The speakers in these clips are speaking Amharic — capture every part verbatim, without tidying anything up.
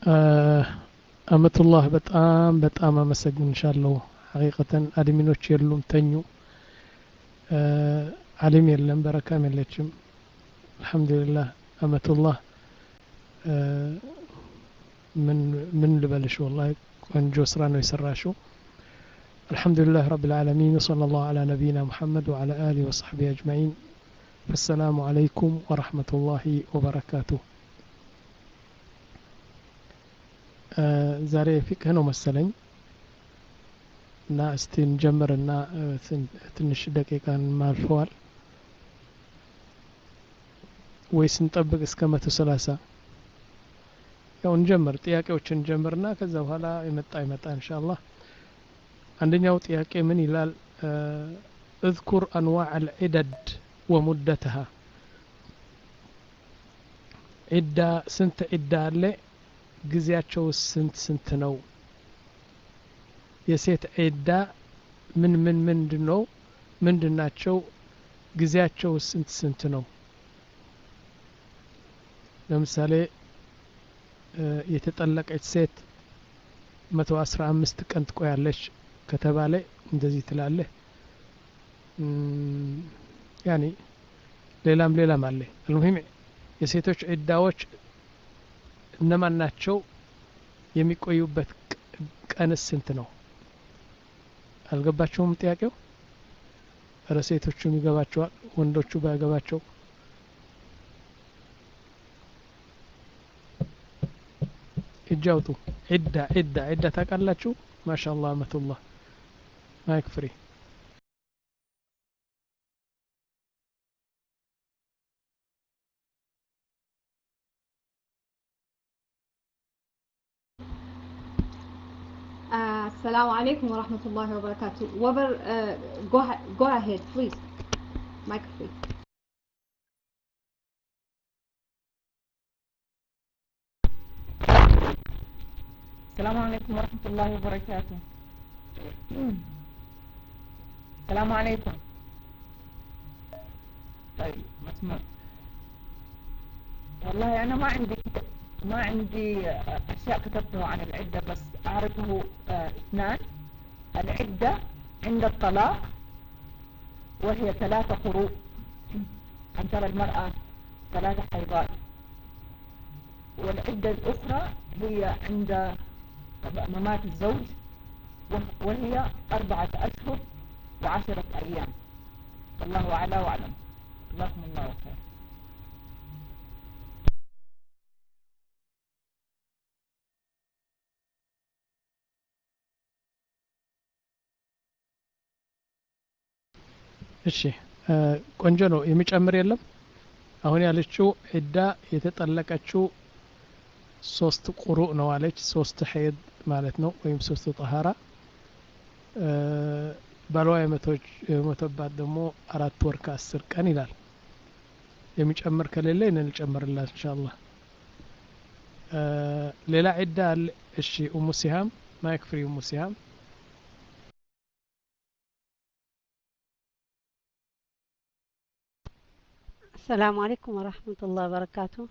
አመቱላህ በጣም በጣም አመሰግንሻለሁ። ሐቂቀተን አድሚኖች የሉም ተኙ። አሊም የለም በረካም የለችም። አልሐምዱሊላህ አመቱላህ ምን ምን ልበልሽ ወላሂ ቆንጆ ስራ ነው የሰራሽው። አልሐምዱሊላህ ረብል ዓለሚን ወሰለላሁ ዐላ ነቢይና ሙሐመድ ወዐላ አሊሂ ወሰሕቢሂ አጅመዒን። ፈሰላሙ ዐለይኩም ወረሕመቱላሂ ወበረካቱሁ። ዛሬ ፊቅህ ነው መሰለኝ እና እስቲ እንጀምርና ትንሽ ደቂቃ ማልፈዋል ወይስ እንጠብቅ እስከ መቶ ሰላሳ? ያው እንጀምር፣ ጥያቄዎችን እንጀምርና ከዛ በኋላ የመጣ ይመጣ ኢንሻአላህ። አንደኛው ጥያቄ ምን ይላል? اذكر انواع العدد ومدتها። ዒዳ ስንት ዒዳ አለ? ጊዜያቸው ስንት ስንት ነው? የሴት ዒዳ ምን ምን ምንድነው? ምንድናቸው? ጊዜያቸው ስንት ስንት ነው? ለምሳሌ የተጠለቀች ሴት መቶ አስራ አምስት ቀን ትቆያለች ከተባለ እንደዚህ ትላለህ። ያኒ ሌላም ሌላም አለ። المهم የሴቶች ዒዳዎች እነማን ናቸው? የሚቆዩበት ቀንስ ስንት ነው? አልገባችሁም ጥያቄው? ኧረ ሴቶቹም ይገባቸዋል፣ ወንዶቹ ባይገባቸው እጅ አውጡ። ዒዳ ዒዳ ዒዳ ታውቃላችሁ? ማሻአላህ አመቱላህ ማይክ ፍሪ። Uh, Assalamu alaikum wa rahmatullahi wa barakatuh. Weber, uh, go, ha- go ahead, please. Mic free. السلام عليكم ورحمة الله وبركاته. السلام عليكم. طيب مسموع. والله أنا ما عندي ما عندي أشياء كتبتها عن العدة، بس أعرفه آه اثنان. العدة عند الطلاق وهي ثلاثة قروء، أن ترى المرأة ثلاثة حيضات. والعدة الأخرى هي عند ممات الزوج وهي أربعة أشهر وعشرة أيام. والله أعلى وأعلم. جزاكم الله خير. እሺ ቆንጆ ነው። የሚጨምር የለም? አሁን ያለችው ዒዳ የተጠለቀችው ሶስት ቁሩእ ነው አለች። ሶስት ሐይድ ማለት ነው፣ ወይም ሶስት ጠሃራ። ባሏ የመቶች የሞተባት ደግሞ አራት ወር ከአስር ቀን ይላል። የሚጨምር ከሌለ እኔ እንጨምርላት ኢንሻአላህ። ሌላ ዒዳ አለ? እሺ ኡሙ ሲሃም ማይክ ፍሪ። ኡሙ ሲሃም السلام عليكم ورحمة الله وبركاته.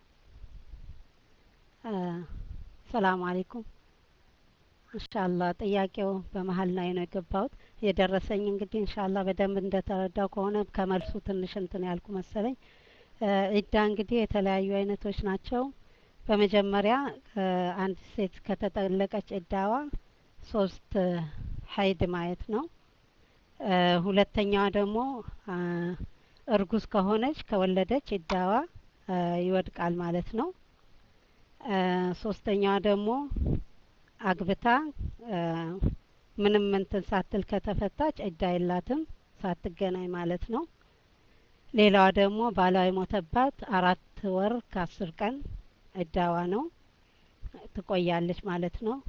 آه السلام عليكم إن شاء الله ጥያቄው በመሃል ላይ ነው የገባሁት። የደረሰኝ እንግዲህ ኢንሻአላህ በደንብ እንደተረዳው ከሆነ ከመልሱ ትንሽ እንትን ያልኩ መሰለኝ። ዒዳ እንግዲህ የተለያዩ አይነቶች ናቸው። በመጀመሪያ አንድ ሴት ከተጠለቀች ዒዳዋ ሶስት ሀይድ ማየት ነው። ሁለተኛዋ ደግሞ እርጉዝ ከሆነች ከወለደች ዒዳዋ ይወድቃል ማለት ነው። ሶስተኛዋ ደግሞ አግብታ ምንም እንትን ሳትል ከተፈታች ዒዳ የላትም፣ ሳትገናኝ ማለት ነው። ሌላዋ ደግሞ ባሏ የሞተባት አራት ወር ከአስር ቀን ዒዳዋ ነው፣ ትቆያለች ማለት ነው።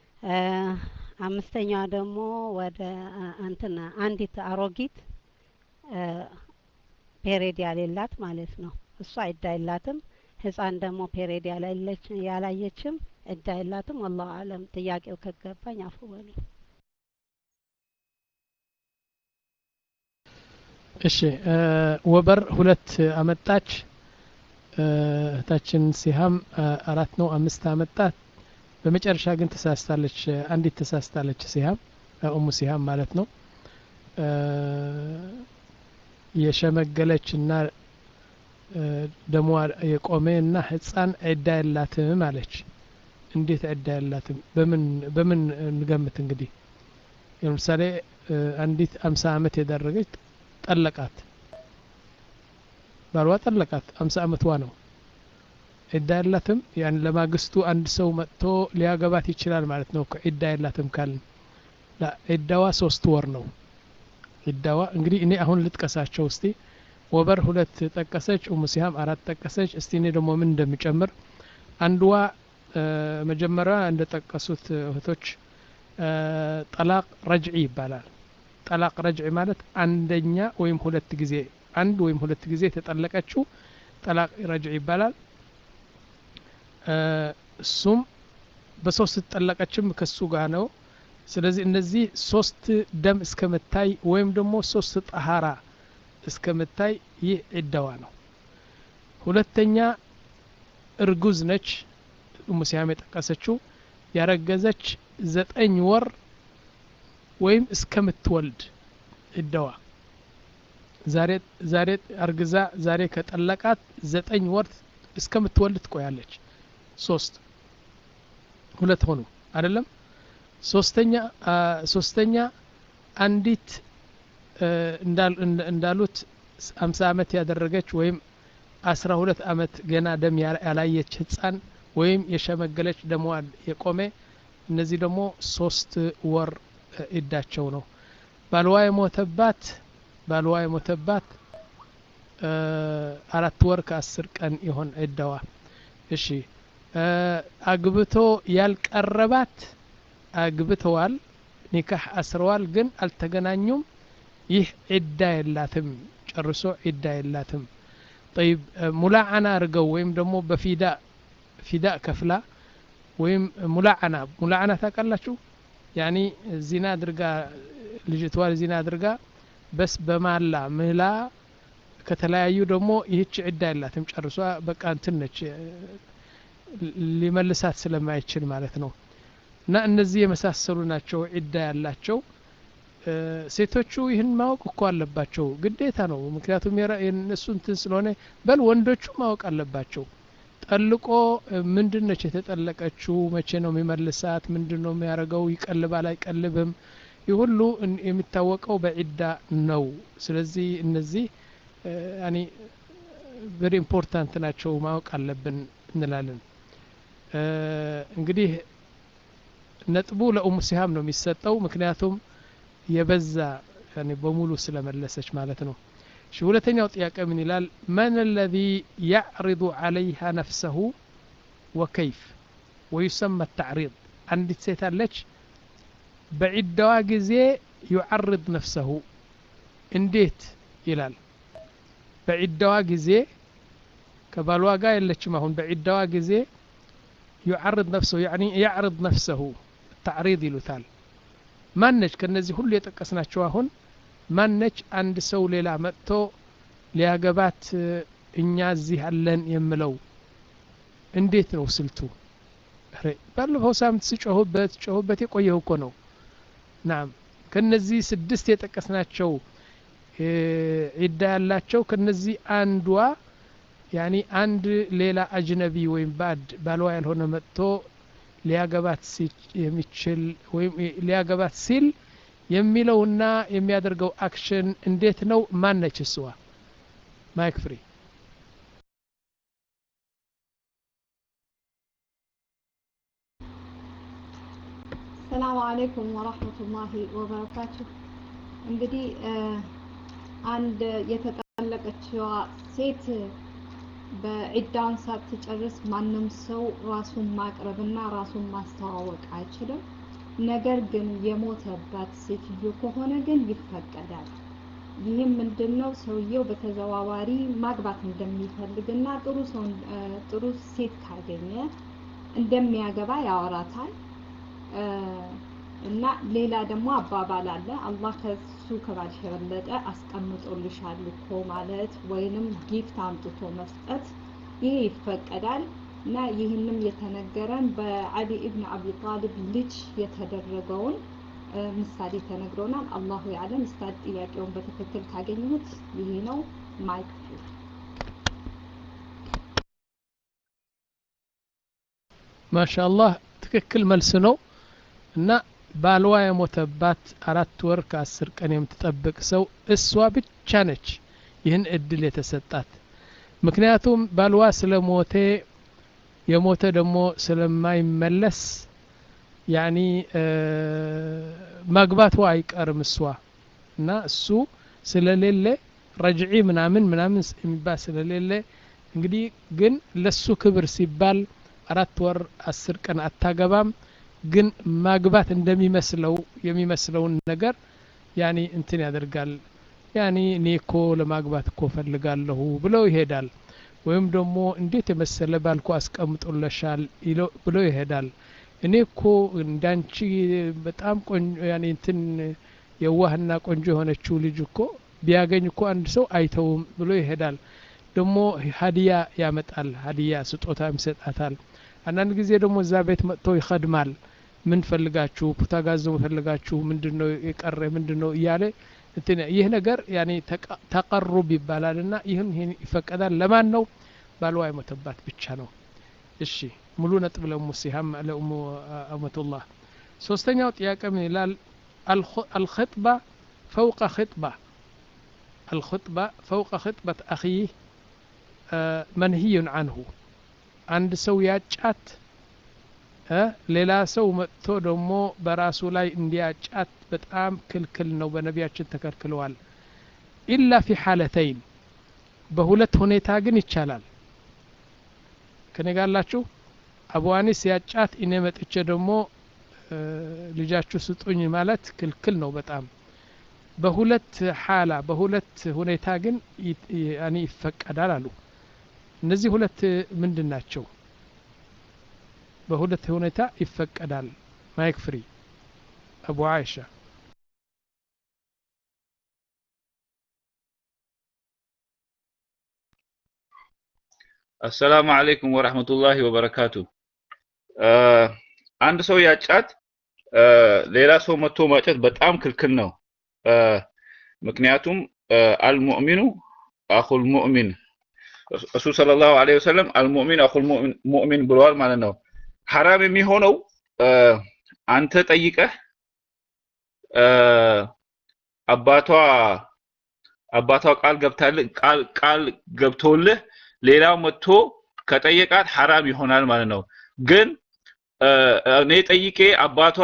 አምስተኛዋ ደግሞ ወደ እንትን አንዲት አሮጊት ፔሬድ ያሌላት ማለት ነው፣ እሷ ዒዳ የላትም። ህፃን ደግሞ ፔሬድ ያላለች ያላየችም ዒዳ የላትም። ወላሁ አለም። ጥያቄው ከገባኝ አፉ በሉ። እሺ ወበር ሁለት አመጣች። እህታችን ሲሃም አራት ነው አምስት አመጣት በመጨረሻ ግን ተሳስታለች አንዲት ተሳስታለች ሲሃም ኡሙ ሲሃም ማለት ነው የሸመገለችና ደሞ የቆመና ህፃን ዒዳ የላትም አለች እንዴት ዒዳ የላትም በምን በምን እንገምት እንግዲህ ለምሳሌ አንዲት አምሳ አመት የደረገች ጠለቃት ባልዋ ጠለቃት አምሳ አመትዋ ነው ዒዳ የላትም ያን ለማግስቱ አንድ ሰው መጥቶ ሊያገባት ይችላል ማለት ነው ዒዳ የላትም ካልን ላ ዒዳዋ ሶስት ወር ነው ዒዳዋ እንግዲህ እኔ አሁን ልጥቀሳቸው እስቲ ወበር ሁለት ጠቀሰች ኡሙ ሲሃም አራት ጠቀሰች እስቲ እኔ ደግሞ ምን እንደምጨምር አንድዋ መጀመሪያ እንደጠቀሱት እህቶች ጠላቅ ረጅዒ ይባላል ጠላቅ ረጅዒ ማለት አንደኛ ወይም ሁለት ጊዜ አንድ ወይም ሁለት ጊዜ ተጠለቀችው ጠላቅ ረጅዒ ይባላል እሱም በሶስት ተጠለቀችም ከሱ ጋር ነው ስለዚህ እነዚህ ሶስት ደም እስከመታይ ወይም ደግሞ ሶስት ጠሃራ እስከመታይ ይህ ዒዳዋ ነው ሁለተኛ እርጉዝ ነች ኡሙ ሲሃም የጠቀሰችው ያረገዘች ዘጠኝ ወር ወይም እስከምትወልድ ዒዳዋ ዛሬ ዛሬ አርግዛ ዛሬ ከጠለቃት ዘጠኝ ወር እስከምትወልድ ትቆያለች ሶስት ሁለት ሆኑ አይደለም ሶስተኛ ሶስተኛ አንዲት እንዳሉት አምሳ አመት ያደረገች ወይም አስራ ሁለት አመት ገና ደም ያላየች ህፃን ወይም የሸመገለች ደሟ የቆመ እነዚህ ደግሞ ሶስት ወር ዒዳቸው ነው ባልዋ የሞተባት ባልዋ የሞተባት አራት ወር ከአስር ቀን ይሆን ዒዳዋ እሺ አግብቶ ያልቀረባት አግብተዋል ኒካህ አስረዋል ግን አልተገናኙም ይህ ዒዳ የላትም ጨርሶ ዒዳ የላትም طيب ሙላዓና አርገው ወይም ደግሞ በፊዳ ፊዳ ከፍላ ወይም ሙላዓና ሙላዓና ታውቃላችሁ ያኒ ዚና አድርጋ ልጅቷ ዚና አድርጋ በስ በማላ ምህላ ከተለያዩ ደግሞ ይህች ዒዳ የላትም ጨርሷ በቃ እንትን ነች ሊመልሳት ስለማይችል ማለት ነው እና እነዚህ የመሳሰሉ ናቸው ዒዳ ያላቸው ሴቶቹ ይህን ማወቅ እኮ አለባቸው ግዴታ ነው ምክንያቱም የነሱ እንትን ስለሆነ በል ወንዶቹ ማወቅ አለባቸው ጠልቆ ምንድነች የተጠለቀችው መቼ ነው የሚመልሳት ምንድነው የሚያረጋው ይቀልባል አይቀልብም ይሁሉ የሚታወቀው በዒዳ ነው ስለዚህ እነዚህ ያኒ very important ናቸው ማወቅ አለብን እንላለን እንግዲህ ነጥቡ ለኡሙ ሲሃም ነው የሚሰጠው ምክንያቱም የበዛ ያኒ በሙሉ ስለመለሰች ማለት ነው እሺ ሁለተኛው ጥያቄ ምን ይላል من الذي يعرض عليها نفسه وكيف ويسمى التعريض عندي ሴት አለች በዒዳዋ ጊዜ يعرض نفسه እንዴት ይላል በዒዳዋ ጊዜ ከባሏ ጋር የለችም አሁን በዒዳዋ ጊዜ يعرض نفسه يعني يعرض نفسه تعريض ይሉታል ማነች ከነዚህ ሁሉ የጠቀስናቸው አሁን ማነች አንድ ሰው ሌላ መጥቶ ሊያገባት እኛ እዚህ አለን የምለው እንዴት ነው ስልቱ ባለፈው ሳምንት ሲጮህበት ጮህበት የቆየው እኮ ነው ናም ከነዚህ ስድስት የጠቀስናቸው ዒዳ ያላቸው ከነዚህ አንዷ ያኒ አንድ ሌላ አጅነቢ ወይም ባድ ባልዋ ያልሆነ መጥቶ ሊያገባት የሚችል ወይም ሊያገባት ሲል የሚለውና የሚያደርገው አክሽን እንዴት ነው ማነች እሷ ማይክ ፍሪ ሰላም አለይኩም ወራህመቱላሂ ወበረካቱ እንግዲህ አንድ የተጠለቀችዋ ሴት በዒዳውን ሳትጨርስ ማንም ሰው ራሱን ማቅረብና ራሱን ማስተዋወቅ አይችልም ነገር ግን የሞተባት ሴትዮ ከሆነ ግን ይፈቀዳል ይህም ምንድነው ሰውየው በተዘዋዋሪ ማግባት እንደሚፈልግና ጥሩ ሰው ጥሩ ሴት ካገኘ እንደሚያገባ ያወራታል እና ሌላ ደግሞ አባባል አለ አላህ ከሱ ከባልሽ የበለጠ አስቀምጦልሻል እኮ ማለት ወይንም ጊፍት አምጥቶ መስጠት ይሄ ይፈቀዳል እና ይህንም የተነገረን በአሊ ኢብኑ አቢ ጣሊብ ልጅ የተደረገውን ምሳሌ ተነግሮናል። አላሁ ያለም። እስታድ ጥያቄውን በትክክል ካገኘሁት ይሄ ነው ማይክ። ማሻአላህ ትክክል መልስ ነው። እና ባልዋ የሞተባት አራት ወር ከአስር ቀን የምትጠብቅ ሰው እሷ ብቻ ነች ይህን እድል የተሰጣት። ምክንያቱም ባልዋ ስለሞተ የሞተ ደግሞ ስለማይመለስ ያኒ ማግባቷ አይቀርም እሷ እና እሱ ስለሌለ ረጅዒ ምናምን ምናምን የሚባል ስለሌለ እንግዲህ ግን ለሱ ክብር ሲባል አራት ወር አስር ቀን አታገባም። ግን ማግባት እንደሚመስለው የሚመስለውን ነገር ያኒ እንትን ያደርጋል። ያኒ እኔ እኮ ለማግባት እኮ ፈልጋለሁ ብሎ ይሄዳል። ወይም ደግሞ እንዴት የመሰለ ባልኮ አስቀምጦለሻል ብሎ ይሄዳል። እኔ እኮ እንዳንቺ በጣም ቆንጆ ያኒ እንትን የዋህና ቆንጆ የሆነችው ልጅ እኮ ቢያገኝ እኮ አንድ ሰው አይተውም ብሎ ይሄዳል። ደግሞ ሀዲያ ያመጣል፣ ሀዲያ ስጦታ ይሰጣታል። አንዳንድ ጊዜ ደግሞ እዛ ቤት መጥቶ ይኸድማል። ምን ፈልጋችሁ ፑታጋዞ ፈልጋችሁ ምንድነው የቀረ ምንድነው እያለ እንትን ይህ ነገር ያኔ ተቀሩብ ይባላልና ይህን ይህን ይፈቀዳል። ለማን ነው? ባልዋ የሞተባት ብቻ ነው። እሺ ሙሉ ነጥብ ለሙ ሲሃም ለሙ አመቱላህ። ሶስተኛው ጥያቄ ምን ይላል? الخطبة فوق خطبة الخطبة فوق خطبة أخيه منهي عنه عند ሰው ያጫት ሌላ ሰው መጥቶ ደግሞ በራሱ ላይ እንዲያጫት በጣም ክልክል ነው፣ በነቢያችን ተከልክለዋል። ኢላ ፊ ሐለተይን በሁለት ሁኔታ ግን ይቻላል። ከኔ ጋር አላችሁ? አቡ አኒስ ያጫት እኔ መጥቼ ደግሞ ልጃችሁ ስጡኝ ማለት ክልክል ነው በጣም። በሁለት ሐላ በሁለት ሁኔታ ግን ያኒ ይፈቀዳል አሉ። እነዚህ ሁለት ምንድን ናቸው? በሁለት ሁኔታ ይፈቀዳል። ማይክ ፍሪ አቡ አይሻ። አሰላሙ አለይኩም ወራህመቱላሂ ወበረካቱ። አንድ ሰው ያጫት ሌላ ሰው መጥቶ ማጨት በጣም ክልክል ነው። ምክንያቱም አልሙእሚኑ አኹል ሙእሚን ረሱል ሰለላሁ ዐለይሂ ወሰለም አልሙእሚን አኹል ሙእሚን ብለዋል ማለት ነው። ሐራም የሚሆነው አንተ ጠይቀህ አባቷ አባቷ ቃል ገብታለህ ቃል ቃል ገብቶልህ ሌላው መጥቶ ከጠየቃት ሐራም ይሆናል ማለት ነው። ግን እኔ ጠይቄ አባቷ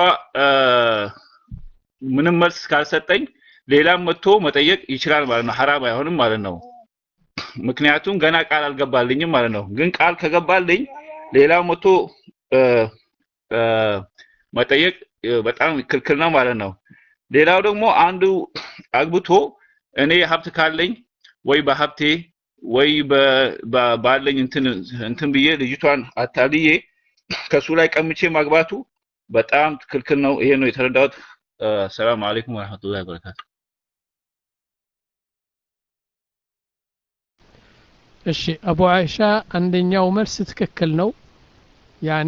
ምንም መልስ ካልሰጠኝ ሌላም መጥቶ መጠየቅ ይችላል ማለት ነው። ሐራም አይሆንም ማለት ነው። ምክንያቱም ገና ቃል አልገባልኝም ማለት ነው። ግን ቃል ከገባልኝ ሌላው መጥቶ መጠየቅ በጣም ክልክል ነው ማለት ነው። ሌላው ደግሞ አንዱ አግብቶ እኔ ሀብት ካለኝ ወይ በሀብቴ ወይ ባለኝ እንትን እንትን ብዬ ልጅቷን አታልዬ ከሱ ላይ ቀምቼ ማግባቱ በጣም ክልክል ነው። ይሄ ነው የተረዳሁት። ሰላም አለይኩም ወራህመቱላሂ ወበረካቱ። እሺ አቡ አይሻ አንደኛው መልስ ትክክል ነው። ያኒ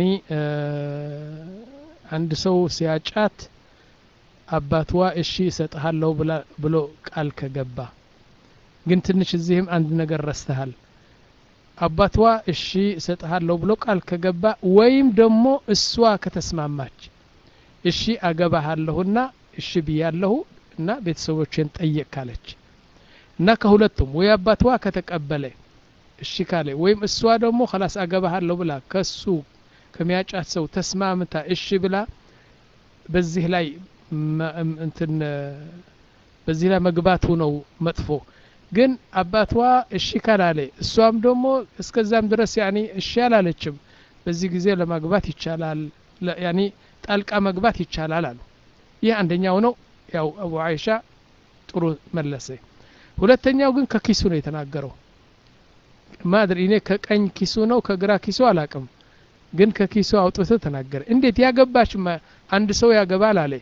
አንድ ሰው ሲያጫት አባትዋ እሺ እሰጥሃለሁ ብሎ ቃል ከገባ ግን ትንሽ እዚህም አንድ ነገር ረስተሃል። አባትዋ እሺ እሰጥሃለሁ ብሎ ቃል ከገባ ወይም ደግሞ እሷ ከተስማማች እሺ አገባሃለሁና እሺ ብያለሁ እና ቤተሰቦችን ጠየቅ ካለች እና ከሁለቱም ወይ አባትዋ ከተቀበለ እሺ ካለ ወይም እሷ ደግሞ خلاص አገባሃለሁ ብላ ከሱ ከሚያጫት ሰው ተስማምታ እሺ ብላ በዚህ ላይ እንትን በዚህ ላይ መግባቱ ነው መጥፎ። ግን አባትዋ እሺ ካላለ እሷም ደግሞ እስከዛም ድረስ ያኒ እሺ አላለችም በዚህ ጊዜ ለማግባት ይቻላል፣ ያኒ ጣልቃ መግባት ይቻላል አሉ። ይህ አንደኛው ነው። ያው አቡ አይሻ ጥሩ መለሰ። ሁለተኛው ግን ከኪሱ ነው የተናገረው። ማድሪ እኔ ከቀኝ ኪሱ ነው ከግራ ኪሱ አላቅም፣ ግን ከኪሱ አውጥቶ ተናገረ። እንዴት ያገባች አንድ ሰው ያገባል አለ።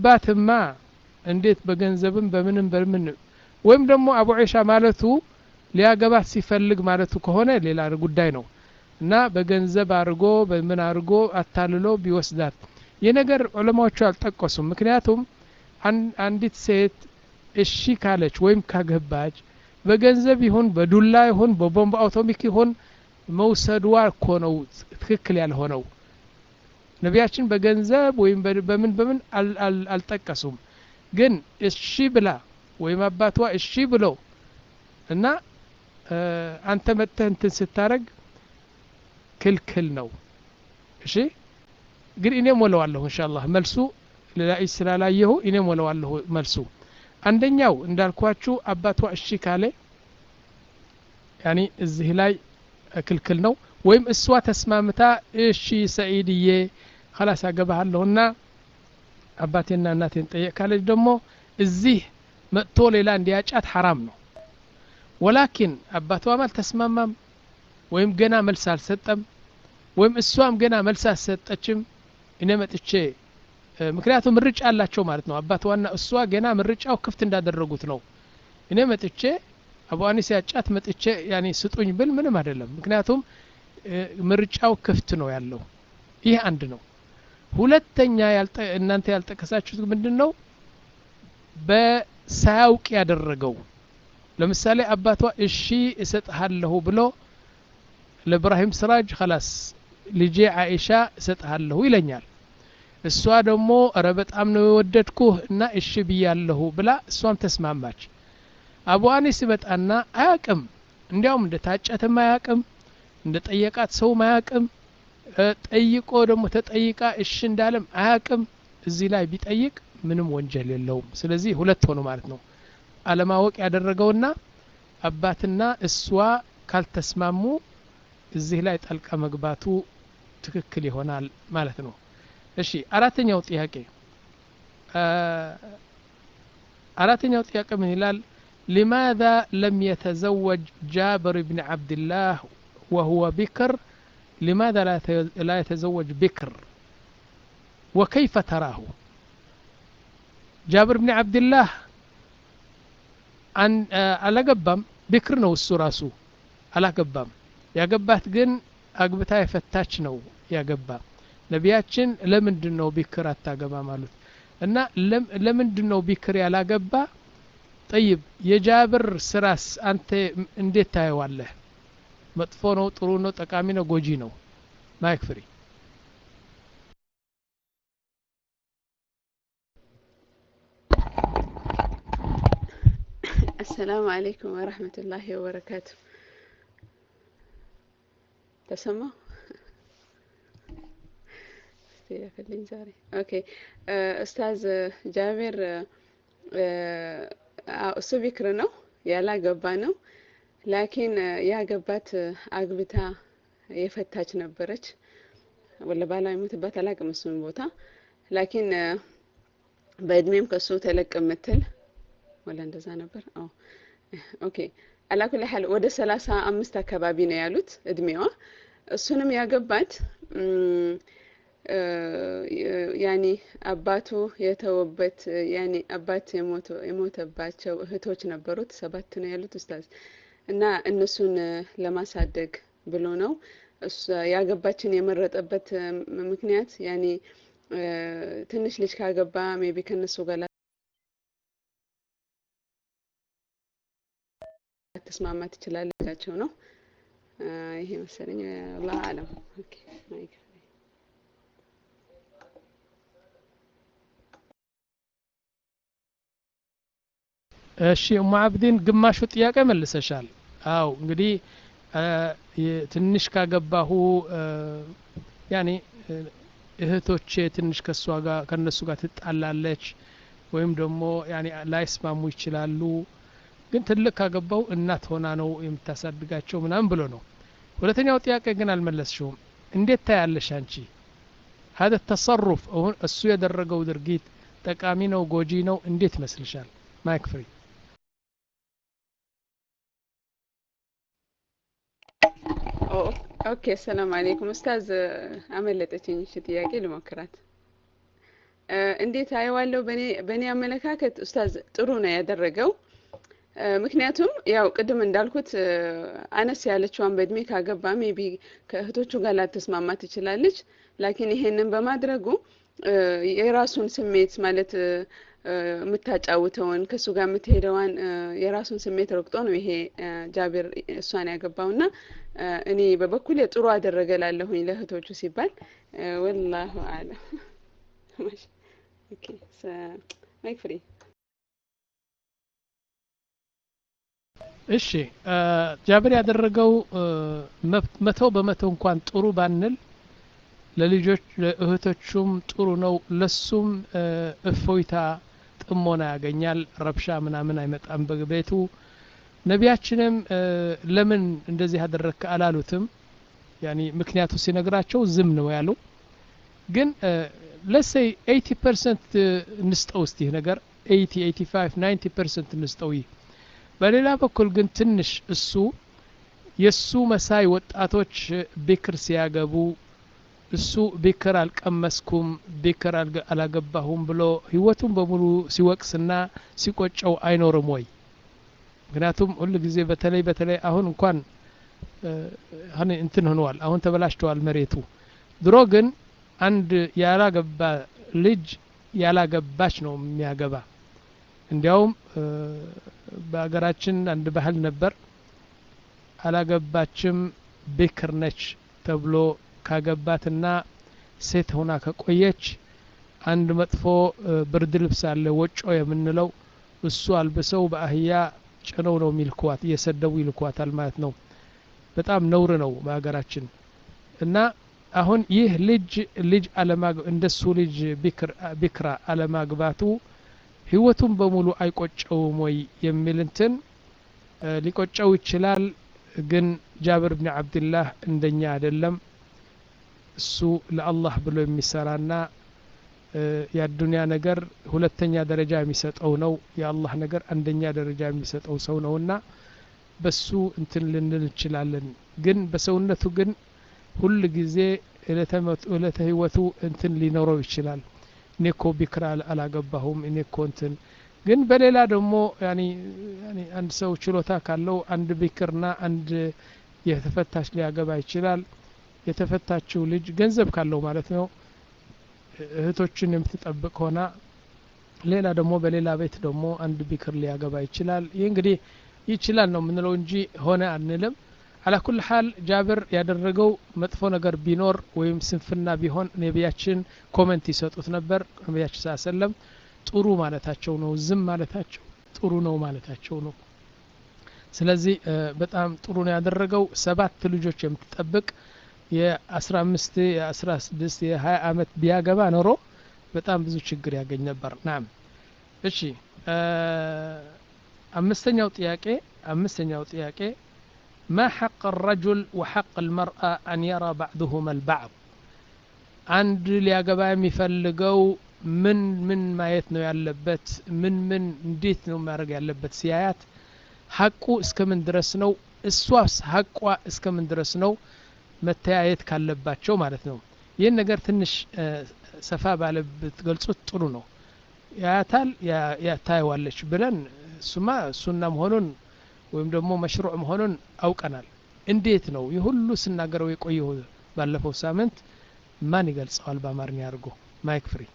ካገባትማ እንዴት በገንዘብም በምንም በምን ወይም ደግሞ አቡ አይሻ ማለቱ ሊያገባት ሲፈልግ ማለቱ ከሆነ ሌላ ጉዳይ ነው እና በገንዘብ አድርጎ በምን አድርጎ አታልሎ ቢወስዳት የነገር ዑለማዎቹ አልጠቀሱም ምክንያቱም አንዲት ሴት እሺ ካለች ወይም ካገባች በገንዘብ ይሁን በዱላ ይሁን በቦምብ አውቶሚክ ይሁን መውሰድዋ እኮ ነው ትክክል ያልሆነው ነቢያችን በገንዘብ ወይም በምን በምን አልጠቀሱም ግን እሺ ብላ ወይም አባቷ እሺ ብሎ እና አንተ መጥተህ እንትን ስታረግ ክልክል ነው እሺ ግን እኔ ሞላዋለሁ ኢንሻአላህ መልሱ ለላይ ስላላየሁ እኔ ሞላዋለሁ መልሱ አንደኛው እንዳልኳችሁ አባቷ እሺ ካለ ያኒ እዚህ ላይ ክልክል ነው ወይም እሷ ተስማምታ እሺ ሰዒድዬ خلاص አገባሃለሁና አባቴና እናቴን ጠየቃለች ደግሞ እዚህ መጥቶ ሌላ እንዲያጫት حرام ነው ወላኪን አባቷ ማል ተስማማም ወይም ገና መልስ አልሰጠም ወይም እሷም ገና መልስ አልሰጠችም እኔ መጥቼ ምክንያቱም ምርጫ አላቸው ማለት ነው አባቷና እሷ ገና ምርጫው ክፍት እንዳደረጉት ነው እኔ መጥቼ አቡ አኒስ ያጫት መጥቼ ያኒ ስጡኝ ብል ምንም አይደለም ምክንያቱም ምርጫው ክፍት ነው ያለው ይሄ አንድ ነው ሁለተኛ ያልጠ እናንተ ያልጠቀሳችሁት ምንድነው በሳያውቅ ያደረገው ለምሳሌ አባቷ እሺ እሰጥሃለሁ ብሎ ለኢብራሂም ስራጅ خلاص ልጄ አይሻ እሰጥሃለሁ ይለኛል እሷ ደግሞ አረ በጣም ነው የወደድኩህ እና እሺ ብያለሁ ብላ እሷም ተስማማች አቡ አኒስ ይመጣና አያቅም እንዲያውም እንደታጨተም አያቅም እንደጠየቃት ሰው አያቅም ጠይቆ ደግሞ ተጠይቃ እሺ እንዳለም አያቅም እዚህ ላይ ቢጠይቅ ምንም ወንጀል የለውም ስለዚህ ሁለት ሆኖ ማለት ነው አለማወቅ ያደረገውና አባትና እሷ ካልተስማሙ እዚህ ላይ ጣልቃ መግባቱ ትክክል ይሆናል ማለት ነው እሺ አራተኛው ጥያቄ አራተኛው ጥያቄ ምን ይላል لماذا لم يتزوج جابر بن عبد الله وهو بكر لماذا لا يتزوج بكر وكيف تراه جابر بن عبد الله عن على قبام بكر ነው እሱ ራሱ አላገባም ያገባት ግን አግብታ የፈታች ነው ያገባ ነቢያችን ለምንድነው ቢክር አታገባ ማለት እና ለምንድነው ቢክር ያላገባ طيب የጃብር ስራስ አንተ እንዴት ታየዋለህ መጥፎ ነው ጥሩ ነው ጠቃሚ ነው ጎጂ ነው ማይክ ፍሪ السلام عليكم ورحمة الله وبركاته تسمع استيقظ زاري اوكي استاذ جابر እሱ ቢክር ነው ያላገባ ነው ላኪን ያገባት አግብታ የፈታች ነበረች ወለ ባላ የምትባት አላቅም እሱን ቦታ ላኪን በእድሜም ከሱ ተለቅ ምትል ወላ እንደዛ ነበር አዎ ኦኬ አላኩል ሐል ወደ ሰላሳ አምስት አካባቢ ነው ያሉት እድሜዋ እሱንም ያገባት ያኒ አባቱ የተወበት ያኒ አባት የሞተ የሞተባቸው እህቶች ነበሩት ሰባት ነው ያሉት ኡስታዝ እና እነሱን ለማሳደግ ብሎ ነው ያገባችን የመረጠበት ምክንያት ያኒ ትንሽ ልጅ ካገባ ሜቢ ከነሱ ጋር ተስማማ ትችላለቻቸው ነው ይሄ መሰለኝ አላህ አለም ኦኬ ማይክ እሺ ሙአብዲን ግማሹ ጥያቄ መልሰሻል አው እንግዲህ ትንሽ ካገባሁ ያኔ እህቶቼ ትንሽ ከሷ ጋር ከነሱ ጋር ትጣላለች ወይም ደግሞ ያኔ ላይስማሙ ይችላሉ ግን ትልቅ ካገባው እናት ሆና ነው የምታሳድጋቸው ምናምን ብሎ ነው ሁለተኛው ጥያቄ ግን አልመለስሽውም እንዴት ታያለሽ አንቺ هذا التصرف እሱ ያደረገው ድርጊት ጠቃሚ ነው ጎጂ ነው እንዴት መስልሻል ማይክ ፍሪ ኦኬ ሰላም አለይኩም ኡስታዝ አመለጠችኝ እሺ ጥያቄ ልሞክራት እንዴት አየዋለሁ በኔ በኔ አመለካከት ኡስታዝ ጥሩ ነው ያደረገው ምክንያቱም ያው ቅድም እንዳልኩት አነስ ያለችዋን በእድሜ ካገባ ሜቢ ከእህቶቹ ጋር ላትስማማ ትችላለች። ላኪን ይሄንን በማድረጉ የራሱን ስሜት ማለት የምታጫውተውን ከሱ ጋር የምትሄደዋን የራሱን ስሜት ረግጦ ነው ይሄ ጃቢር እሷን ያገባውና እኔ በበኩሌ ጥሩ አደረገ ላለሁኝ ለእህቶቹ ሲባል ወላሁ አለም። ኦኬ ማይክ ፍሪ። እሺ ጃብር ያደረገው መቶ በመቶ እንኳን ጥሩ ባንል ለልጆች ለእህቶቹም ጥሩ ነው፣ ለሱም እፎይታ ጥሞና ያገኛል፣ ረብሻ ምናምን አይመጣም በቤቱ። ነቢያችንም ለምን እንደዚህ አደረክ አላሉትም። ያኒ ምክንያቱ ሲነግራቸው ዝም ነው ያሉ። ግን ለሰይ ኤይቲ ፐርሰንት እንስጠው እስቲ ነገር ኤይቲ ኤይቲ ፋይቭ ናይንቲ ፐርሰንት እንስጠው። በሌላ በኩል ግን ትንሽ እሱ የሱ መሳይ ወጣቶች ቢክር ሲያገቡ እሱ ቢክር አልቀመስኩም ቢክር አላገባሁም ብሎ ህይወቱን በሙሉ ሲወቅስና ሲቆጨው አይኖርም ወይ? ምክንያቱም ሁሉ ጊዜ በተለይ በተለይ አሁን እንኳን አሁን እንትን ሆኗል፣ አሁን ተበላሽቷል መሬቱ። ድሮ ግን አንድ ያላገባ ልጅ ያላገባች ነው የሚያገባ። እንዲያውም በአገራችን አንድ ባህል ነበር፣ አላገባችም ቢክር ነች ተብሎ ካገባትና ሴት ሆና ከቆየች አንድ መጥፎ ብርድ ልብስ አለ ወጮ የምንለው እሱ አልብሰው በአህያ ጭነው ነው የሚልኳት፣ እየሰደቡ ይልኳታል ማለት ነው። በጣም ነውር ነው በሀገራችን። እና አሁን ይህ ልጅ ልጅ አለማግ እንደሱ ልጅ ቢክር ቢክራ አለማግባቱ ህይወቱን በሙሉ አይቆጨውም ወይ የሚል እንትን ሊቆጨው ይችላል። ግን ጃብር ብን አብድላህ እንደኛ አይደለም። እሱ ለአላህ ብሎ የሚሰራና የአዱንያ ነገር ሁለተኛ ደረጃ የሚሰጠው ነው፣ የአላህ ነገር አንደኛ ደረጃ የሚሰጠው ሰው ነውና በሱ እንትን ልንል እንችላለን። ግን በሰውነቱ ግን ሁል ጊዜ እለተ ህይወቱ እንትን ሊኖረው ይችላል። እኔ እኮ ቢክራ አላገባሁም እኔ እኮ እንትን። ግን በሌላ ደግሞ ያኒ ያኒ አንድ ሰው ችሎታ ካለው አንድ ቢክርና አንድ የተፈታች ሊያገባ ይችላል። የተፈታችው ልጅ ገንዘብ ካለው ማለት ነው፣ እህቶችን የምትጠብቅ ሆና ሌላ ደግሞ በሌላ ቤት ደግሞ አንድ ቢክር ሊያገባ ይችላል። ይህ እንግዲህ ይችላል ነው የምንለው እንጂ ሆነ አንልም። አላ ኩል ሐል ጃብር ያደረገው መጥፎ ነገር ቢኖር ወይም ስንፍና ቢሆን ነቢያችን ኮሜንት ይሰጡት ነበር። ነቢያችን ሰለላሁ ዐለይሂ ወሰለም ጥሩ ማለታቸው ነው፣ ዝም ማለታቸው ጥሩ ነው ማለታቸው ነው። ስለዚህ በጣም ጥሩ ነው ያደረገው። ሰባት ልጆች የምትጠብቅ የአስራ አምስት የአስራ ስድስት የሀያ አመት ቢያገባ ኖሮ በጣም ብዙ ችግር ያገኝ ነበር። ናም እሺ አምስተኛው ጥያቄ አምስተኛው ጥያቄ ما حق الرجل وحق المرأة أن يرى بعضهما البعض عند ሊያገባ የሚፈልገው ምን ምን ማየት ነው ያለበት? ምን ምን እንዴት ነው ማድረግ ያለበት? ሲያያት ሐቁ እስከምን ድረስ ነው? እሷስ ሐቋ እስከምን ድረስ ነው መተያየት ካለባቸው ማለት ነው። ይህን ነገር ትንሽ ሰፋ ባለ ብትገልጹት ጥሩ ነው። ያታል ያታየዋለች ብለን ሱማ ሱና መሆኑን ወይም ደግሞ መሽሩዕ መሆኑን አውቀናል። እንዴት ነው የሁሉ ስናገረው የቆየው ባለፈው ሳምንት ማን ይገልጸዋል በአማርኛ አድርጎ? ማይክ ፍሪ።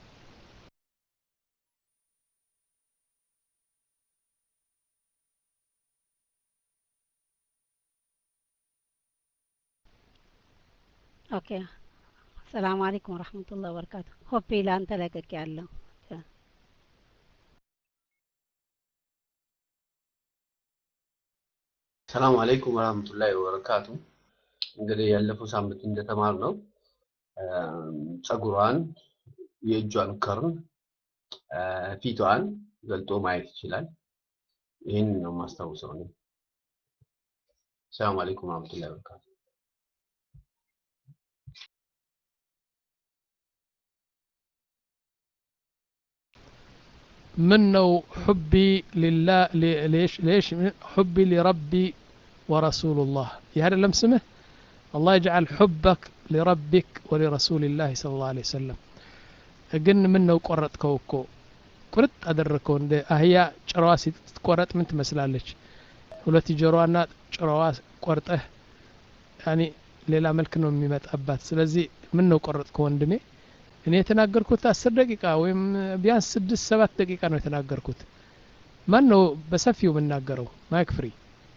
ኦኬ ሰላም አለይኩም ወራህመቱላሂ ወበረካቱ። ሆፔ ላንተ ለቀቅ ያለው ሰላም አለይኩም ወራህመቱላሂ ወበረካቱ። እንግዲህ ያለፈው ሳምንት እንደተማርነው ጸጉሯን፣ የእጇን ከርን፣ ፊቷን ገልጦ ማየት ይችላል። ይሄን ነው ማስታወሰው ነው። ሰላም አለይኩም ወራህመቱላሂ ወበረካቱ። منه حبي لله ليش ليش حبي لربي ورسول الله. هذا لم سمه الله يجعل حبك لربك ولرسول الله صلى الله عليه وسلم. قلنا منه قرت كوكو ቁርጥ አደረከው እንደ አህያ ጭራዋ ስትቆረጥ ምን ትመስላለች ሁለት ጆሮዋና ጭራዋ ቆርጠህ ያኒ ሌላ መልክ ነው የሚመጣባት ስለዚህ ምን ነው ቆረጥከው ወንድሜ እኔ የተናገርኩት አስር ደቂቃ ወይም ቢያንስ ስድስት ሰባት ደቂቃ ነው የተናገርኩት ማን ነው በሰፊው የምናገረው ማይክ ፍሪ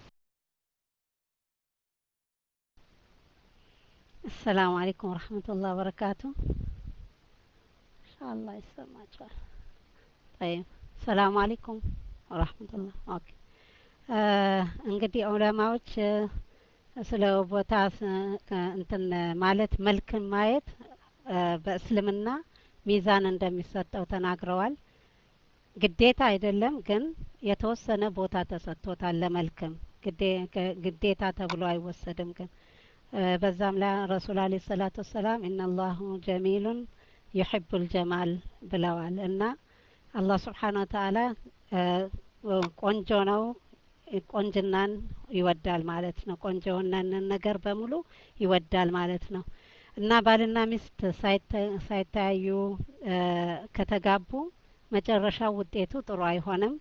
السلام عليكم ورحمة الله وبركاته إن شاء الله يسمعك طيب السلام عليكم ورحمة الله أوكي እንግዲህ ዑለማዎች ስለ ቦታ እንትን ማለት መልክን ማየት በእስልምና ሚዛን እንደሚሰጠው ተናግረዋል ግዴታ አይደለም ግን የተወሰነ ቦታ ተሰጥቶታል ለመልክም ግዴታ ተብሎ አይወሰድም ግን በዛም ላይ ረሱል አለይሂ ሰላቱ ሰላም ኢነላሁ ጀሚሉን ይሂቡል ጀማል ብለዋል እና አላህ Subhanahu Wa Ta'ala ቆንጆ ነው ቆንጅናን ይወዳል ማለት ነው ቆንጆውን ነገር በሙሉ ይወዳል ማለት ነው እና ባልና ሚስት ሳይታዩ ከተጋቡ መጨረሻው ውጤቱ ጥሩ አይሆንም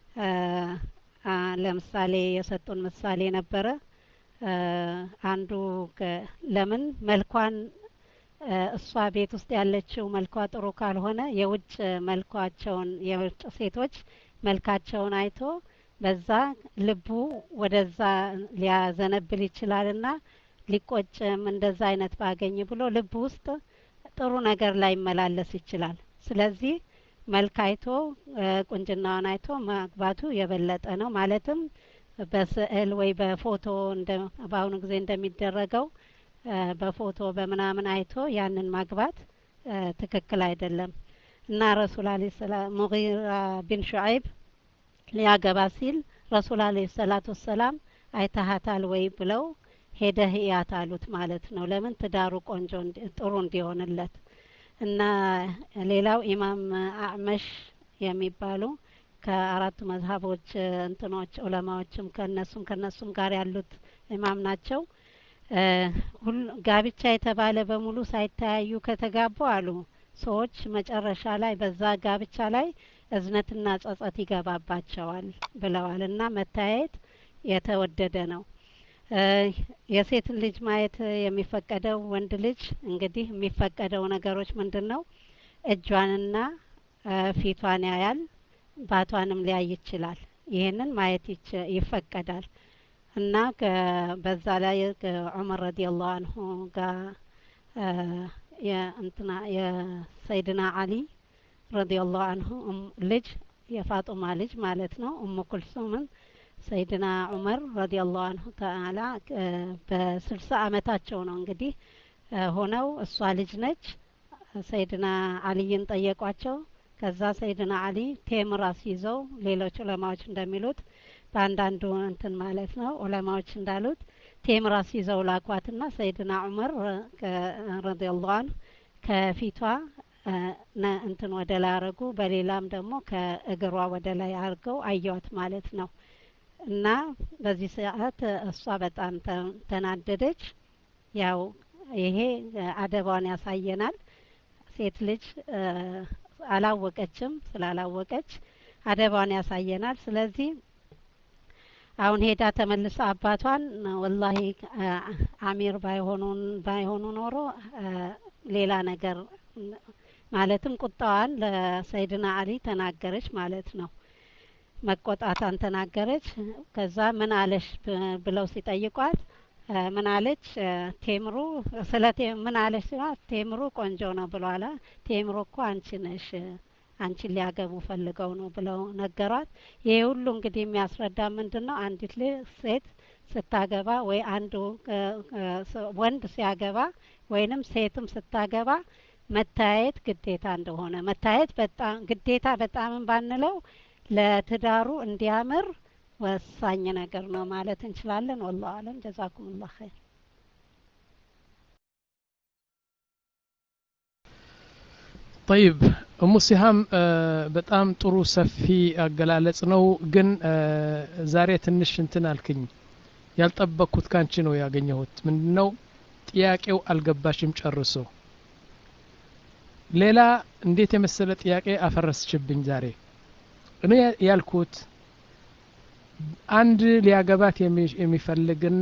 ለምሳሌ የሰጡን ምሳሌ ነበረ አንዱ ለምን መልኳን እሷ ቤት ውስጥ ያለችው መልኳ ጥሩ ካልሆነ የውጭ መልኳቸውን የውጭ ሴቶች መልካቸውን አይቶ በዛ ልቡ ወደዛ ሊያዘነብል ይችላልና ሊቆጭም እንደዛ አይነት ባገኝ ብሎ ልቡ ውስጥ ጥሩ ነገር ላይ መላለስ ይችላል ስለዚህ መልክ አይቶ ቁንጅናውን አይቶ ማግባቱ የበለጠ ነው ማለትም በስዕል ወይ በፎቶ እንደ ባሁኑ ጊዜ እንደሚደረገው በፎቶ በመናምን አይቶ ያንን ማግባት ትክክል አይደለም እና ረሱል አለይሂ ሰላም ሙጊራ ቢን ሹዓይብ ሊያገባ ሲል ረሱል አለይሂ ሰላቱ ሰላም አይታሃታል ወይ ብለው ሄደህ ያታሉት ማለት ነው ለምን ትዳሩ ቆንጆ ጥሩ እንዲሆንለት እና ሌላው ኢማም አዕመሽ የሚባሉ ከአራቱ መዝሀቦች እንትኖች ዑለማዎችም ከነሱም ከነሱም ጋር ያሉት ኢማም ናቸው ሁሉ ጋብቻ የተባለ በሙሉ ሳይታያዩ ከተጋቡ አሉ ሰዎች መጨረሻ ላይ በዛ ጋብቻ ላይ እዝነትና ጸጸት ይገባባቸዋል ብለዋልና መታየት የተወደደ ነው የሴት ልጅ ማየት የሚፈቀደው ወንድ ልጅ እንግዲህ የሚፈቀደው ነገሮች ምንድነው እጇንና ፊቷን ያያል ባቷንም ሊያይ ይችላል ይሄንን ማየት ይፈቀዳል እና በዛ ላይ ዑመር ረዲየላሁ ዐንሁ ጋር የእንትና የሰይድና አሊ ረዲየላሁ ዐንሁ ልጅ የፋጡማ ልጅ ማለት ነው ኡሙ ኩልሱምን ሰይድና ዑመር ረዲየላሁ ዐንሁ ተዓላ በስልሳ አመታቸው ነው እንግዲህ ሆነው እሷ ልጅ ነች ሰይድና አሊን ጠየቋቸው ከዛ ሰይድና አሊ ቴምር አስይዘው ሌሎች ዑለማዎች እንደሚሉት በአንዳንዱ እንትን ማለት ነው ዑለማዎች እንዳሉት ቴምር አስይዘው ላኳትና ሰይድና ዑመር ረዲየላሁ ዐንሁ ከፊቷ እንትን ወደ ላይ አረጉ በሌላም ደግሞ ከእግሯ ወደ ላይ አርገው አያዋት ማለት ነው እና በዚህ ሰዓት እሷ በጣም ተናደደች ያው ይሄ አደባውን ያሳየናል ሴት ልጅ አላወቀችም ስላላወቀች አደባውን ያሳየናል ስለዚህ አሁን ሄዳ ተመልሳ አባቷን ወላሂ አሚር ባይሆኑን ባይሆኑ ኖሮ ሌላ ነገር ማለትም ቁጣዋን ለሰይድና አሊ ተናገረች ማለት ነው መቆጣታን ተናገረች ከዛ ምን አለሽ ብለው ሲጠይቋት ምን አለች ቴምሩ ስለቴ ምን አለች ቴምሩ ቆንጆ ነው ብሏላ ቴምሩ እኮ አንቺ ነሽ አንቺ ሊያገቡ ፈልገው ነው ብለው ነገሯት ይሄ ሁሉ እንግዲህ የሚያስረዳ ምንድነው አንዲት ሴት ስታገባ ወይ አንዱ ወንድ ሲያገባ ወይንም ሴትም ስታገባ መታየት ግዴታ እንደሆነ መታየት በጣም ግዴታ በጣም ባንለው ለትዳሩ እንዲያምር ወሳኝ ነገር ነው ማለት እንችላለን والله አለም جزاكم الله خير طيب ام ሲሃም በጣም ጥሩ ሰፊ አገላለጽ ነው ግን ዛሬ ትንሽ እንትን አልከኝ ያልጠበቅኩት ካንቺ ነው ያገኘሁት ምንድነው ጥያቄው አልገባሽም ጨርሶ ሌላ እንዴት የመሰለ ጥያቄ አፈረስችብኝ ዛሬ። እኔ ያልኩት አንድ ሊያገባት የሚፈልግና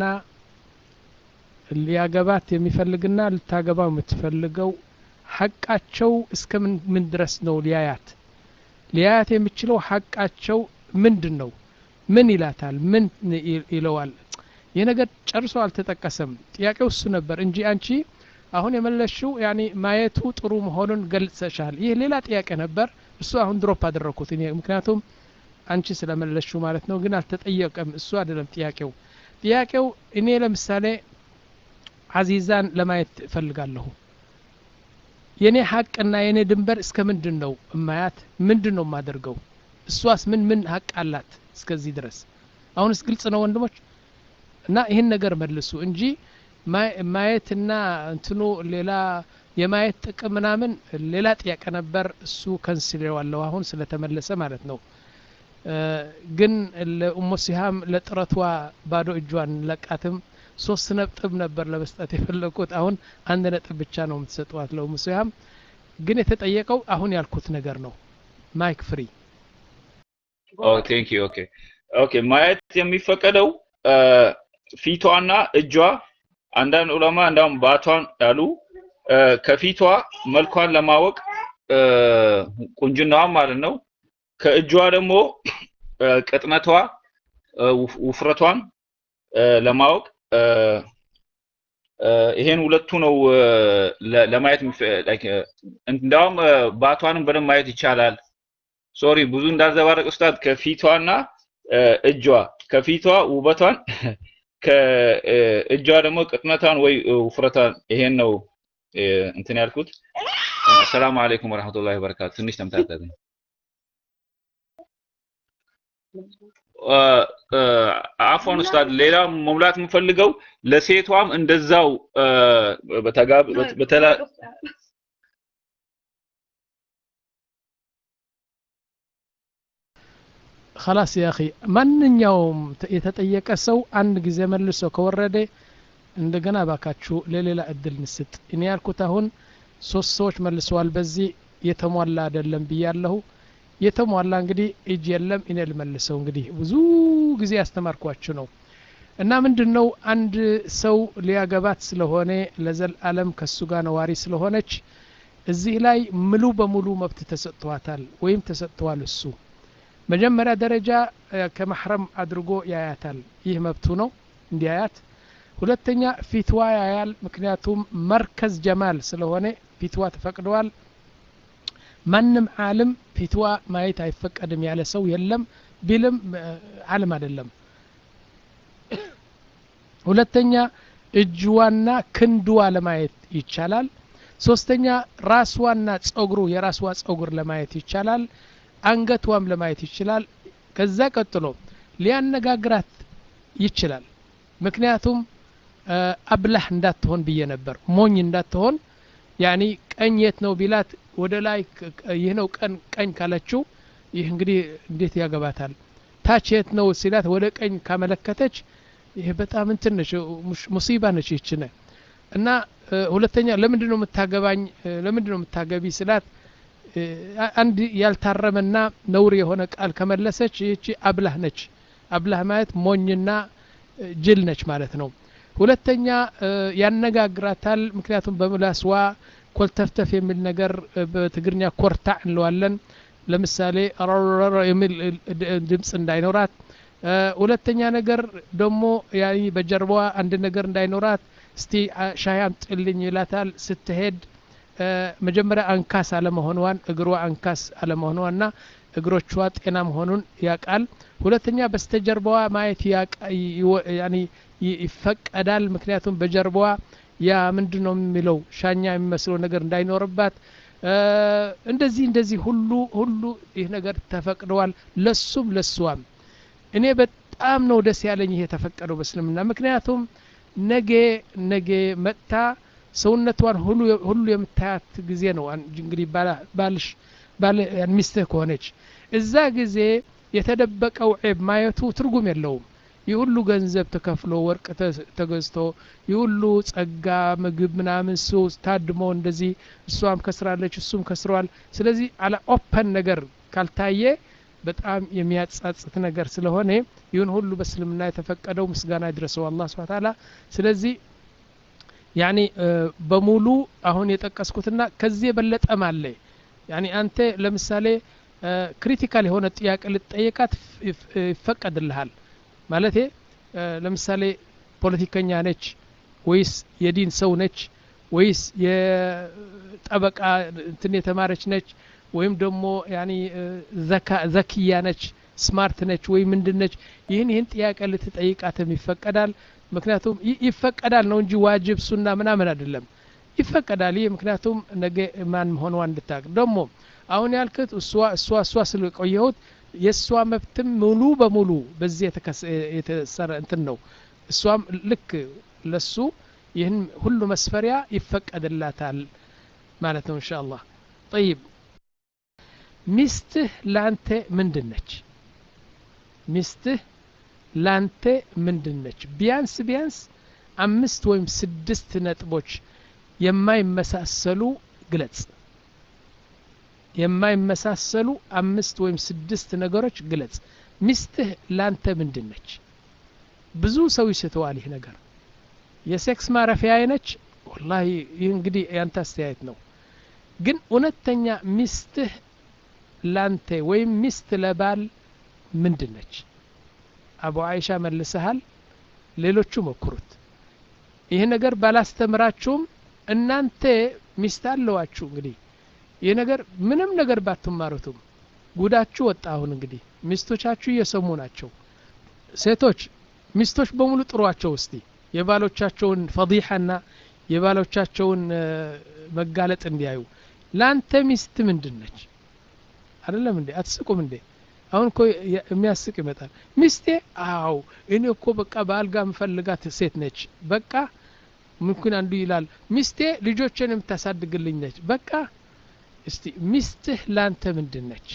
ሊያገባት የሚፈልግና ልታገባው የምትፈልገው ሐቃቸው እስከ ምን ምን ድረስ ነው ሊያያት ሊያያት የሚችለው ሐቃቸው ምንድነው? ምን ይላታል? ምን ይለዋል? የነገር ጨርሶ አልተጠቀሰም። ጥያቄው እሱ ነበር እንጂ አንቺ አሁን የመለሽው ያኒ ማየቱ ጥሩ መሆኑን ገልጸሻል። ይህ ሌላ ጥያቄ ነበር። እሱ አሁን ድሮፕ አደረኩት እኔ ምክንያቱም አንቺ ስለመለሽው ማለት ነው። ግን አልተጠየቀም። እሱ አይደለም ጥያቄው። ጥያቄው እኔ ለምሳሌ አዚዛን ለማየት እፈልጋለሁ። የኔ ሐቅና የኔ ድንበር እስከ ምንድነው እማያት? ምንድነው ማደርገው? እሷስ ምን ምን ሐቅ አላት እስከዚህ ድረስ? አሁንስ ግልጽ ነው ወንድሞች? እና ይሄን ነገር መልሱ እንጂ ማየትና እንትኑ ሌላ የማየት ጥቅም ምናምን ሌላ ጥያቄ ነበር። እሱ ከንስሌዋለሁ አሁን ስለተመለሰ ማለት ነው። ግን ለኡሙ ሲሃም ለጥረቷ ባዶ እጇን ለቃትም ሶስት ነጥብ ነበር ለመስጠት የፈለኩት። አሁን አንድ ነጥብ ብቻ ነው የምትሰጧት ለኡሙ ሲሃም። ግን የተጠየቀው አሁን ያልኩት ነገር ነው። ማይክ ፍሪ። ኦ ቴንክ ዩ ኦኬ ኦኬ ማየት የሚፈቀደው ፊቷና እጇ አንዳንድ ዑለማ እንዳውም ባቷን ያሉ ከፊቷ መልኳን ለማወቅ ቁንጅናዋ ማለት ነው። ከእጇ ደግሞ ቅጥነቷ ውፍረቷን ለማወቅ ይሄን ሁለቱ ነው ለማየት ላይክ እንዳውም ባቷንም በደንብ ማየት ይቻላል። ሶሪ ብዙ እንዳዘባረቅ ኡስታድ ከፊቷና እጇ ከፊቷ ውበቷን ከእጇ ደግሞ ቅጥነቷን ወይ ውፍረቷን ይሄን ነው እንትን ያልኩት። ሰላም አለይኩም ወራህመቱላሂ ወበረካቱ። ትንሽ ተምታታኝ። አፎን ኡስታድ ሌላ መሙላት የምፈልገው ለሴቷም እንደዛው በተጋብ በተላ خلاص يا اخي ማንኛውም የተጠየቀ ሰው አንድ ጊዜ መልሶ ከወረደ እንደገና ባካችሁ ለሌላ እድል ንስጥ። እኔ ያልኩት አሁን ሶስት ሰዎች መልሰዋል። በዚህ የተሟላ አይደለም ብያለሁ። የተሟላ እንግዲህ እጅ የለም እኔ ልመልሰው። እንግዲህ ብዙ ጊዜ ያስተማርኳችሁ ነው እና ምንድነው አንድ ሰው ሊያገባት ስለሆነ ለዘላለም ከሱ ጋር ነዋሪ ስለሆነች እዚህ ላይ ሙሉ በሙሉ መብት ተሰጥቷታል ወይም ተሰጥቷል። እሱ መጀመሪያ ደረጃ ከመህረም አድርጎ ያያታል። ይህ መብቱ ነው እንዲያያት። ሁለተኛ ፊትዋ ያያል። ምክንያቱም መርከዝ ጀማል ስለሆነ ፊትዋ ተፈቅዷል። ማንም ዓለም ፊትዋ ማየት አይፈቀድም ያለ ሰው የለም ቢልም ዓለም አይደለም። ሁለተኛ እጅዋና ክንድዋ ለማየት ይቻላል። ሶስተኛ ራስዋና ጸጉሩ የራስዋ ጸጉር ለማየት ይቻላል። አንገቷም ለማየት ይችላል። ከዛ ቀጥሎ ሊያነጋግራት ይችላል። ምክንያቱም አብላህ እንዳትሆን ብዬ ነበር። ሞኝ እንዳትሆን ያኒ ቀኝ የት ነው ቢላት ወደ ላይ ይህ ነው ቀን ቀኝ ካለችው ይህ እንግዲህ እንዴት ያገባታል? ታች የት ነው ሲላት ወደ ቀኝ ካመለከተች ይህ በጣም እንትን ነች ሙሲባ ነች ይችነ እና ሁለተኛ ለምንድን ነው የምታገባኝ ለምንድን ነው የምታገቢ ስላት አንድ ያልታረመና ነውር የሆነ ቃል ከመለሰች ይቺ አብላህ ነች። አብላህ ማለት ሞኝና ጅል ነች ማለት ነው። ሁለተኛ ያነጋግራታል። ምክንያቱም በምላስዋ ኮልተፍተፍ የሚል ነገር በትግርኛ ኮርታ እንለዋለን። ለምሳሌ አራራ የሚል ድምጽ እንዳይኖራት። ሁለተኛ ነገር ደግሞ ያኒ በጀርባዋ አንድ ነገር እንዳይኖራት እስቲ ሻይ አምጥልኝ ይላታል። ስትሄድ መጀመሪያ አንካስ አለመሆኗን እግሯ አንካስ አለመሆኗና እግሮቿ ጤና መሆኑን ያቃል። ሁለተኛ በስተጀርባዋ ማየት ያኒ ይፈቀዳል። ምክንያቱም በጀርባዋ ያ ምንድነው የሚለው ሻኛ የሚመስለው ነገር እንዳይኖርባት እንደዚህ እንደዚህ ሁሉ ሁሉ ይህ ነገር ተፈቅደዋል ለሱም ለሷም። እኔ በጣም ነው ደስ ያለኝ ይሄ ተፈቀደው በእስልምና። ምክንያቱም ነገ ነገ መጣ ሰውነቷን ሁሉ ሁሉ የምታያት ጊዜ ነው እንግዲህ ባልሽ ባል ሚስትህ ከሆነች እዛ ጊዜ የተደበቀው ዒብ ማየቱ ትርጉም የለውም። ይሁሉ ገንዘብ ተከፍሎ ወርቅ ተገዝቶ ይሁሉ ጸጋ ምግብ ምናምን ሱ ታድሞ እንደዚህ እሷም ከስራለች እሱም ከስሯል ስለዚህ አላ ኦፕን ነገር ካልታየ በጣም የሚያጻጽት ነገር ስለሆነ ይሁን ሁሉ በእስልምና የተፈቀደው ምስጋና ይድረሰው አላህ Subhanahu Ta'ala ስለዚህ ያኒ በሙሉ አሁን የጠቀስኩትና ከዚህ የበለጠም አለ ያኒ አንተ ለምሳሌ ክሪቲካል የሆነ ጥያቄ ልትጠይቃት ይፈቀድልሃል ማለቴ ለምሳሌ ፖለቲከኛ ነች ወይስ የዲን ሰው ነች ወይስ የጠበቃ እንትን የተማረች ነች ወይም ደግሞ ያኒ ዘካ ዘኪያ ነች ስማርት ነች ወይ ምንድነች ይህን ይህን ጥያቄ ልትጠይቃትም ይፈቀዳል ምክንያቱም ይፈቀዳል ነው እንጂ ዋጅብ ሱና ምናምን አይደለም ይፈቀዳል ይሄ ምክንያቱም ነገ ማን ሆነው እንድታቅ ደግሞ አሁን ያልከት እሷ እሷ እሷ ስለቆየሁት የሷ መብትም ሙሉ በሙሉ በዚህ የተሰራ እንትን ነው እሷም ልክ ለሱ ይህን ሁሉ መስፈሪያ ይፈቀድላታል ማለት ነው ኢንሻአላህ طيب ሚስትህ ላንተ ምንድነች ሚስትህ ላንተ ምንድነች ቢያንስ ቢያንስ አምስት ወይም ስድስት ነጥቦች የማይመሳሰሉ ግለጽ የማይመሳሰሉ አምስት ወይም ስድስት ነገሮች ግለጽ ሚስትህ ላንተ ምንድነች ብዙ ሰው ይስተዋል ይህ ነገር የሴክስ ማረፊያ ነች والله ይህ እንግዲህ ያንተ አስተያየት ነው ግን እውነተኛ ሚስትህ ላንተ ወይም ሚስት ለባል ምንድነች አቡ አይሻ መልሰሃል ሌሎቹ መክሩት ይሄ ነገር ባላስተምራችሁም እናንተ ሚስት አለዋችሁ እንግዲህ ይሄ ነገር ምንም ነገር ባትማሩትም ጉዳችሁ ወጣ አሁን እንግዲህ ሚስቶቻችሁ እየሰሙ ናቸው ሴቶች ሚስቶች በሙሉ ጥሯቸው እስቲ የባሎቻቸውን ፈዲሐና የባሎቻቸውን መጋለጥ እንዲያዩ ላንተ ሚስት ምንድነች አይደለም እንዴ አትስቁም እንዴ አሁን እኮ የሚያስቅ ይመጣል ሚስቴ አው እኔ እኮ በቃ ባልጋ ምፈልጋት ሴት ነች በቃ ምንኩን አንዱ ይላል ሚስቴ ልጆችን የምታሳድግልኝ ነች በቃ እስቲ ሚስትህ ላንተ ምንድነች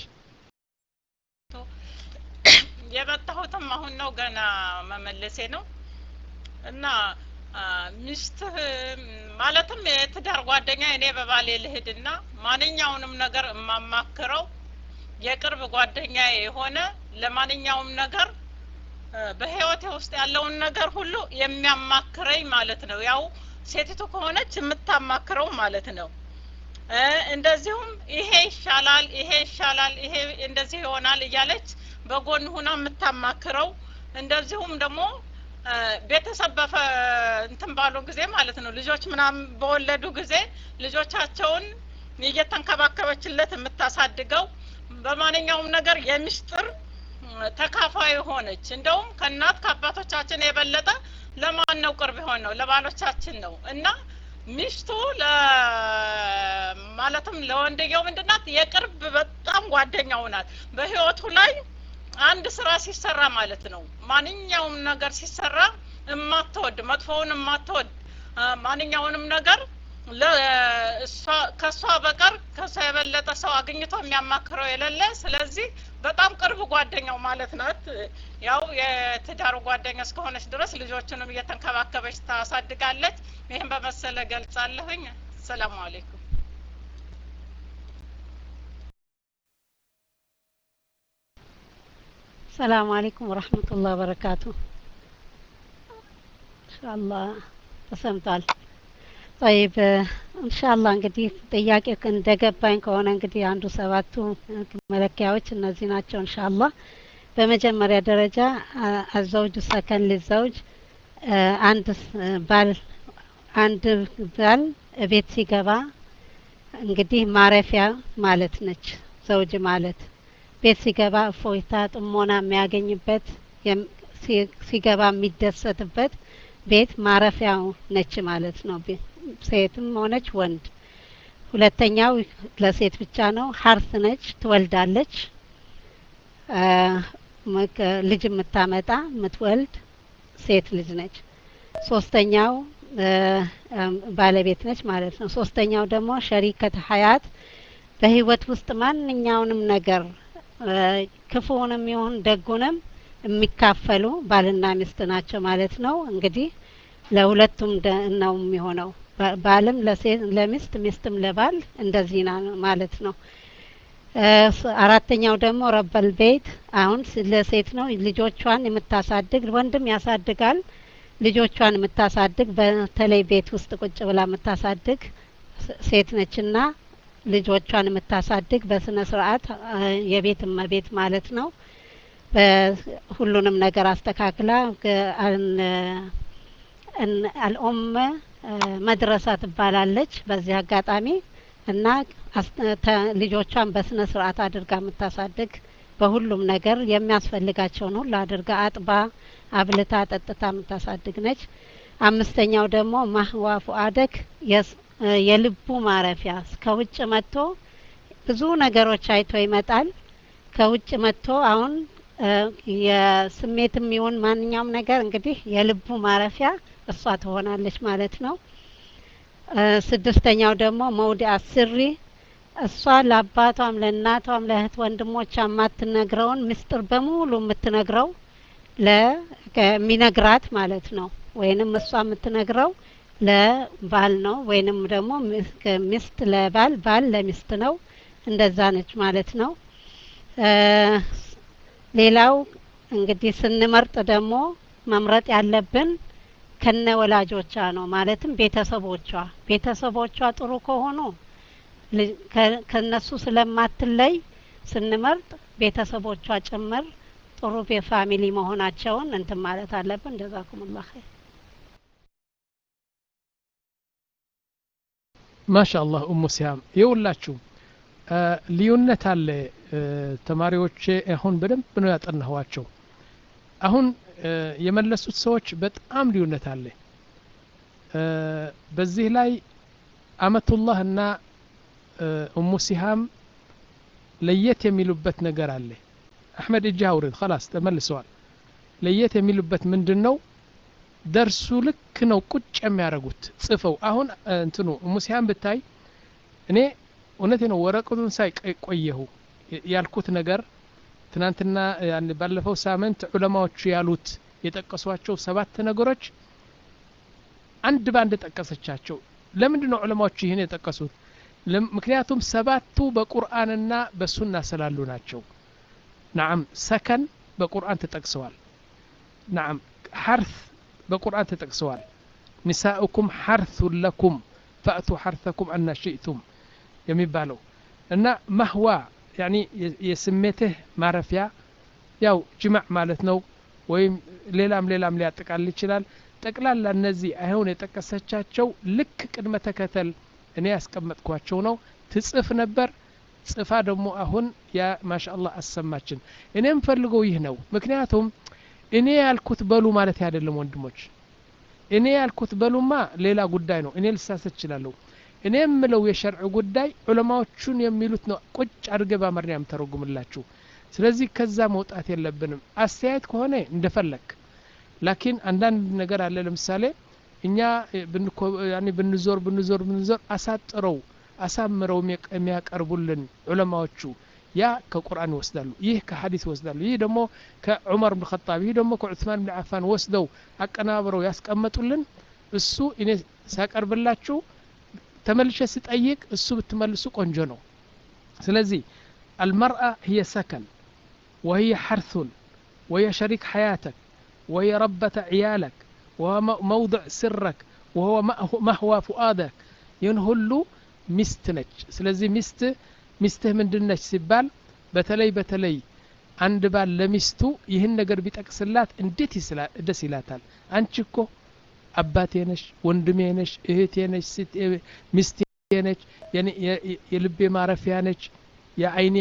የመጣሁትም አሁን ነው ገና መመለሴ ነው እና ሚስትህ ማለትም የትዳር ጓደኛ እኔ በባሌ ልሂድና ማንኛውንም ነገር እማማክረው የቅርብ ጓደኛ የሆነ ለማንኛውም ነገር በህይወቴ ውስጥ ያለውን ነገር ሁሉ የሚያማክረኝ ማለት ነው ያው ሴቲቱ ከሆነች የምታማክረው ማለት ነው እንደዚሁም ይሄ ይሻላል ይሄ ይሻላል ይሄ እንደዚህ ይሆናል እያለች በጎን ሆና የምታማክረው እንደዚሁም ደግሞ ቤተሰብ በፈ እንትን ባሉ ጊዜ ማለት ነው ልጆች ምናምን በወለዱ ጊዜ ልጆቻቸውን እየተንከባከበችለት የምታሳድገው በማንኛውም ነገር የሚስጥር ተካፋይ ሆነች እንደውም ከናት ከአባቶቻችን የበለጠ ለማን ነው ቅርብ ሆነው ለባሎቻችን ነው እና ሚስቱ ለ ማለትም ለወንድየው ምንድናት የቅርብ በጣም ጓደኛው ናት በህይወቱ ላይ አንድ ስራ ሲሰራ ማለት ነው ማንኛውም ነገር ሲሰራ እማትወድ መጥፎውን እማትወድ ማንኛውንም ነገር ለሷ ከሷ በቀር ከሷ የበለጠ ሰው አግኝቶ የሚያማክረው የሌለ ስለዚህ በጣም ቅርብ ጓደኛው ማለት ናት ያው የትዳሩ ጓደኛ እስከሆነች ድረስ ልጆቹንም እየተንከባከበች ታሳድጋለች ይሄን በመሰለ ገልጻለሁኝ ሰላም አለይኩም ሰላም አለይኩም ወራህመቱላሂ ወበረካቱ ኢንሻአላህ ተሰምቷል طيب ኢንሻአላህ እንግዲህ ጥያቄው እንደገባኝ ከሆነ እንግዲህ አንዱ ሰባቱ መለኪያዎች እነዚህ ናቸው ኢንሻአላህ በመጀመሪያ ደረጃ አዘውጅ ሰከን ለዘውጅ አንድ ባል አንድ ባል ቤት ሲገባ እንግዲህ ማረፊያ ማለት ነች ዘውጅ ማለት ቤት ሲገባ ፎይታ ጥሞና የሚያገኝበት ሲገባ የሚደሰትበት ቤት ማረፊያው ነች ማለት ነው ሴትም ሆነች ወንድ ሁለተኛው ለሴት ብቻ ነው ሀርስ ነች ትወልዳለች ልጅ የምታመጣ የምትወልድ ሴት ልጅ ነች ሶስተኛው ባለቤት ነች ማለት ነው ሶስተኛው ደግሞ ሸሪከት ሀያት በህይወት ውስጥ ማንኛውንም ነገር ክፉውንም ይሁን ደጉንም የሚካፈሉ ባልና ሚስት ናቸው ማለት ነው። እንግዲህ ለሁለቱም ነው የሚሆነው። ባልም ለሚስት ሚስትም ለባል እንደዚህ ነው ማለት ነው። አራተኛው ደግሞ ረበል ቤት አሁን ለሴት ነው። ልጆቿን የምታሳድግ ወንድም ያሳድጋል። ልጆቿን የምታሳድግ በተለይ ቤት ውስጥ ቁጭ ብላ የምታሳድግ ሴት ነችና ልጆቿን የምታሳድግ በስነ ስርዓት የቤት እመቤት ማለት ነው። ሁሉንም ነገር አስተካክላ አልኡም መድረሳ ትባላለች በዚህ አጋጣሚ እና ልጆቿን በስነ ስርዓት አድርጋ የምታሳድግ በሁሉም ነገር የሚያስፈልጋቸውን ሁሉ አድርጋ አጥባ አብልታ ጠጥታ የምታሳድግ ነች። አምስተኛው ደግሞ ማህዋ ፉአደክ የልቡ ማረፊያ ከውጭ መጥቶ ብዙ ነገሮች አይቶ ይመጣል። ከውጭ መጥቶ አሁን የስሜትም ይሁን ማንኛውም ነገር እንግዲህ የልቡ ማረፊያ እሷ ትሆናለች ማለት ነው። ስድስተኛው ደግሞ መውዲዕ አስሪ እሷ ለአባቷም ለእናቷም ለእህት ወንድሞቿ የማትነግረውን ምስጢር በሙሉ የምትነግረው ለሚነግራት ማለት ነው። ወይንም እሷ የምትነግረው ለባል ነው ወይንም ደግሞ ሚስት ለባል ባል ለሚስት ነው። እንደዛ ነች ማለት ነው። ሌላው እንግዲህ ስንመርጥ ደግሞ መምረጥ ያለብን ከነ ወላጆቿ ነው። ማለትም ቤተሰቦቿ ቤተሰቦቿ ጥሩ ከሆኑ ከነሱ ስለማትለይ ስንመርጥ ቤተሰቦቿ ጭምር ጥሩ የፋሚሊ መሆናቸውን እንትን ማለት አለብን። ጀዛኩሙላህ ኸይር። ማሻአላህ ኡሙ ሲያም ይውላችሁ ልዩነት አለ። ተማሪዎቼ አሁን በደንብ ነው ያጠናኋቸው። አሁን የመለሱት ሰዎች በጣም ልዩነት አለ። በዚህ ላይ አመቱላህ እና ኡሙ ሲሃም ለየት የሚሉበት ነገር አለ። አህመድ እጅ አውርድ خلاص ተመልሰዋል። ለየት የሚሉበት ምንድነው? ደርሱ ልክ ነው ቁጭ የሚያረጉት ጽፈው። አሁን እንትኑ ኡሙ ሲሃም ብታይ እኔ እውነቴ ነው ወረቀቱን ሳይ ቆየሁ ያልኩት ነገር ትናንትና ያን ባለፈው ሳምንት ዑለማዎቹ ያሉት የጠቀሷቸው ሰባት ነገሮች አንድ ባንድ ጠቀሰቻቸው። ለምንድነው ዑለማዎቹ ይሄን የጠቀሱት? ምክንያቱም ሰባቱ በቁርአንና በሱና ስላሉ ናቸው። نعم ሰከን በቁርአን ተጠቅሰዋል። نعم حرث በቁርአን ተጠቅሰዋል። نساؤكم حرث لكم فأتوا حرثكم أن شئتم የሚባለው እና ማህዋ ያኒ የስሜትህ ማረፊያ ያው ጅማዕ ማለት ነው። ወይም ሌላም ሌላም ሊያጠቃልል ይችላል። ጠቅላላ እነዚህ አይሆን የጠቀሰቻቸው ልክ ቅድመ ተከተል እኔ ያስቀመጥኳቸው ነው። ትጽፍ ነበር ጽፋ ደግሞ አሁን ያ ማሻአላህ አሰማችን። እኔም ፈልገው ይህ ነው። ምክንያቱም እኔ ያልኩት በሉ ማለት አይደለም ወንድሞች። እኔ ያልኩት በሉማ ሌላ ጉዳይ ነው። እኔ ልሳሳት እችላለሁ። እኔ የምለው የሸርዕ ጉዳይ ዑለማዎቹን የሚሉት ነው። ቁጭ አድርገህ በአማርኛም ተረጉምላችሁ። ስለዚህ ከዛ መውጣት የለብንም። አስተያየት ከሆነ እንደፈለክ ላኪን አንዳንድ ነገር አለ። ለምሳሌ እኛ ያኒ ብንዞር ብንዞር ብንዞር አሳጥረው አሳምረው የሚያቀርቡልን ዑለማዎቹ ያ ከቁርአን ይወስዳሉ፣ ይህ ከሐዲስ ይወስዳሉ፣ ይህ ደግሞ ከዑመር ኢብኑ ኸጣብ፣ ይህ ደግሞ ከዑስማን ኢብኑ አፋን ወስደው አቀናብረው ያስቀመጡልን። እሱ እኔ ሳቀርብላችሁ ተመልሼ ስጠይቅ እሱ ብትመልሱ ቆንጆ ነው። ስለዚህ المرأة هي سكن وهي حرث وهي شريك حياتك وهي ربة عيالك وهو موضع سرك وهو مهوى فؤادك ينهلو ሚስት ነች። ስለዚህ ሚስት ሚስትህ ምንድነች ሲባል በተለይ በተለይ አንድ ባል ለሚስቱ ይህን ነገር ቢጠቅስላት እንዴት ደስ ይላታል። አንቺ እኮ አባቴ ነሽ፣ ወንድሜ ነሽ፣ እህቴ ነሽ፣ ሚስቴ ነች፣ ያኒ የልቤ ማረፊያ ነች፣ የአይኔ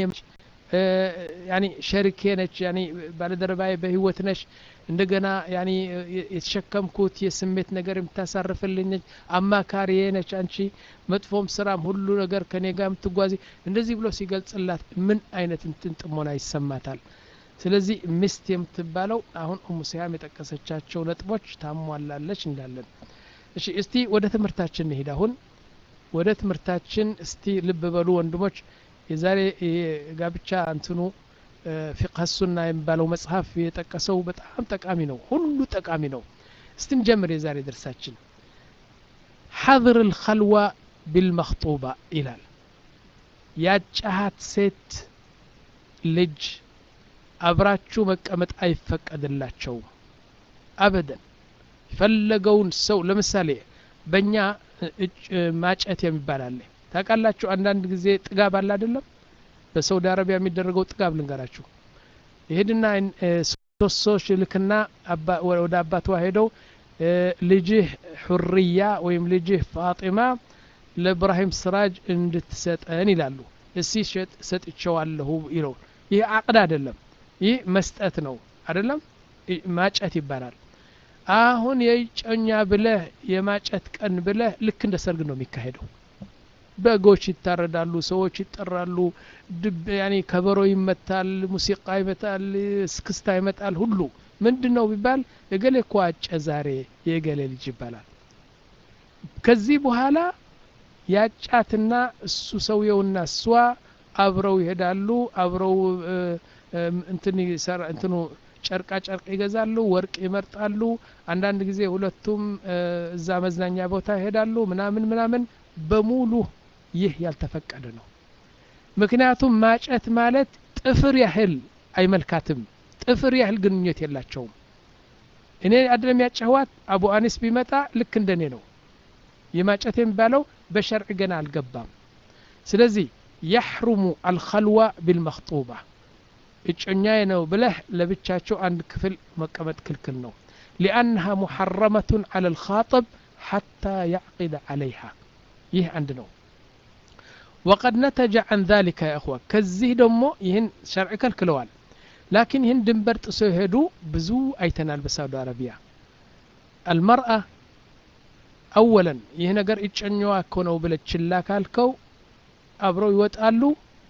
ያኒ ሸሪኬ ነች፣ ያኒ ባለደረባዬ በህይወት ነሽ፣ እንደገና ያኒ የተሸከምኩት የስሜት ነገር የምታሳርፍልኝ ነች፣ አማካሪዬ ነች፣ አንቺ መጥፎም ስራም ሁሉ ነገር ከኔ ጋር የምትጓዚ እንደዚህ ብሎ ሲገልጽላት ምን አይነት እንትን ጥሞና ይሰማታል። ስለዚህ ሚስት የምትባለው አሁን ኡሙ ሲያም የጠቀሰቻቸው ነጥቦች ታሟላለች እንዳለን። እሺ እስቲ ወደ ትምህርታችን እንሂድ። አሁን ወደ ትምህርታችን እስቲ ልብ በሉ ወንድሞች። የዛሬ ጋብቻ እንትኑ ፊቅህ ሱና የሚባለው መጽሐፍ የጠቀሰው በጣም ጠቃሚ ነው ሁሉ ጠቃሚ ነው استنجمر የዛሬ درساችን حظر الخلوة بالمخطوبة ይላል ያጫሃት ሴት ልጅ አብራችሁ መቀመጥ አይፈቀድላቸው አበደን ፈለገውን ሰው ለምሳሌ በእኛ ማጨት የሚባል አለ ታውቃላችሁ አንዳንድ ጊዜ ጥጋብ አለ አይደለም በሳውዲ አረቢያ የሚደረገው ጥጋብ ልንገራችሁ ይሄድና ሶስት ሰዎች ልክና ወደ አባቷ ሄደው ልጅህ ሁርያ ወይም ልጅህ ፋጢማ ለኢብራሂም ስራጅ እንድትሰጠን ይላሉ እሲ ሰጥቼዋለሁ ይለው ይሄ አቅድ አይደለም ይሄ መስጠት ነው አይደለም ማጨት ይባላል አሁን የጨኛ ብለህ የማጨት ቀን ብለህ ልክ እንደ ሰርግ ነው የሚካሄደው በጎች ይታረዳሉ ሰዎች ይጠራሉ ድብ ያኒ ከበሮ ይመታል ሙዚቃ ይመታል ስክስታ ይመታል ሁሉ ምንድነው ቢባል እገሌ እኮ አጨ ዛሬ የገሌ ልጅ ይባላል ከዚህ በኋላ ያጫትና እሱ ሰውየውና እሷ አብረው ይሄዳሉ አብረው እንትን ይሰራ እንትኑ ጨርቃ ጨርቅ ይገዛሉ ወርቅ ይመርጣሉ አንዳንድ ጊዜ ሁለቱም እዛ መዝናኛ ቦታ ይሄዳሉ ምናምን ምናምን በሙሉ ይህ ያልተፈቀደ ነው ምክንያቱም ማጨት ማለት ጥፍር ያህል አይመልካትም ጥፍር ያህል ግንኙነት የላቸውም እኔ አድለም ያጫዋት አቡ አኒስ ቢመጣ ልክ እንደኔ ነው የማጨት የሚባለው በሸርዕ ገና አልገባም ስለዚህ يحرم الخلوة بالمخطوبة እጨኛዬ ነው ብለህ ለብቻቸው አንድ ክፍል መቀመጥ ክልክል ነው لأنها محرمة على الخاطب حتى يعقد عليها ይህ አንድ ነው وقد نتج عن ذلك يا اخوة ከዚህ ደግሞ ይህን ሸርዕ ከልክለዋል لكن ይህን ድንበር ጥሰው ሄዱ ብዙ አይተናል በሳውዲ አረቢያ المرأة اولا ይህ ነገር እጨኛዋ እኮ ነው ብለህ ችላ ካልከው አብረው ይወጣሉ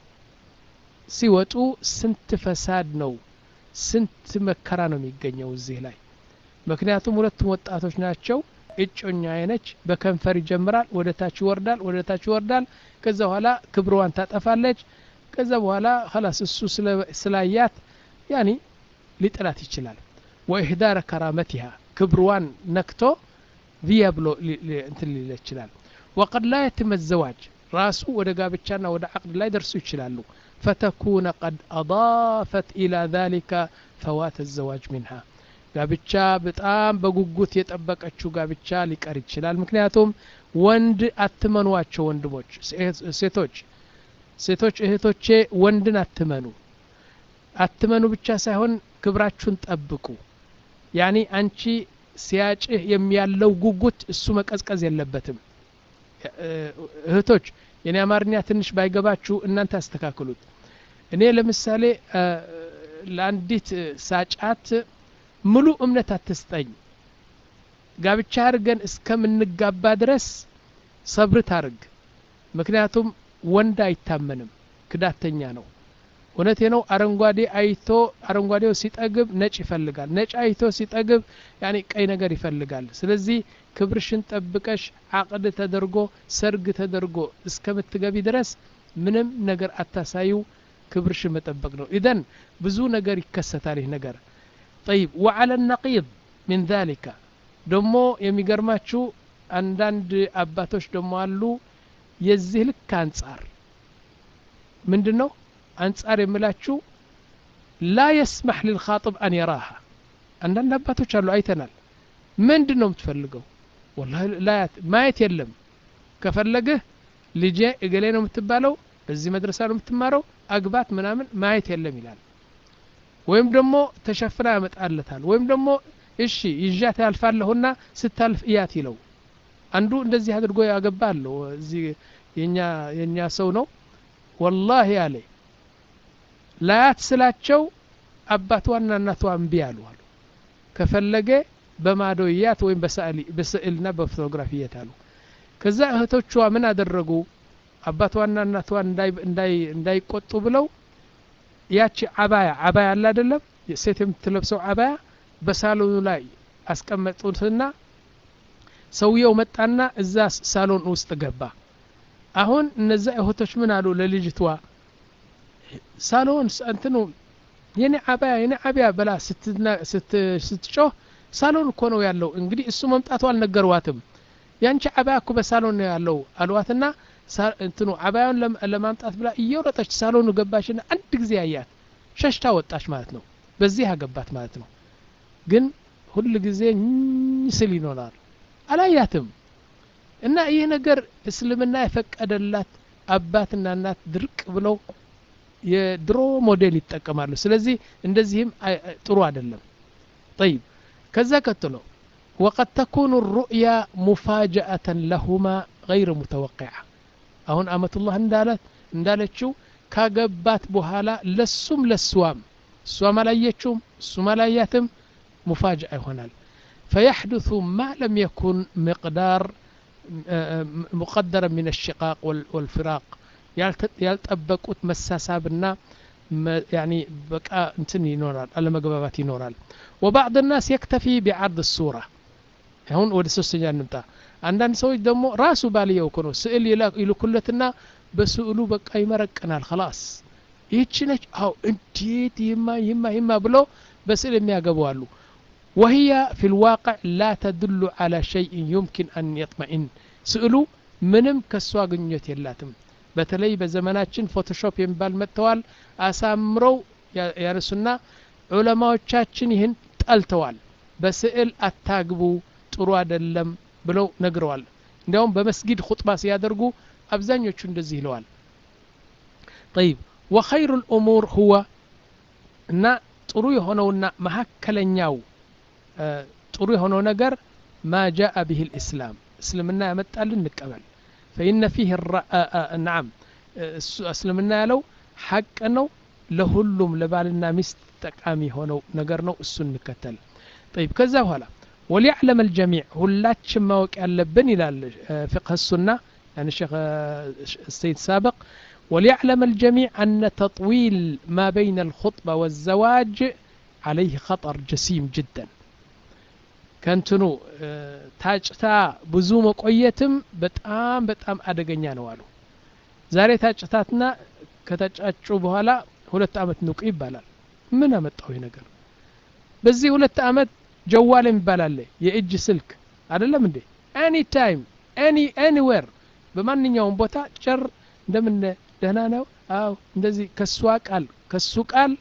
ሲወጡ ስንት ፈሳድ ነው ስንት መከራ ነው የሚገኘው እዚህ ላይ ምክንያቱም ሁለቱም ወጣቶች ናቸው እጮኛ አይነች በከንፈር ይጀምራል ወደ ታች ይወርዳል ወደ ታች ይወርዳል ከዛ በኋላ ክብሯን ታጠፋለች ከዛ በኋላ خلاص እሱ ስላያት ያኒ ሊጥላት ይችላል ወኢህዳር ከራመቲها ክብሯን ነክቶ ቪያብሎ እንትን ሊል ይችላል وقد لا يتم الزواج ራሱ ወደ ጋብቻና ወደ አቅድ ላይ ደርሱ ይችላሉ فتكون قد أضافت إلى ذلك فوات الزواج منها ጋብቻ በጣም በጉጉት የጠበቀችው ጋብቻ ሊቀር ይችላል ምክንያቱም ወንድ አትመኗቸው ወንድሞች ሴቶች ሴቶች እህቶቼ ወንድን አትመኑ አትመኑ ብቻ ሳይሆን ክብራችሁን ጠብቁ ያኒ አንቺ ሲያጭህ የሚያለው ጉጉት እሱ መቀዝቀዝ የለበትም እህቶች የኔ አማርኛ ትንሽ ባይገባችሁ እናንተ አስተካክሉት እኔ ለምሳሌ ለአንዲት ሳጫት ሙሉ እምነት አትስጠኝ ጋብቻ አርገን እስከምንጋባ ድረስ ሰብር ታርግ ምክንያቱም ወንድ አይታመንም ክዳተኛ ነው እውነቴ ነው አረንጓዴ አይቶ አረንጓዴው ሲጠግብ ነጭ ይፈልጋል ነጭ አይቶ ሲጠግብ ያኒ ቀይ ነገር ይፈልጋል ስለዚህ ክብርሽን ጠብቀሽ አቅድ ተደርጎ ሰርግ ተደርጎ እስከምትገቢ ድረስ ምንም ነገር አታሳዩ ክብርሽን መጠበቅ ነው ኢደን ብዙ ነገር ይከሰታል ይህ ነገር طيب وعلى النقيض من ذلك ደሞ የሚገርማችሁ አንዳንድ አባቶች ደሞ አሉ የዚህ ልክ አንጻር ምንድነው አንጻር የምላችሁ لا يسمح للخاطب أن يراها አንዳንድ አባቶች አሉ አይተናል ምንድነው የምትፈልገው والله لا ማየት የለም ከፈለገህ ልጄ እገሌ ነው የምትባለው በዚህ መድረሳ ነው የምትማረው አግባት ምናምን ማየት የለም ይላል ወይም ደግሞ ተሸፍና ያመጣለታል ወይም ደግሞ እሺ ይዣት ያልፋለሁና ስታልፍ እያት ይለው አንዱ እንደዚህ አድርጎ ያገባለው እዚህ የኛ የኛ ሰው ነው والله ያለ ላያት ስላቸው አባቷና እናቷ እምቢ አሉ አሉ ከፈለገ በማዶያት ወይም በስዕል በስዕልና በፎቶግራፊ ያታሉ ከዛ እህቶቿ ምን አደረጉ አባቷና እናቷ እንዳይ እንዳይ እንዳይቆጡ ብለው ያቺ አባያ አባያ አለ አይደለም ሴት የምትለብሰው አባያ በሳሎኑ ላይ አስቀመጡትና ሰውየው መጣና እዛ ሳሎን ውስጥ ገባ አሁን እነዛ እህቶች ምን አሉ ለልጅቷ ሳሎን እንትኑ የኔ አባያ የኔ አባያ በላ ስትና ስት ስትጮህ ሳሎን እኮ ነው ያለው እንግዲህ እሱ መምጣቱ አልነገሯትም ያንቺ አባያ እኮ በሳሎን ነው ያለው አልዋትና እንትኑ አባያውን ለማምጣት ብላ እየወረጠች ሳሎኑ ገባችና አንድ ጊዜ ያያት ሸሽታ ወጣች ማለት ነው በዚህ አገባት ማለት ነው ግን ሁሉ ጊዜ ስል ይኖራል አላያትም እና ይሄ ነገር እስልምና የፈቀደላት አባትና እናት ድርቅ ብለው የድሮ ሞዴል ይጠቀማሉ ስለዚህ እንደዚህም ጥሩ አይደለም طيب ከዛ ቀጥሎ وقد تكون الرؤيا مفاجأة لهما غير متوقعة አሁን አመቱላህ እንዳላት እንዳለችው ካገባት በኋላ ለሱም ለሷም ሷም አላየችውም ሱም አላያትም مفاجأة ይሆናል فيحدث ما لم يكن مقدار مقدرا من الشقاق والفراق ያልጠበቁት መሳሳብና يعني بقى እንትን ይኖራል አለመግባባት ይኖራል وبعض الناس يكتفي بعرض الصورة አሁን ወደ ሶስተኛ እንምጣ አንዳንድ ሰዎች ደግሞ ራሱ ባልየው እኮ ነው ስዕል ይልኩለትና በስዕሉ በቃ ይመረቀናል خلاص ይህች ነች አው እንዴት ይማ ይማ ይማ ብሎ በስዕል የሚያገቡ አሉ وهي في الواقع لا تدل على شيء يمكن أن يطمئن ስዕሉ ምንም ከሷ ግንኙነት የላትም በተለይ በዘመናችን ፎቶሾፕ የሚባል መጥተዋል አሳምረው ያርሱና ዑለማዎቻችን ይህን ጠልተዋል በስዕል አታግቡ ጥሩ አይደለም ብለው ነግረዋል እንዲያውም በመስጊድ ኹጥባ ሲያደርጉ አብዛኞቹ እንደዚህ ይለዋል طيب وخير الأمور هو እና ጥሩ የሆነውና መሐከለኛው ጥሩ የሆነው ነገር ما جاء به الإسلام እስልምና ያመጣልን እንቀበል فإن فيه الرأ... نعم እስልምና ያለው ሐቅ ነው ለሁሉም ለባልና ሚስት ጠቃሚ ሆነው ነገር ነው እሱን እንከተል طيب ከዛ በኋላ وليعلم الجميع ሁላችን ማወቅ ያለብን ይላል فقه السنة يعني الشيخ السيد سابق وليعلم الجميع أن تطويل ما بين الخطبة والزواج عليه خطر جسيم جدا كنتنو ታጭታ ብዙ መቆየትም በጣም በጣም አደገኛ ነው አሉ ዛሬ ታጭታትና ከተጫጩ በኋላ ሁለት አመት ንቁ ይባላል ምን አመጣው ይሄ ነገር በዚህ ሁለት አመት ጀዋል ይባላል የእጅ ስልክ አይደለም እንዴ any time any anywhere በማንኛውም ቦታ ጨር እንደምን ደህና ነው አው እንደዚህ ከሷ ቃል ከሱ ቃል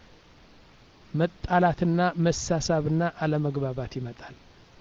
መጣላትና መሳሳብና አለመግባባት ይመጣል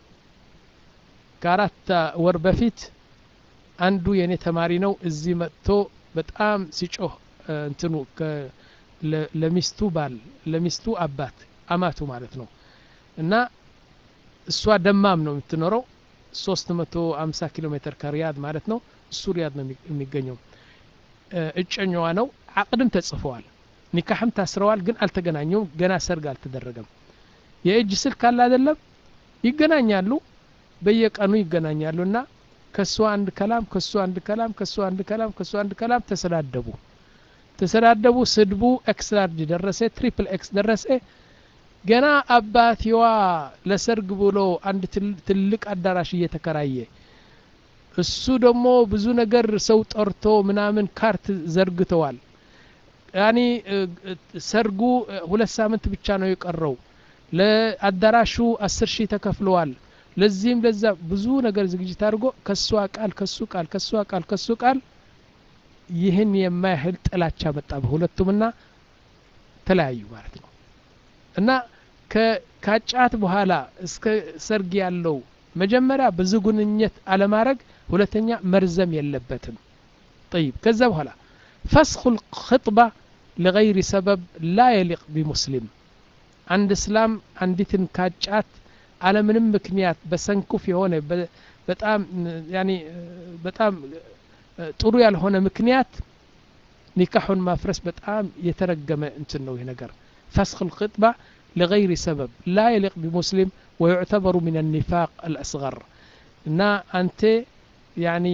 ከአራት ወር በፊት አንዱ የኔ ተማሪ ነው እዚህ መጥቶ በጣም ሲጮህ እንትኑ ለሚስቱ ባል ለሚስቱ አባት አማቱ ማለት ነው እና እሷ ደማም ነው የምትኖረው ሶስት መቶ ሃምሳ ኪሎ ሜትር ከሪያድ ማለት ነው እሱ ሪያድ ነው የሚገኘው እጨኛዋ ነው አቅድም ተጽፈዋል ኒካህም ታስረዋል ግን አልተገናኙም ገና ሰርግ አልተደረገም የእጅ ስልክ አለ አይደለም ይገናኛሉ በየቀኑ ይገናኛሉና ከሷ አንድ ከላም ከሷ አንድ ከላም ከሷ አንድ ከላም ከሷ አንድ ከላም ተሰዳደቡ ተሰዳደቡ ስድቡ ኤክስ ላርጅ ደረሰ ትሪፕል ኤክስ ደረሰ ገና አባቲዋ ለሰርግ ብሎ አንድ ትልቅ አዳራሽ እየተከራየ እሱ ደግሞ ብዙ ነገር ሰው ጠርቶ ምናምን ካርት ዘርግተዋል ያኒ ሰርጉ ሁለት ሳምንት ብቻ ነው የቀረው ለአዳራሹ አስር ሺህ ተከፍለዋል ለዚህም ለዛ ብዙ ነገር ዝግጅት አድርጎ ከሷ ቃል ከሱ ቃል ከሷ ቃል ከሱ ቃል ይህን የማይህል ጥላቻ መጣ በሁለቱምና ተለያዩ ማለት ነው እና ከካጫት በኋላ እስከ ሰርግ ያለው መጀመሪያ ብዙ ግንኙነት አለማድረግ ሁለተኛ መርዘም የለበትም طيب ከዛ በኋላ فسخ الخطبة لغير سبب لا يليق بمسلم عند اسلام አንዲትን ካጫት على ምንም ምክንያት በሰንኩፍ የሆነ በጣም يعني በጣም ጥሩ ያልሆነ ምክንያት ኒካሁን ማፍረስ በጣም የተረገመ እንትን ነው ይሄ ነገር فسخ الخطبة لغير سبب لا يليق بمسلم ويعتبر من النفاق الأصغر እና አንተ يعني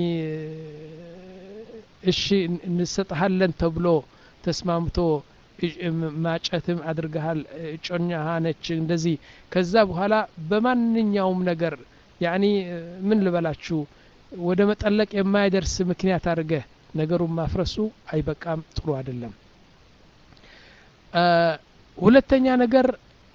እሺ እንሰጣለን ተብሎ ተስማምቶ ማጨትም አድርገሃል ጮኛሃ ነች እንደዚህ ከዛ በኋላ በማንኛውም ነገር يعني ምን ልበላችሁ ወደ መጠለቅ የማይደርስ ምክንያት አድርገህ ነገሩን ማፍረሱ አይበቃም ጥሩ አይደለም ሁለተኛ ነገር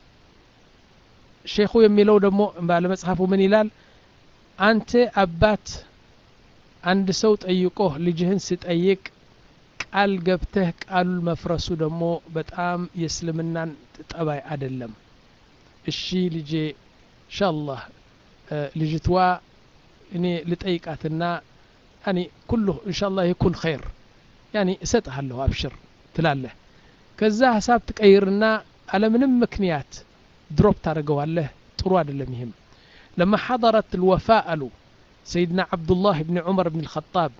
ሼኹ የሚለው ደግሞ ባለ መጽሐፉ ምን ይላል? አንተ አባት አንድ ሰው ጠይቆ ልጅህን ሲጠይቅ ቃል ገብተህ ቃል መፍረሱ ደግሞ በጣም የእስልምናን ጠባይ አይደለም። እሺ ልጄ ኢንሻአላህ ልጅቷ እኔ ልጠይቃትና ያኒ ኩሉ ኢንሻአላህ ይኩን ኸይር ያኒ እሰጥሃለሁ አብሽር ትላለህ። ከዛ ሐሳብ ትቀይርና አለምንም ምክንያት ድሮፕ ታደርገዋለህ። ጥሩ አይደለም ይሄም። لما حضرت الوفاء له سيدنا عبد الله بن عمر بن الخطاب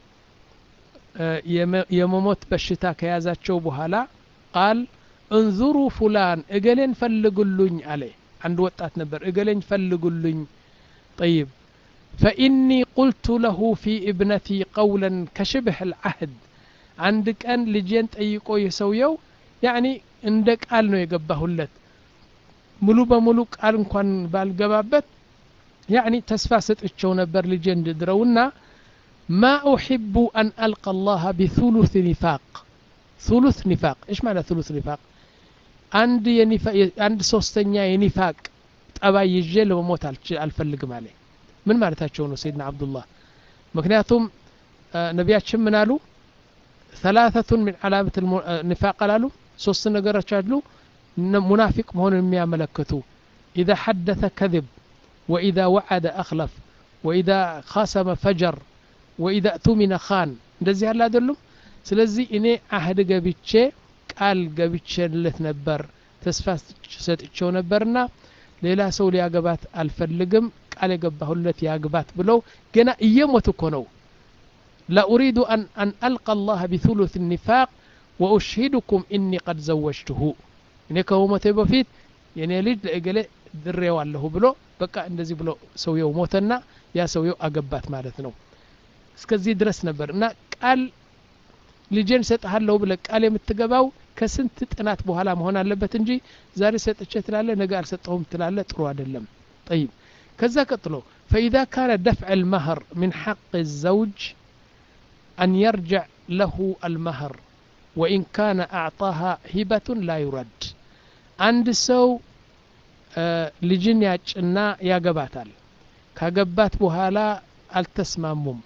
የመሞት በሽታ ከያዛቸው በኋላ ቃል انظروا فلان እገሌን ፈልጉልኝ አለ። አንድ ወጣት ነበር እገሌን ፈልጉልኝ طيب فإني قلت له في ابنتي قولا كشبه العهد عند كان ልጄን ጠይቆ የሰውየው ያኒ እንደ ቃል ነው የገባሁለት ሙሉ በሙሉ ቃል እንኳን ባልገባበት ያኒ ተስፋ ሰጥቼው ነበር ልጄ እንድድረውና ما أحب أن ألقى الله بثلث نفاق. ثلث نفاق إيش معنى ثلث نفاق؟ عند ينفاق عند سوستنيا ينفاق طبعا يجي لو موت አልፈልግም አለ። ምን ማለታቸው ነው سيدنا عبد الله? ምክንያቱም ነቢያችን ምን አሉ? ثلاثة من علامة النفاق قالوا ሶስት ነገሮች አሉ ሙናፊቅ መሆኑን የሚያመለክቱ إذا حدث كذب وإذا وعد أخلف وإذا خاصم فجر وإذا أتمن خان እንደዚህ ያለ አይደሉም። ስለዚህ እኔ አህድ ገብቼ ቃል ገብቼለት ነበር ተስፋ ሰጥቼው ነበርና ሌላ ሰው ሊያገባት አልፈልግም ቃል የገባሁለት ያግባት ብለው ገና እየሞቱ እኮ ነው። لا أريد أن أن ألقى الله بثلث النفاق وأشهدكم إني قد زوجته እኔ ከሞቴ በፊት የኔ ልጅ ለእገሌ ድሬዋለሁ ብሎ በቃ እንደዚህ ብሎ ሰውየው ሞተና ያ ሰውየው አገባት ማለት ነው። እስከዚህ ድረስ ነበር እና ቃል ልጄን ሰጥሃለሁ ብለህ ቃል የምትገባው ከስንት ጥናት በኋላ መሆን አለበት እንጂ ዛሬ ሰጥቼ ትላለህ ነገ አልሰጠሁም ትላለህ ጥሩ አይደለም። طيب كذا قتلو فإذا كان دفع المهر من حق الزوج أن يرجع له المهر وإن كان أعطاها هبة لا يرد. عند سو ልጅን ያጭና ያገባታል ካገባት በኋላ አልተስማሙም።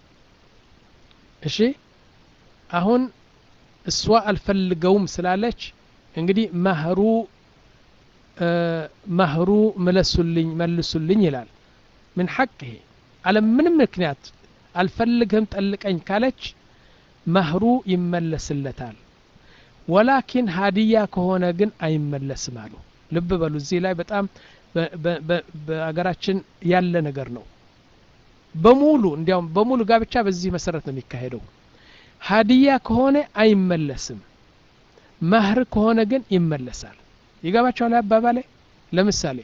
እሺ አሁን እሷ አልፈልገውም ስላለች እንግዲህ ማህሩ ማህሩ መለሱልኝ መልሱልኝ ይላል። ምን حقه على ምንም ምክንያት አልፈልግም ጠልቀኝ ካለች ማህሩ ይመለስለታል። ወላኪን ሃዲያ ከሆነ ግን አይመለስም አሉ። ልብ በሉ እዚህ ላይ በጣም በአገራችን ያለ ነገር ነው። በሙሉ እንዲያውም በሙሉ ጋብቻ በዚህ መሰረት ነው የሚካሄደው። ሃዲያ ከሆነ አይመለስም፣ ማህር ከሆነ ግን ይመለሳል። ይገባቸዋል አባባሌ? ለምሳሌ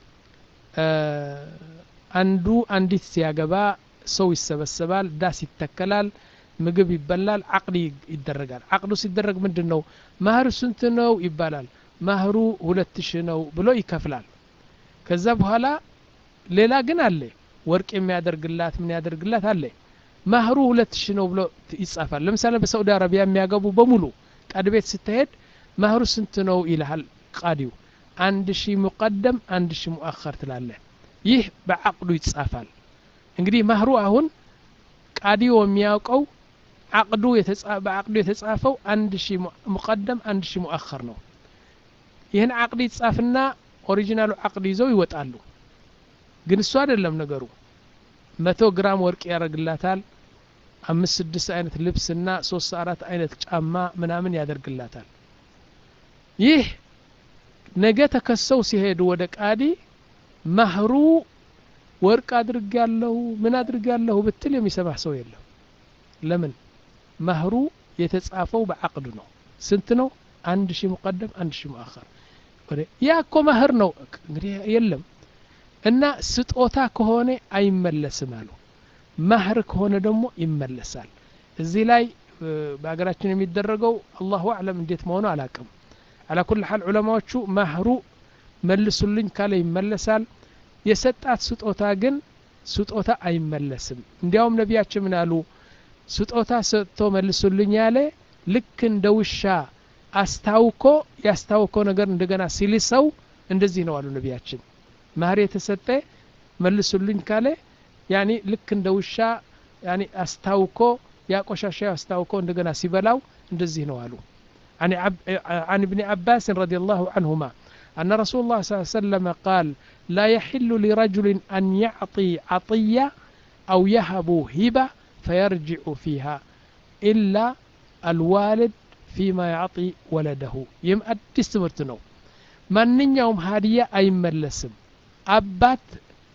አንዱ አንዲት ሲያገባ ሰው ይሰበሰባል፣ ዳስ ይተከላል፣ ምግብ ይበላል፣ አቅድ ይደረጋል። አቅዱ ሲደረግ ምንድነው ማህር ስንት ነው ይባላል። ማህሩ ሁለት ሺህ ነው ብሎ ይከፍላል። ከዛ በኋላ ሌላ ግን አለ ወርቅ የሚያደርግላት ምን ያደርግላት አለ ማህሩ ሁለት ሺህ ነው ብሎ ይጻፋል። ለምሳሌ በሳውዲ አረቢያ የሚያገቡ በሙሉ ቃድ ቤት ስትሄድ ማህሩ ስንት ነው ይልሃል ቃዲው። አንድ ሺህ ሙቀደም አንድ ሺህ ሙአኸር ትላለህ። ይህ በአቅዱ ይጻፋል። እንግዲህ ማህሩ አሁን ቃዲው የሚያውቀው አቅዱ የተጻፈ በአቅዱ የተጻፈው አንድ ሺህ ሙቀደም አንድ ሺህ ሙአኸር ነው። ይህን አቅድ ይጻፍና ኦሪጂናሉ አቅድ ይዘው ይወጣሉ። ግን እሱ አይደለም ነገሩ። መቶ ግራም ወርቅ ያደርግላታል፣ አምስት ስድስት አይነት ልብስና ሶስት አራት አይነት ጫማ ምናምን ያደርግላታል። ይህ ነገ ተከሰው ሲሄዱ ወደ ቃዲ ማህሩ ወርቅ አድርጋለሁ ምን አድርጋለሁ ብትል የሚሰማህ ሰው የለም። ለምን? ማህሩ የተጻፈው በአቅዱ ነው። ስንት ነው? አንድ ሺህ ሙቀደም አንድ ሺህ ሙአኸር። ያ እኮ ማህር ነው እንግዲህ የለም። እና ስጦታ ከሆነ አይመለስም አሉ። ማህር ከሆነ ደግሞ ይመለሳል። እዚህ ላይ በአገራችን የሚደረገው አላሁ አዕለም እንዴት መሆኑ አላውቅም። على كل حال ዑለማዎቹ ማህሩ መልሱልኝ ካለ ይመለሳል። የሰጣት ስጦታ ግን ስጦታ አይመለስም። እንዲያውም ነቢያችን ምን አሉ? ስጦታ ሰጥቶ መልሱልኝ ያለ ልክ እንደ ውሻ አስታውኮ ያስታውከው ነገር እንደገና ሲልሰው እንደዚህ ነው አሉ ነቢያችን። ማህር የተሰጠ መልሱልኝ ካለ ያኒ ልክ እንደ ውሻ ያኒ አስታውኮ ያቆሻሻ አስታውኮ እንደገና ሲበላው እንደዚህ ነው አሉ። عن عن ابن عباس رضي الله عنهما أن رسول الله صلى الله عليه وسلم قال لا يحل لرجل أن يعطي عطية أو يهب هبة فيرجع فيها إلا الوالد فيما يعطي ولده. يم أدس مرتنو من يوم هدية أي ملسم أبات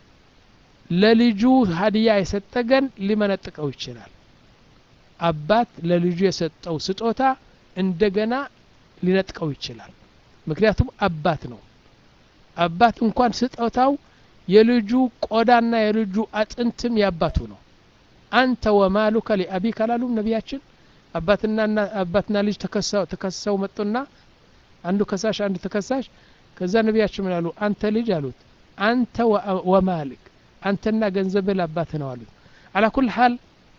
للجو هدية يستجن لمن تكوي يشلال أبات للجو يستو ستوتا እንደገና ሊነጥቀው ይችላል። ምክንያቱም አባት ነው። አባት እንኳን ስጦታው የልጁ ቆዳና የልጁ አጥንትም ያባቱ ነው። አንተ ወማሉከ ለአቢከ ላሉ ነቢያችን አባትና አባትና ልጅ ተከሰው ተከሰው መጡና አንዱ ከሳሽ አንዱ ተከሳሽ ከዛ ነቢያችን ምን አሉ? አንተ ልጅ አሉት አንተ ወማልክ አንተና ገንዘብ ለአባት ነው አሉት። አላ ኩል ሐል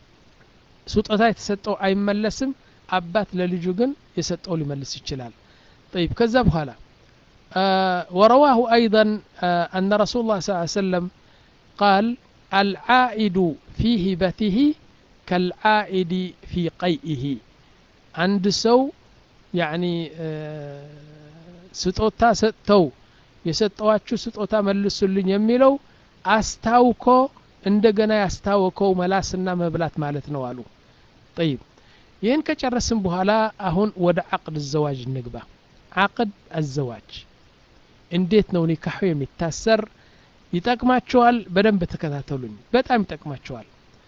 ስጦታ የተሰጠው አይመለስም። አባት ለልጁ ግን የሰጠው ሊመልስ ይችላል። طيب كذا بحالا آه ورواه أيضا آه أن رسول الله صلى الله عليه وسلم قال العائد في هبته كالعائد في قيئه. عند سو يعني آه ستوتا ستو يستواتشو ستوتا ملسلين يميلو أستاوكو እንደገና ያስታወከው መላስና መብላት ማለት ነው አሉ። طيب ይህን ከጨረስን በኋላ አሁን ወደ عقد الزواج እንግባ። عقد الزواج እንዴት ነው ኒካሁ የሚታሰር? ይጠቅማቸዋል። በደንብ ተከታተሉኝ፣ በጣም ይጠቅማቸዋል።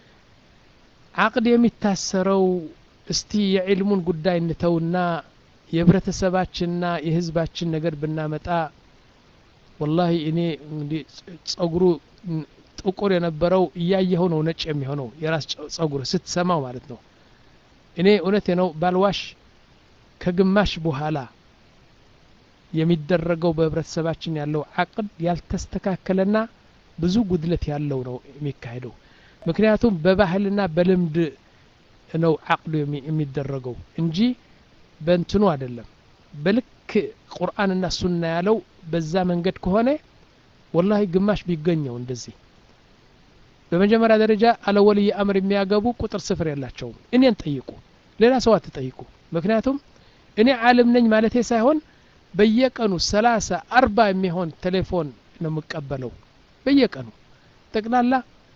عقد የሚታሰረው እስቲ የዕልሙን ጉዳይ እንተውና የህብረተሰባችንና የህዝባችን ነገር ብናመጣ والله እኔ እንግዲህ ጸጉሩ ጥቁር የነበረው እያየው ነው ነጭ የሚሆነው የራስ ጸጉር ስትሰማው ማለት ነው። እኔ እውነቴ ነው ባልዋሽ ከግማሽ በኋላ የሚደረገው በህብረተሰባችን ያለው عقد ያልተስተካከለና ብዙ ጉድለት ያለው ነው የሚካሄደው። ምክንያቱም በባህልና በልምድ ነው عقد የሚደረገው እንጂ በእንትኑ አይደለም። በልክ ቁርአንና ሱና ያለው በዛ መንገድ ከሆነ والله ግማሽ ቢገኘው እንደዚህ በመጀመሪያ ደረጃ አለ ወልይ አምር የሚያገቡ ቁጥር ስፍር ያላቸው እኔን ጠይቁ፣ ሌላ ሰው አትጠይቁ። ምክንያቱም እኔ ዓለም ነኝ ማለቴ ሳይሆን በየቀኑ ሰላሳ አርባ የሚሆን ቴሌፎን ነው የምቀበለው በየቀኑ ጠቅላላ።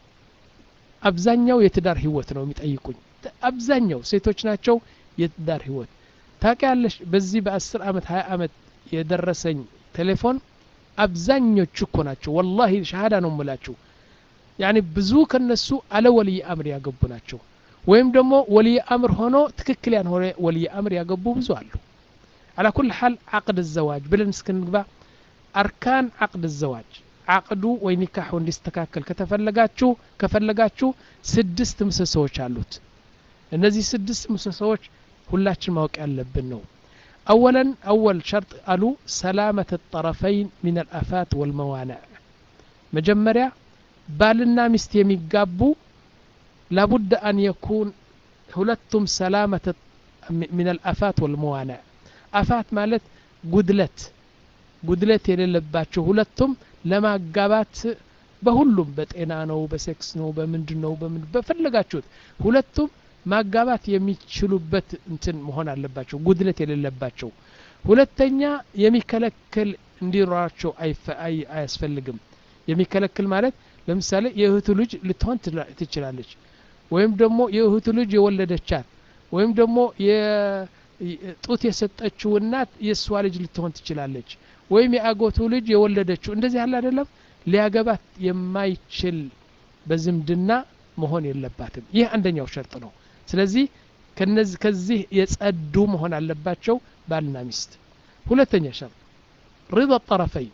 አብዛኛው የትዳር ህይወት ነው የሚጠይቁኝ። አብዛኛው ሴቶች ናቸው የትዳር ህይወት። ታውቂያለሽ በዚህ በ10 አመት ሃያ አመት የደረሰኝ ቴሌፎን አብዛኞቹ እኮ ናቸው والله ሸሃዳ ነው የምላችሁ። يعني ብዙ ከነሱ አለ ወልይ አምር ያገቡ ናቸው። ወይም ደግሞ ወልይ አምር ሆኖ ትክክል ያልሆነ ወልይ አምር ያገቡ ብዙ አሉ። على كل حال عقد الزواج ብለን እስክንግባ አርካን عقد الزواج عقዱ ወይ ኒካሁ እንዲስተካከል ከተፈለጋችሁ ከፈለጋችሁ ስድስት ምሰሶዎች አሉት። እነዚህ ስድስት ምሰሶዎች ሁላችን ማወቅ ያለብን ነው። اولا اول شرط قالوا سلامه الطرفين من الافات والموانع. مجمريا بالنا ሚስት የሚጋቡ لابد ان يكون ሁለቱም سلامه من الافات والموانع. افات ማለት ጉድለት ጉድለት የሌለባቸው ሁለቱም ለማጋባት በሁሉም በጤና ነው በሴክስ ነው በምንድነው በምን በፈለጋችሁት ሁለቱም ማጋባት የሚችሉበት እንትን መሆን አለባቸው፣ ጉድለት የሌለባቸው። ሁለተኛ የሚከለክል እንዲኖራቸው አያስፈልግም። የሚከለክል ማለት ለምሳሌ የእህቱ ልጅ ልትሆን ትችላለች፣ ወይም ደግሞ የእህቱ ልጅ የወለደቻት ወይም ደግሞ የጡት የሰጠችው እናት የሷ ልጅ ልትሆን ትችላለች፣ ወይም የአጎቱ ልጅ የወለደችው እንደዚህ ያለ አይደለም። ሊያገባት የማይችል በዝምድና መሆን የለባትም። ይህ አንደኛው ሸርጥ ነው። ስለዚህ ከነዚህ ከዚህ የጸዱ መሆን አለባቸው ባልና ሚስት። ሁለተኛ ሸርጥ رضا الطرفين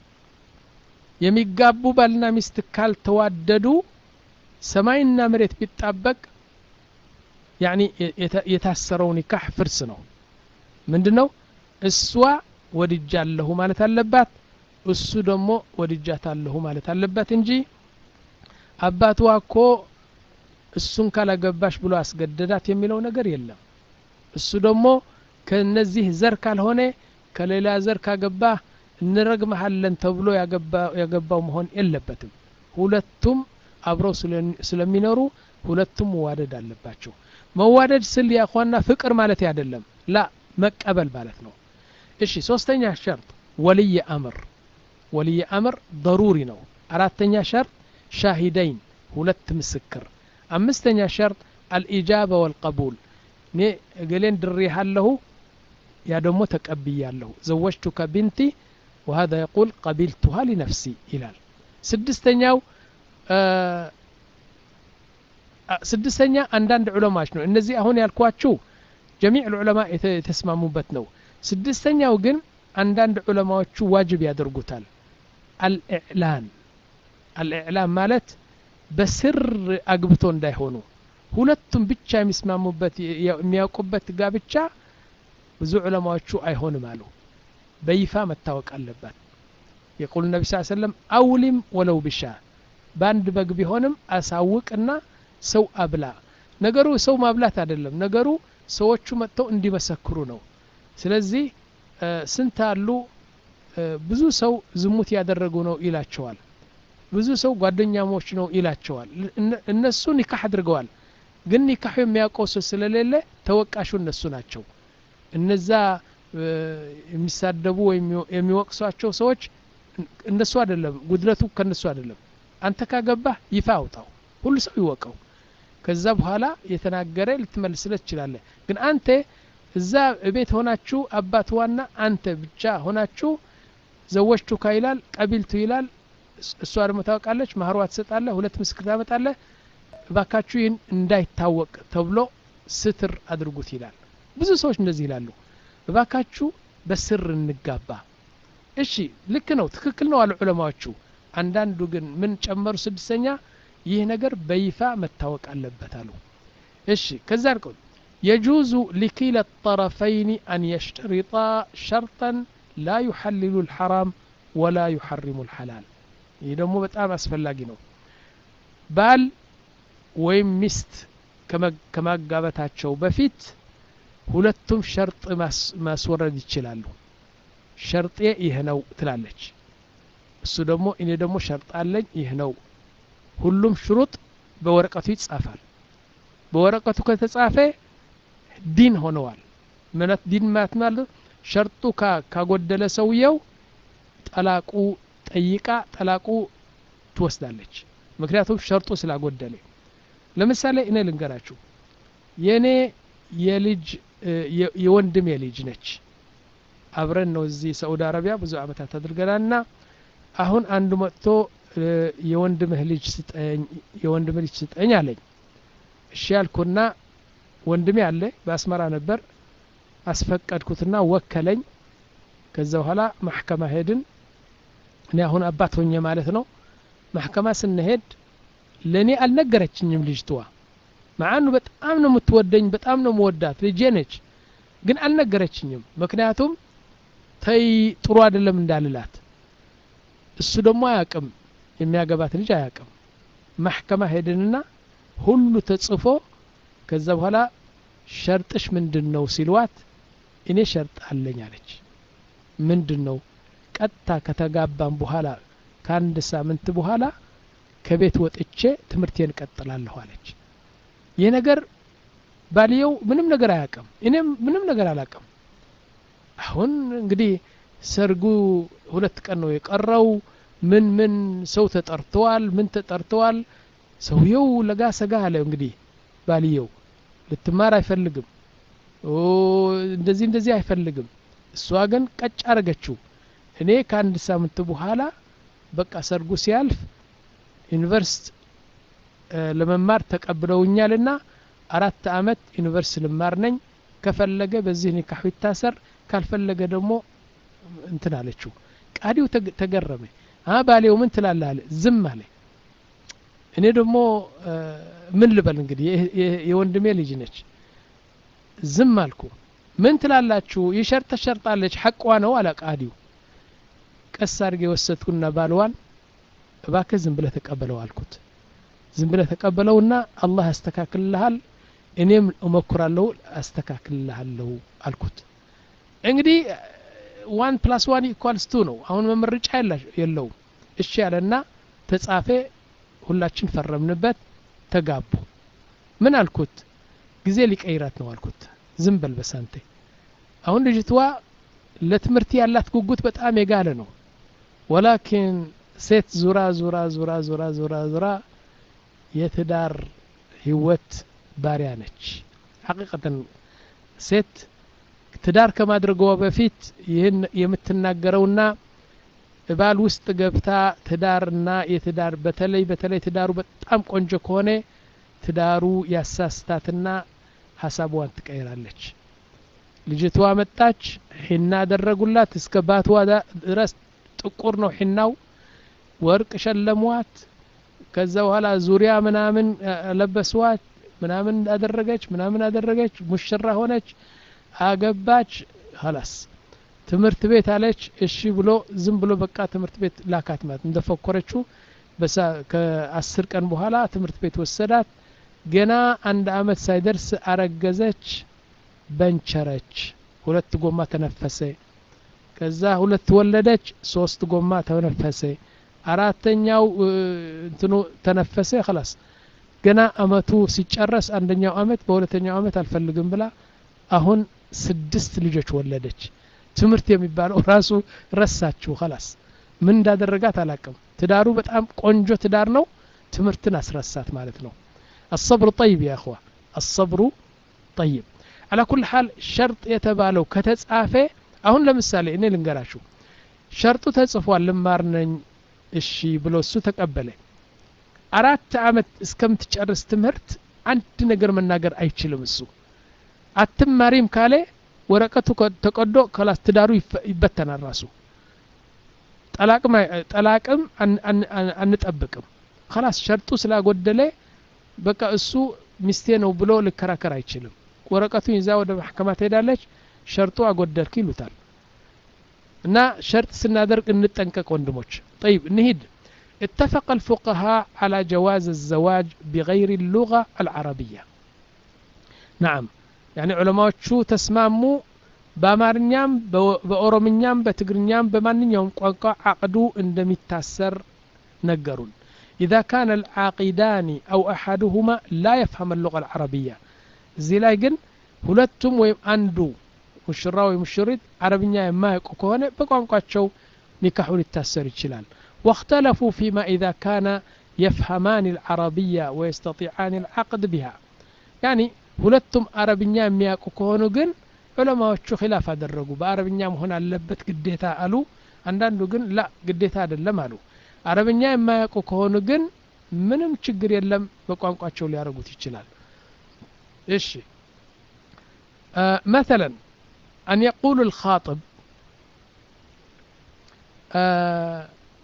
የሚጋቡ ባልና ሚስት ካልተዋደዱ ሰማይና መሬት ቢጣበቅ يعني የታሰረው ኒካህ ፍርስ ነው። ምንድነው? እሷ ወድጃለሁ ማለት አለባት፣ እሱ ደግሞ ወድጃታለሁ ማለት አለባት እንጂ አባቷ እኮ እሱን ካላገባሽ ብሎ አስገደዳት የሚለው ነገር የለም። እሱ ደግሞ ከነዚህ ዘር ካልሆነ ከሌላ ዘር ካገባ እንረግመሃለን ተብሎ ያገባ ያገባው መሆን የለበትም ሁለቱም አብረው ስለሚኖሩ ሁለቱም መዋደድ አለባቸው መዋደድ ስል ያኳና ፍቅር ማለት አይደለም ላ መቀበል ማለት ነው እሺ ሶስተኛ ሸርጥ ወልይ አምር ወልይ አምር ضروري ነው አራተኛ ሸርጥ ሻሂደይን ሁለት ምስክር አምስተኛ ሸርጥ الإجابة والقبول ኔ ገሌን ድሬሃለሁ ያ ደግሞ ተቀብያለሁ زوجتك بنتي وهذا يقول قبلتها لنفسي إلال سدستኛው ስድስተኛ አንዳንድ ዑለማዎች ነው እነዚህ አሁን ያልኳችሁ جميع العلماء የተስማሙበት ነው ስድስተኛው ግን አንዳንድ ዑለማዎቹ ዋጅብ ያደርጉታል الإعلان الإعلان ማለት በስር አግብቶ እንዳይሆኑ ሁለቱም ብቻ የሚስማሙበት የሚያውቁበት ጋብቻ ብዙ ዑለማዎቹ አይሆንም አሉ በይፋ መታወቅ አለበት يقول النبي صلى الله عليه وسلم أولم ولو بشاء باند በግ ቢሆንም አሳውቅና ሰው አብላ ነገሩ ሰው ማብላት አይደለም ነገሩ ሰዎቹ መጥተው እንዲመሰክሩ ነው ስለዚህ ስንት አሉ ብዙ ሰው ዝሙት ያደረጉ ነው ይላቸዋል ብዙ ሰው ጓደኛሞች ነው ይላቸዋል እነሱ ኒካህ አድርገዋል ግን ኒካህ የሚያውቀው ሰው ስለሌለ ተወቃሹ እነሱ ናቸው እነዛ የሚሳደቡ ወይም የሚወቅሷቸው ሰዎች እነሱ አይደለም ጉድለቱ ከነሱ አይደለም አንተ ካገባህ ይፋ አውጣው ሁሉ ሰው ይወቀው ከዛ በኋላ የተናገረ ልትመልስለት ይችላል ግን አንተ እዛ ቤት ሆናችሁ አባትዋና አንተ ብቻ ሆናችሁ ዘወጅቱካ ይላል ቀቢልቱ ይላል እሷ ደግሞ ታውቃለች ማህሯ ትሰጣለህ ሁለት ምስክር ታመጣለህ ባካችሁ ይህን እንዳይታወቅ ተብሎ ስትር አድርጉት ይላል ብዙ ሰዎች እንደዚህ ይላሉ ባካችሁ በስር እንጋባ እሺ ልክ ነው ትክክል ነው አሉ ዑለማዎቹ አንዳንዱ ግን ምን ጨመሩ ስድስተኛ ይህ ነገር በይፋ መታወቅ አለበት አሉ እሺ ከዛ አርቀው يجوز لكلا الطرفين أن يشترطا شرطا لا يحلل الحرام ولا يحرم الحلال يدمو በጣም አስፈላጊ ነው ባል ወይም ሚስት ከማጋባታቸው በፊት ሁለቱም ሸርጥ ማስወረድ ይችላሉ ሸርጤ ይህ ነው ትላለች እሱ ደግሞ እኔ ደግሞ ሸርጥ አለኝ ይህ ነው ሁሉም ሽሩጥ በወረቀቱ ይጻፋል በወረቀቱ ከተጻፈ ዲን ሆነዋል ማለት ዲን ማለት ሸርጡ ካጎደለ ሰውየው ጠላቁ ጠይቃ ጠላቁ ትወስዳለች ምክንያቱም ሸርጡ ስላጎደለ ለምሳሌ እኔ ልንገራችሁ የኔ የልጅ የወንድሜ ልጅ ነች አብረን ነው እዚህ ሳውዲ አረቢያ ብዙ አመታት አድርገናልና አሁን አንዱ መጥቶ የወንድምህ ልጅ ስጠኝ የወንድምህ ልጅ ስጠኝ አለኝ እሺ ያልኩና ወንድሜ አለ በአስመራ ነበር አስፈቀድኩትና ወከለኝ ከዛ በኋላ ማህከማ ሄድን እኔ አሁን አባት ሆኜ ማለት ነው ማህከማ ስንሄድ ለኔ አልነገረችኝም ልጅቷ ማአኑ በጣም ነው የምትወደኝ በጣም ነው የምወዳት ልጄ ነች ግን አልነገረችኝም ምክንያቱም ተይ ጥሩ አይደለም እንዳልላት እሱ ደግሞ አያውቅም የሚያገባት ልጅ አያውቅም ማህከማ ሄድንና ሁሉ ተጽፎ ከዛ በኋላ ሸርጥሽ ምንድነው ሲልዋት እኔ ሸርጥ አለኝ አለች ምንድነው ቀጥታ ከተጋባን በኋላ ከአንድ ሳምንት በኋላ ከቤት ወጥቼ ትምርቴን ቀጥላለሁ አለች ይሄ ነገር ባልየው ምንም ነገር አያውቅም እኔም ምንም ነገር አላውቅም አሁን እንግዲህ ሰርጉ ሁለት ቀን ነው የቀረው ምን ምን ሰው ተጠርተዋል ምን ተጠርተዋል ሰውየው ለጋ ሰጋ አለ እንግዲህ ባልየው ልትማር አይፈልግም ኦ እንደዚህ እንደዚህ አይፈልግም እሷ ግን ቀጭ አረገችው እኔ ከአንድ ሳምንት በኋላ በቃ ሰርጉ ሲያልፍ ዩኒቨርሲቲ ለመማር ተቀብለውኛልና አራት አመት ዩኒቨርሲቲ ልማር ነኝ ከፈለገ በዚህ ኒካህ ይታሰር ካልፈለገ ደግሞ እንትን አለችው ቃዲው ተገረመ አ ባሌው ምን ትላለህ አለ ዝም አለ እኔ ደግሞ ምን ልበል እንግዲህ የወንድሜ ልጅ ነች ዝም አልኩ ምን ትላላችሁ ይሸርጥ ተሸርጣለች ሐቋ ነው አለ ቃዲው ቀስ አድርጌ ወሰድኩና ባልዋን እባክህ ዝም ብለህ ተቀበለው አልኩት ዝም ብለህ ተቀበለውና አላህ ያስተካክልልሃል እኔም እመክራለሁ አስተካክልልሃለሁ አልኩት እንግዲህ ዋን ፕላስ ዋን ኢኳልስ ቱ ነው። አሁን መመረጫ የለውም። እሺ ያለና ተጻፈ፣ ሁላችን ፈረምንበት፣ ተጋቡ። ምን አልኩት? ጊዜ ሊቀይራት ነው አልኩት። ዝም በል በሳንቴ። አሁን ልጅቷ ለትምህርት ያላት ጉጉት በጣም የጋለ ነው። ወላኪን ሴት ዙራ ዙራ ዙራ ዙራ ዙራ ዙራ የትዳር ህይወት ባሪያ ነች። ሐቂቀተን ሴት ትዳር ከማድረጓ በፊት ይህን የምትናገረውና ባል ውስጥ ገብታ ትዳርና የትዳር በተለይ በተለይ ትዳሩ በጣም ቆንጆ ከሆነ ትዳሩ ያሳስታትና ሐሳቧን ትቀይራለች። ልጅቷ መጣች፣ ሒና አደረጉላት፣ እስከ ባትዋ ድረስ ጥቁር ነው ሒናው፣ ወርቅ ሸለሟት። ከዛ በኋላ ዙሪያ ምናምን ለበስዋት፣ ምናምን አደረገች ምናምን አደረገች፣ ሙሽራ ሆነች፣ አገባች። خلاص ትምህርት ቤት አለች። እሺ ብሎ ዝም ብሎ በቃ ትምህርት ቤት ላካት ማለት እንደፈከረችው። በሳ ከአስር ቀን በኋላ ትምህርት ቤት ወሰዳት። ገና አንድ አመት ሳይደርስ አረገዘች፣ በንቸረች፣ ሁለት ጎማ ተነፈሰ። ከዛ ሁለት ወለደች፣ ሶስት ጎማ ተነፈሰ። አራተኛው እንትኑ ተነፈሰ። خلاص ገና አመቱ ሲጨረስ አንደኛው አመት በሁለተኛው አመት አልፈልግም ብላ አሁን ስድስት ልጆች ወለደች። ትምህርት የሚባለው ራሱ ረሳችሁ። خلاص ምን እንዳደረጋት አላቅም። ትዳሩ በጣም ቆንጆ ትዳር ነው፣ ትምህርትን አስረሳት ማለት ነው። الصبر طيب يا اخوه الصبر طيب على كل حال شرط የተባለው ከተጻፈ አሁን ለምሳሌ እኔ ልንገራችሁ ሸርጡ ተጽፏል ልማር ነኝ እሺ ብሎ እሱ ተቀበለ። አራት አመት እስከምትጨርስ ትምህርት አንድ ነገር መናገር አይችልም እሱ። አትማሪም ካለ ወረቀቱ ተቀዶ ከላስ ትዳሩ ይበተናል ራሱ። ጠላቅም ጠላቅም አንጠብቅም። خلاص ሸርጡ ስላጎደለ በቃ እሱ ሚስቴ ነው ብሎ ልከራከር አይችልም። ወረቀቱን ይዛ ወደ ማህከማ ትሄዳለች። ሸርጡ አጎደልክ ይሉታል። እና ሸርጥ ስናደርግ እንጠንቀቅ ወንድሞች። طيب نهيد اتفق الفقهاء على جواز الزواج بغير اللغة العربية. نعم يعني علماء شو تسمامو بامارنيام بأورومنيام بتقرنيام بماننيام قوانقا عقدو اندم التاسر نقرون إذا كان العاقدان أو أحدهما لا يفهم اللغة العربية. زي لايقن هلتم ويم أندو مشرا ومشرد عربية ما يكون بقوانقا شو نكاحو للتاسر الشلال. واختلفوا فيما إذا كان يفهمان العربية ويستطيعان العقد بها. يعني هلتم عربية ما يكون جن علماء شو خلاف درجوا بعربية هنا اللبت قديتها قالوا عندنا جن لا قديتها دلما قالوا عربية ما يكون جن منهم شجر يلم بقوانقا شو ليارجوت الشلال. إيش آه مثلا أن يقول الخاطب آه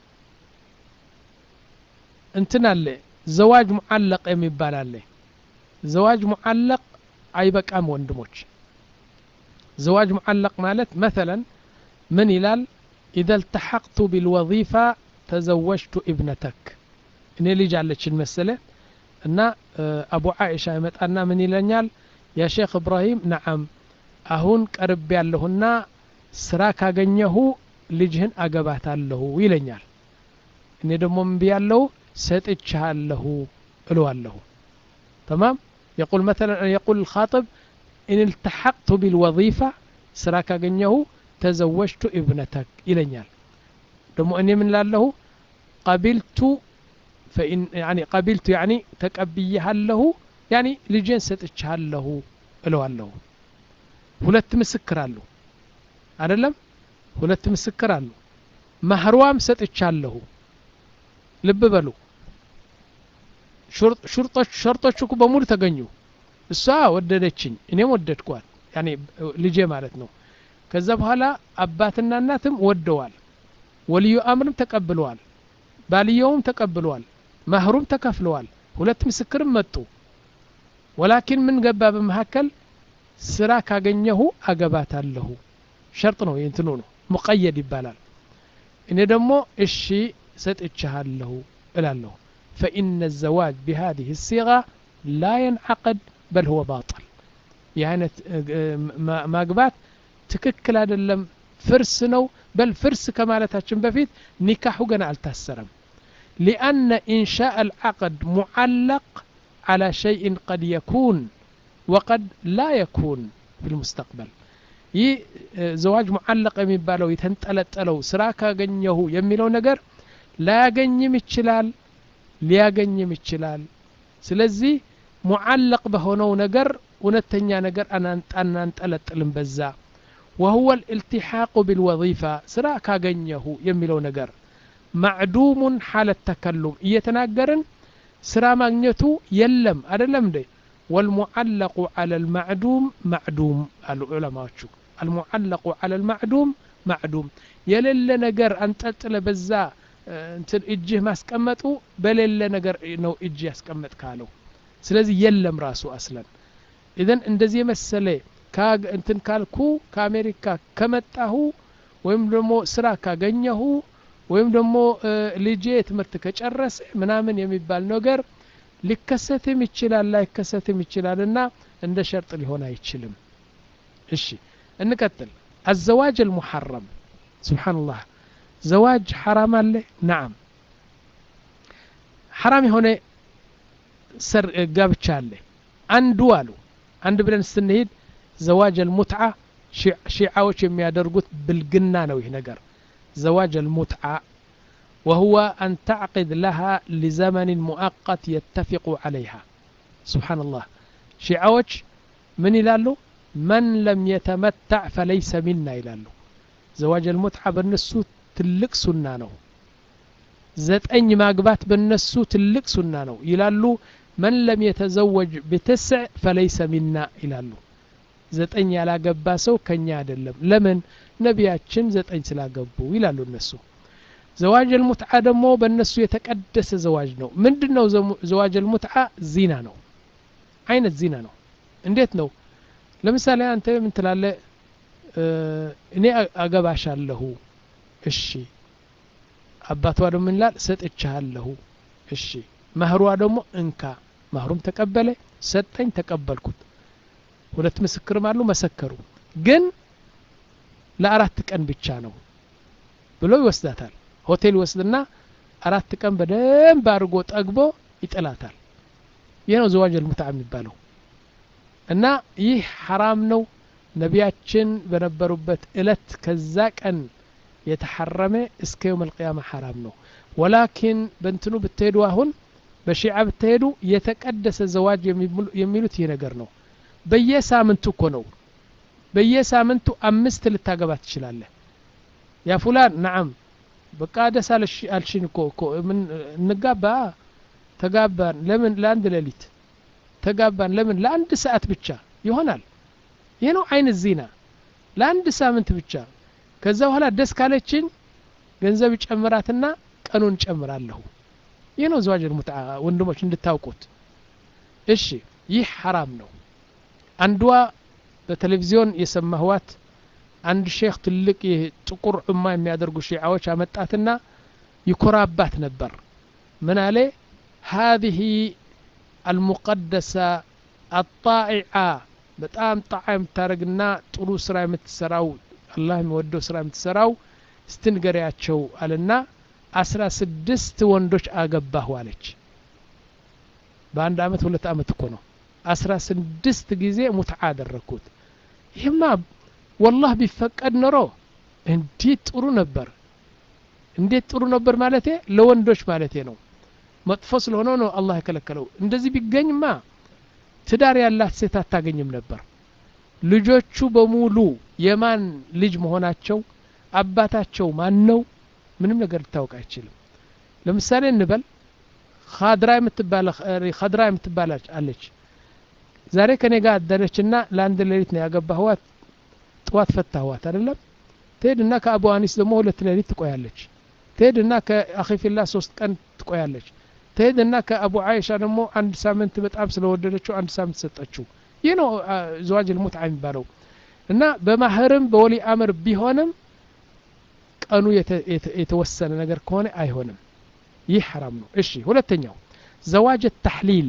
انتنا اللي زواج معلق يميبال اللي زواج معلق عيبك أم وندموش. زواج معلق مالت مثلا من إلال إذا التحقت بالوظيفة تزوجت ابنتك. إني اللي جعلتش المسألة أن أبو عائشة أنا من إلانيال يا شيخ إبراهيم نعم أهون قرب ያለሁና ስራ ካገኘሁ ልጅህን አገባታለሁ ይለኛል። እኔ ደግሞ ምን ብያለሁ ሰጥቻለሁ እለዋለሁ። تمام يقول مثلا يقول الخاطب إن التحقت بالوظيفة ስራ ካገኘሁ تزوجت ابنتك ይለኛል። ደግሞ እኔ ምን ላለሁ قبلت فإن يعني قبلت يعني ተቀብያለሁ يعني ልጅን ሰጥቻለሁ እለዋለሁ። ሁለት ምስክር አሉ አይደለም? ሁለት ምስክር አሉ። ማህሯም ሰጥቻለሁ። ልብ በሉ ሹርጦች ሸርጦቹ በሙሉ ተገኙ። እሷ ወደደችኝ እኔም ወደድኳት ያኔ ልጄ ማለት ነው። ከዛ በኋላ አባትና እናትም ወደዋል። ወልዩ አምርም ተቀብለዋል። ባልየውም ተቀብለዋል። ማህሩም ተከፍለዋል። ሁለት ምስክርም መጡ። ወላኪን ምን ገባ በመሐከል ስራ ካገኘሁ አገባታለሁ። ሸርጥ ነው እንትኑ ነው ሙቀየድ ይባላል። እኔ ደግሞ እሺ ሰጥቻለሁ እላለሁ። فإن الزواج بهذه الصيغة لا ينعقد بل هو باطل. يعني ما قبات ትክክል አይደለም ፍርስ ነው በል ፍርስ ከማለታችን በፊት ኒካሁ ገና አልታሰረም لأن إنشاء العقد معلق على شيء قد يكون وقد لا يكون في المستقبل ይህ ዘዋጅ ሙዓለቅ የሚባለው የተንጠለጠለው ስራ ካገኘሁ የሚለው ነገር ላያገኝም ይችላል ሊያገኝም ይችላል ስለዚህ ሙዓለቅ በሆነው ነገር እውነተኛ ነገር አናንጠለጥልም በዛ وهو الالتحاق بالوظيفة ስራ ካገኘሁ የሚለው ነገር معدوم حال التكلم እየተናገርን ስራ ማግኘቱ የለም አይደለም እንዴ والمعلق على المعدوم معدوم العلماء المعلق على المعدوم معدوم የሌለ ነገር አንጠልጥለ በዛ እንትን እጅህ ማስቀመጡ በሌለ ነገር ነው እጅ ያስቀመጥ ካለው ስለዚህ የለም ራሱ አስለን ኢዘን እንደዚህ መሰለ ካግ እንትን ካልኩ ከአሜሪካ ከመጣሁ ወይም ደግሞ ስራ ካገኘሁ ወይም ደግሞ ልጄ ትምህርት ከጨረሰ ምናምን የሚባል ነገር ሊከሰትም ይችላል ላይከሰትም ይችላልና እንደ ሸርጥ ሊሆን አይችልም እሺ እንቀጥል الزواج المحرم سبحان الله زواج حرام አለ نعم حرام የሆነ سر ጋብቻ አለ አንዱ አሉ አንድ ብለን ስንሄድ زواج المتعة ሺዓዎች የሚያደርጉት ብልግና ነው ይሄ ነገር زواج المتعة وهو أن تعقد لها لزمن مؤقت يتفق عليها سبحان الله شيعوش من يلالو من لم يتمتع فليس منا يلالو زواج المتعة بالنسو تلك سنانو زتأني ماقبات بالنسو تلك سنانو يلالو من لم يتزوج بتسع فليس منا يلالو زتأني على قباسو كن يعدلم لمن نبياتشن زتأني سلا قبو يلالو النسو زواج المتعة دمو بالنسو يتقدس زواج نو من دنو زواج المتعة زينة نو عين الزينة نو انديت نو لمثال انت من تلالة اه اني اقباش له اشي اباتوا دم من لا ستتشهل له اشي مهروا دمو انكا مهروم تقبله ستين تقبلكت ሁለት ምስክርም አሉ መሰከሩ ግን ለአራት ቀን ብቻ ነው ብሎ ይወስዳታል ሆቴል ወስድና አራት ቀን በደንብ አርጎ ጠግቦ ይጥላታል ይሄ ነው ዘዋጅ المتعة የሚባለው እና ይህ حرام ነው ነቢያችን በነበሩበት እለት ከዛ ቀን የተሐረመ እስከ يوم القيامة حرام ነው ولكن በእንትኑ ብትሄዱ አሁን በሺዓ ብትሄዱ የተቀደሰ ዘዋጅ የሚሉት ይሄ ነገር ነው በየሳምንቱ እኮ ነው በየሳምንቱ አምስት ልታገባ ትችላለህ ያ ፉላን نعم በቃ ደስ አለሽ አልሽን እኮ እኮ ምን እንጋባ ተጋባን ለምን ለአንድ ሌሊት ተጋባን ለምን ለአንድ ሰዓት ብቻ ይሆናል ይሄ ነው አይን ዚና ለአንድ ሳምንት ብቻ ከዛ በኋላ ደስ ካለችን ገንዘብ ይጨምራትና ቀኑን ጨምራለሁ ይሄ ነው ዘዋጅ المتعة ወንድሞች እንድታውቁት እሺ ይህ حرام ነው አንዷ በቴሌቪዥን የሰማህዋት አንድ ሼክ ትልቅ ጥቁር ዑማ የሚያደርጉ ሺዓዎች አመጣትና ይኮራባት ነበር ምን አለ هذه المقدسة الطائعة በጣም ጣዓም ታረግና ጥሩ ስራ የምትሰራው አላህ የሚወደው ስራ የምትሰራው ስትንገሪያቸው አለና አስራ ስድስት ወንዶች አገባሁ አለች በአንድ አመት ሁለት አመት እኮ ነው አስራ ስድስት ጊዜ ሙትዓ አደረኩት ይሄማ والله ቢፈቀድ ኖሮ እንዴት ጥሩ ነበር እንዴት ጥሩ ነበር ማለቴ ለወንዶች ማለቴ ነው መጥፎ ስለሆነ ነው አላህ የከለከለው እንደዚህ ቢገኝማ ትዳር ያላት ሴት አታገኝም ነበር ልጆቹ በሙሉ የማን ልጅ መሆናቸው አባታቸው ማን ነው ምንም ነገር ልታውቅ አይችልም ለምሳሌ እንበል ኻድራ የምትባል ኻድራ የምትባል አለች ዛሬ ከኔ ጋር አደረችና ለአንድ ሌሊት ነው ያገባኋት ጥዋት ፈታኋት አይደለም ትሄድና ከአቡ አኒስ ደግሞ ሁለት ሌሊት ትቆያለች ትሄድና ከአኺፊላ ሶስት ቀን ትቆያለች ትሄድና ከአቡ አይሻ ደግሞ አንድ ሳምንት በጣም ስለወደደችው አንድ ሳምንት ሰጠችው ይሄ ነው ዘዋጅ المتعة የሚባለው እና በማህርም በወሊ አምር ቢሆንም ቀኑ የተወሰነ ነገር ከሆነ አይሆንም ይህ حرام ነው እሺ ሁለተኛው ዘዋጅ التحليل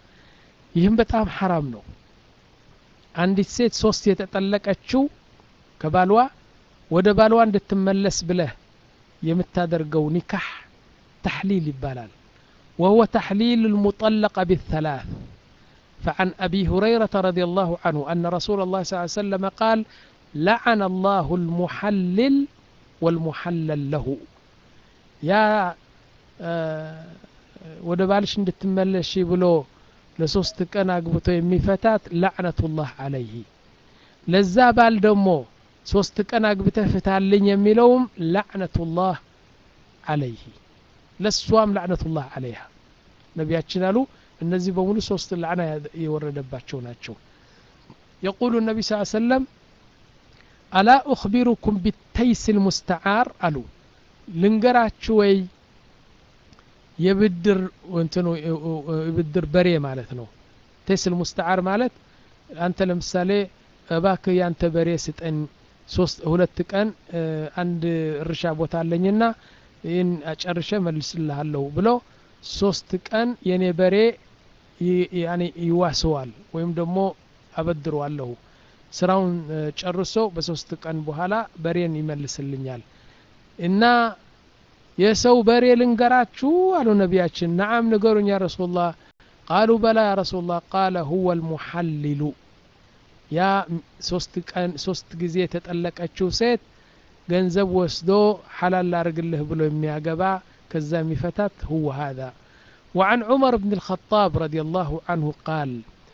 ይህም በጣም حرام ነው አንዲት ሴት ሶስት የተጠለቀችው ከባልዋ ወደ ባልዋ እንድትመለስ ብለህ የምታደርገው ኒካህ ተሕሊል ይባላል وهو تحليل المطلقة بالثلاث فعن أبي هريرة رضي الله عنه أن رسول الله صلى الله عليه وسلم قال لعن الله المحلل والمحلل له يا ወደ ባልሽ እንድትመለሽ ብሎ ለሶስት ቀን አግብቶ የሚፈታት ለዕነቱላህ አለይሂ ለዛ ባል ደግሞ ሶስት ቀን አግብተህ ፍታልኝ የሚለውም ለዕነቱላህ አለይሂ ለሷም ለዕነቱላህ አለይሃ ነቢያችን አሉ እነዚህ በሙሉ ሶስት ለዕና የወረደባቸው ናቸው يقول النبي صلى الله عليه وسلم ألا أخبركم بالتيس المستعار አሉ ልንገራችሁ ወይ የብድር ወንተኑ የብድር በሬ ማለት ነው ተይስል ሙስተዓር ማለት አንተ ለምሳሌ እባክህ ያንተ በሬ ስጠን ሶስት ሁለት ቀን አንድ እርሻ ቦታ አለኝና ይህን አጨርሼ መልስልሃለሁ ብሎ ሶስት ቀን የኔ በሬ ያኔ ይዋሰዋል ወይም ደግሞ አበድረዋለሁ ስራውን ጨርሶ በሶስት ቀን በኋላ በሬን ይመልስልኛል እና የሰው በሬ ልንገራችሁ አሉ ነቢያችን ነዓም ንገሩኝ ያ ረሱላህ قالوا بلى يا رسول الله قال هو المحلل يا ሶስት ቀን ሶስት ጊዜ ተጠለቀችው ሴት ገንዘብ ወስዶ ሐላል ላርግልህ ብሎ የሚያገባ ከዛ የሚፈታት هو هذا وعن عمر بن الخطاب رضي الله عنه قال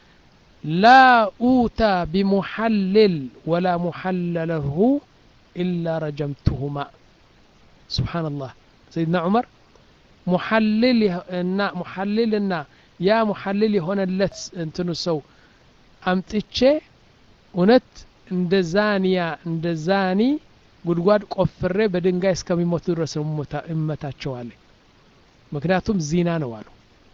لا أوتى بمحلل ولا محلل له إلا رجمتهما سبحان الله سيدنا عمر محلل እና محلልና ያ محلل የሆነለት እንትኑ ሰው አምጥቼ እውነት እንደ ዛኒያ እንደ ዛኒ ጉድጓድ ቆፍሬ በድንጋይ እስከሚሞቱ ድረስ እመታቸዋል ምክንያቱም ዚና ነው አሉ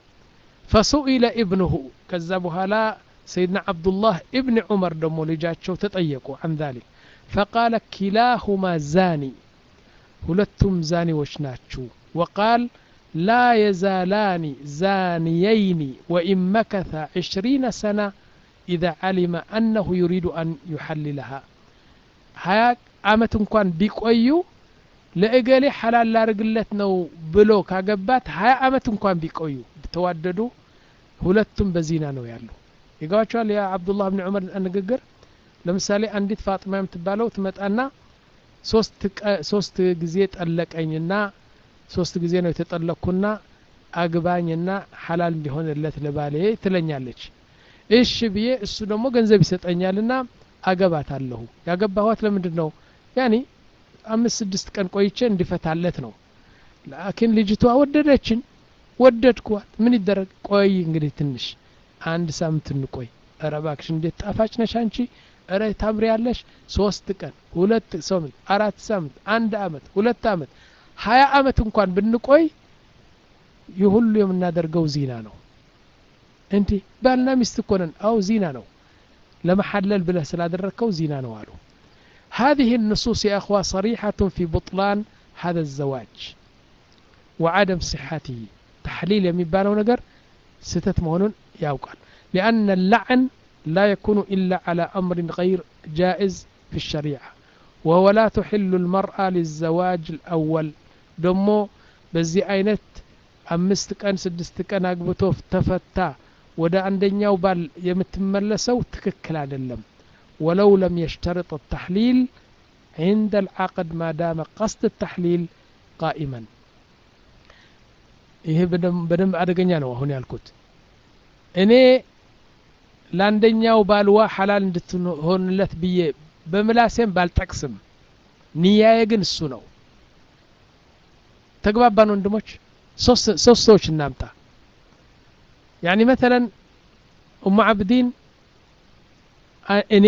فسئل ابنه ከዛ በኋላ سيدنا عبد الله ابن عمر ደሞ ልጃቸው ተጠየቁ عن ذلك فقال كلاهما زاني ሁለቱም ዛኒዎች ናቸው وقال لا يزالان زانيين وإن مكث عشرين سنة إذا علم أنه يريد أن يحللها هيا አመት እንኳን ቢቆዩ ለእገሌ ሐላል ላርግለት ነው ብሎ ካገባት ሀያ አመት እንኳን ቢቆዩ ተዋደዱ ሁለቱም በዚና ነው ያሉ ይጋዋቻል ያ አብዱላህ ኢብኑ ዑመር ንግግር ለምሳሌ አንዲት ፋጢማ የምትባለው ትመጣና ሶስት ሶስት ጊዜ ጠለቀኝና ሶስት ጊዜ ነው የተጠለኩና አግባኝና ሐላል እንዲሆንለት ለባሌ ትለኛለች እሺ ብዬ እሱ ደግሞ ገንዘብ ይሰጠኛልና አገባታለሁ ያገባኋት ለምንድነው ያኒ አምስት ስድስት ቀን ቆይቼ እንዲፈታለት ነው ላኪን ልጅቷ ወደደችኝ ወደድኳት ምን ይደረግ ቆይ እንግዲህ ትንሽ አንድ ሳምንት እንቆይ አረባክሽ እንዴት ጣፋጭ ነሽ አንቺ አረ ታምሪያለሽ ሶስት ቀን ሁለት ሳምንት አራት ሳምንት አንድ አመት ሁለት አመት ሀያ አመት እንኳን ብንቆይ ይሁሉ የምናደርገው ዚና ነው እንዴ ባልና ሚስት ኮነን አው ዚና ነው ለመሐለል ብለ ስላደረከው ዚና ነው አሉ هذه النصوص يا اخوة صريحة في بطلان هذا الزواج وعدم صحته تحليل የሚባለው ነገር ስተት መሆኑን ያውቃል لأن اللعن لا يكون إلا على أمر غير جائز في الشريعة وهو لا تحل المرأة للزواج الأول دمو بزي አይነት አምስት ቀን ስድስት ቀን አግብቶ ተፈታ ወደ አንደኛው ባል የምትመለሰው ትክክል አይደለም ولو لم يشترط التحليل عند العقد ما دام قصد التحليل قائما ይሄ በደም አደገኛ ነው አሁን ያልኩት እኔ ለአንደኛው ባልዋ ሐላል እንድትሆንለት ብዬ በምላሴም ባልጠቅስም ንያዬ ግን እሱ ነው ተግባባን ወንድሞች ሶስት ሶስት ሰዎች እናምጣ يعني مثلا ام عبدين እኔ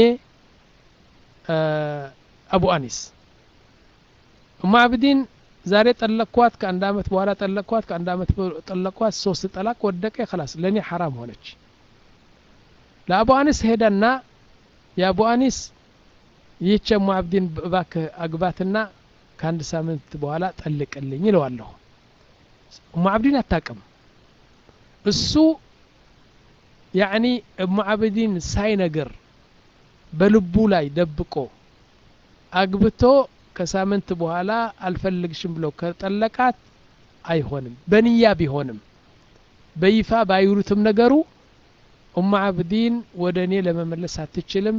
አቡ አኒስ ام عبدين ዛሬ ጠለቅኳት ከአንድ አመት በኋላ ጠለቅኳት ከአንድ አመት ጠለቅኳት ሶስት ጠላቅ ወደቀ خلاص ለኔ حرام ሆነች ለአቡ አኒስ ሄደና የአቡ አኒስ ይህች ام عبدين ባክ አግባትና ከአንድ ሳምንት በኋላ ጠልቅልኝ ይለዋለሁ ام عبدين አታቀም እሱ يعني ام عبدين ሳይነገር በልቡ ላይ ደብቆ አግብቶ ከሳምንት በኋላ አልፈልግሽም ብሎ ከጠለቃት አይሆንም በንያ ቢሆንም በይፋ ባይሩትም ነገሩ ኡም አብዲን ወደኔ ለመመለስ አትችልም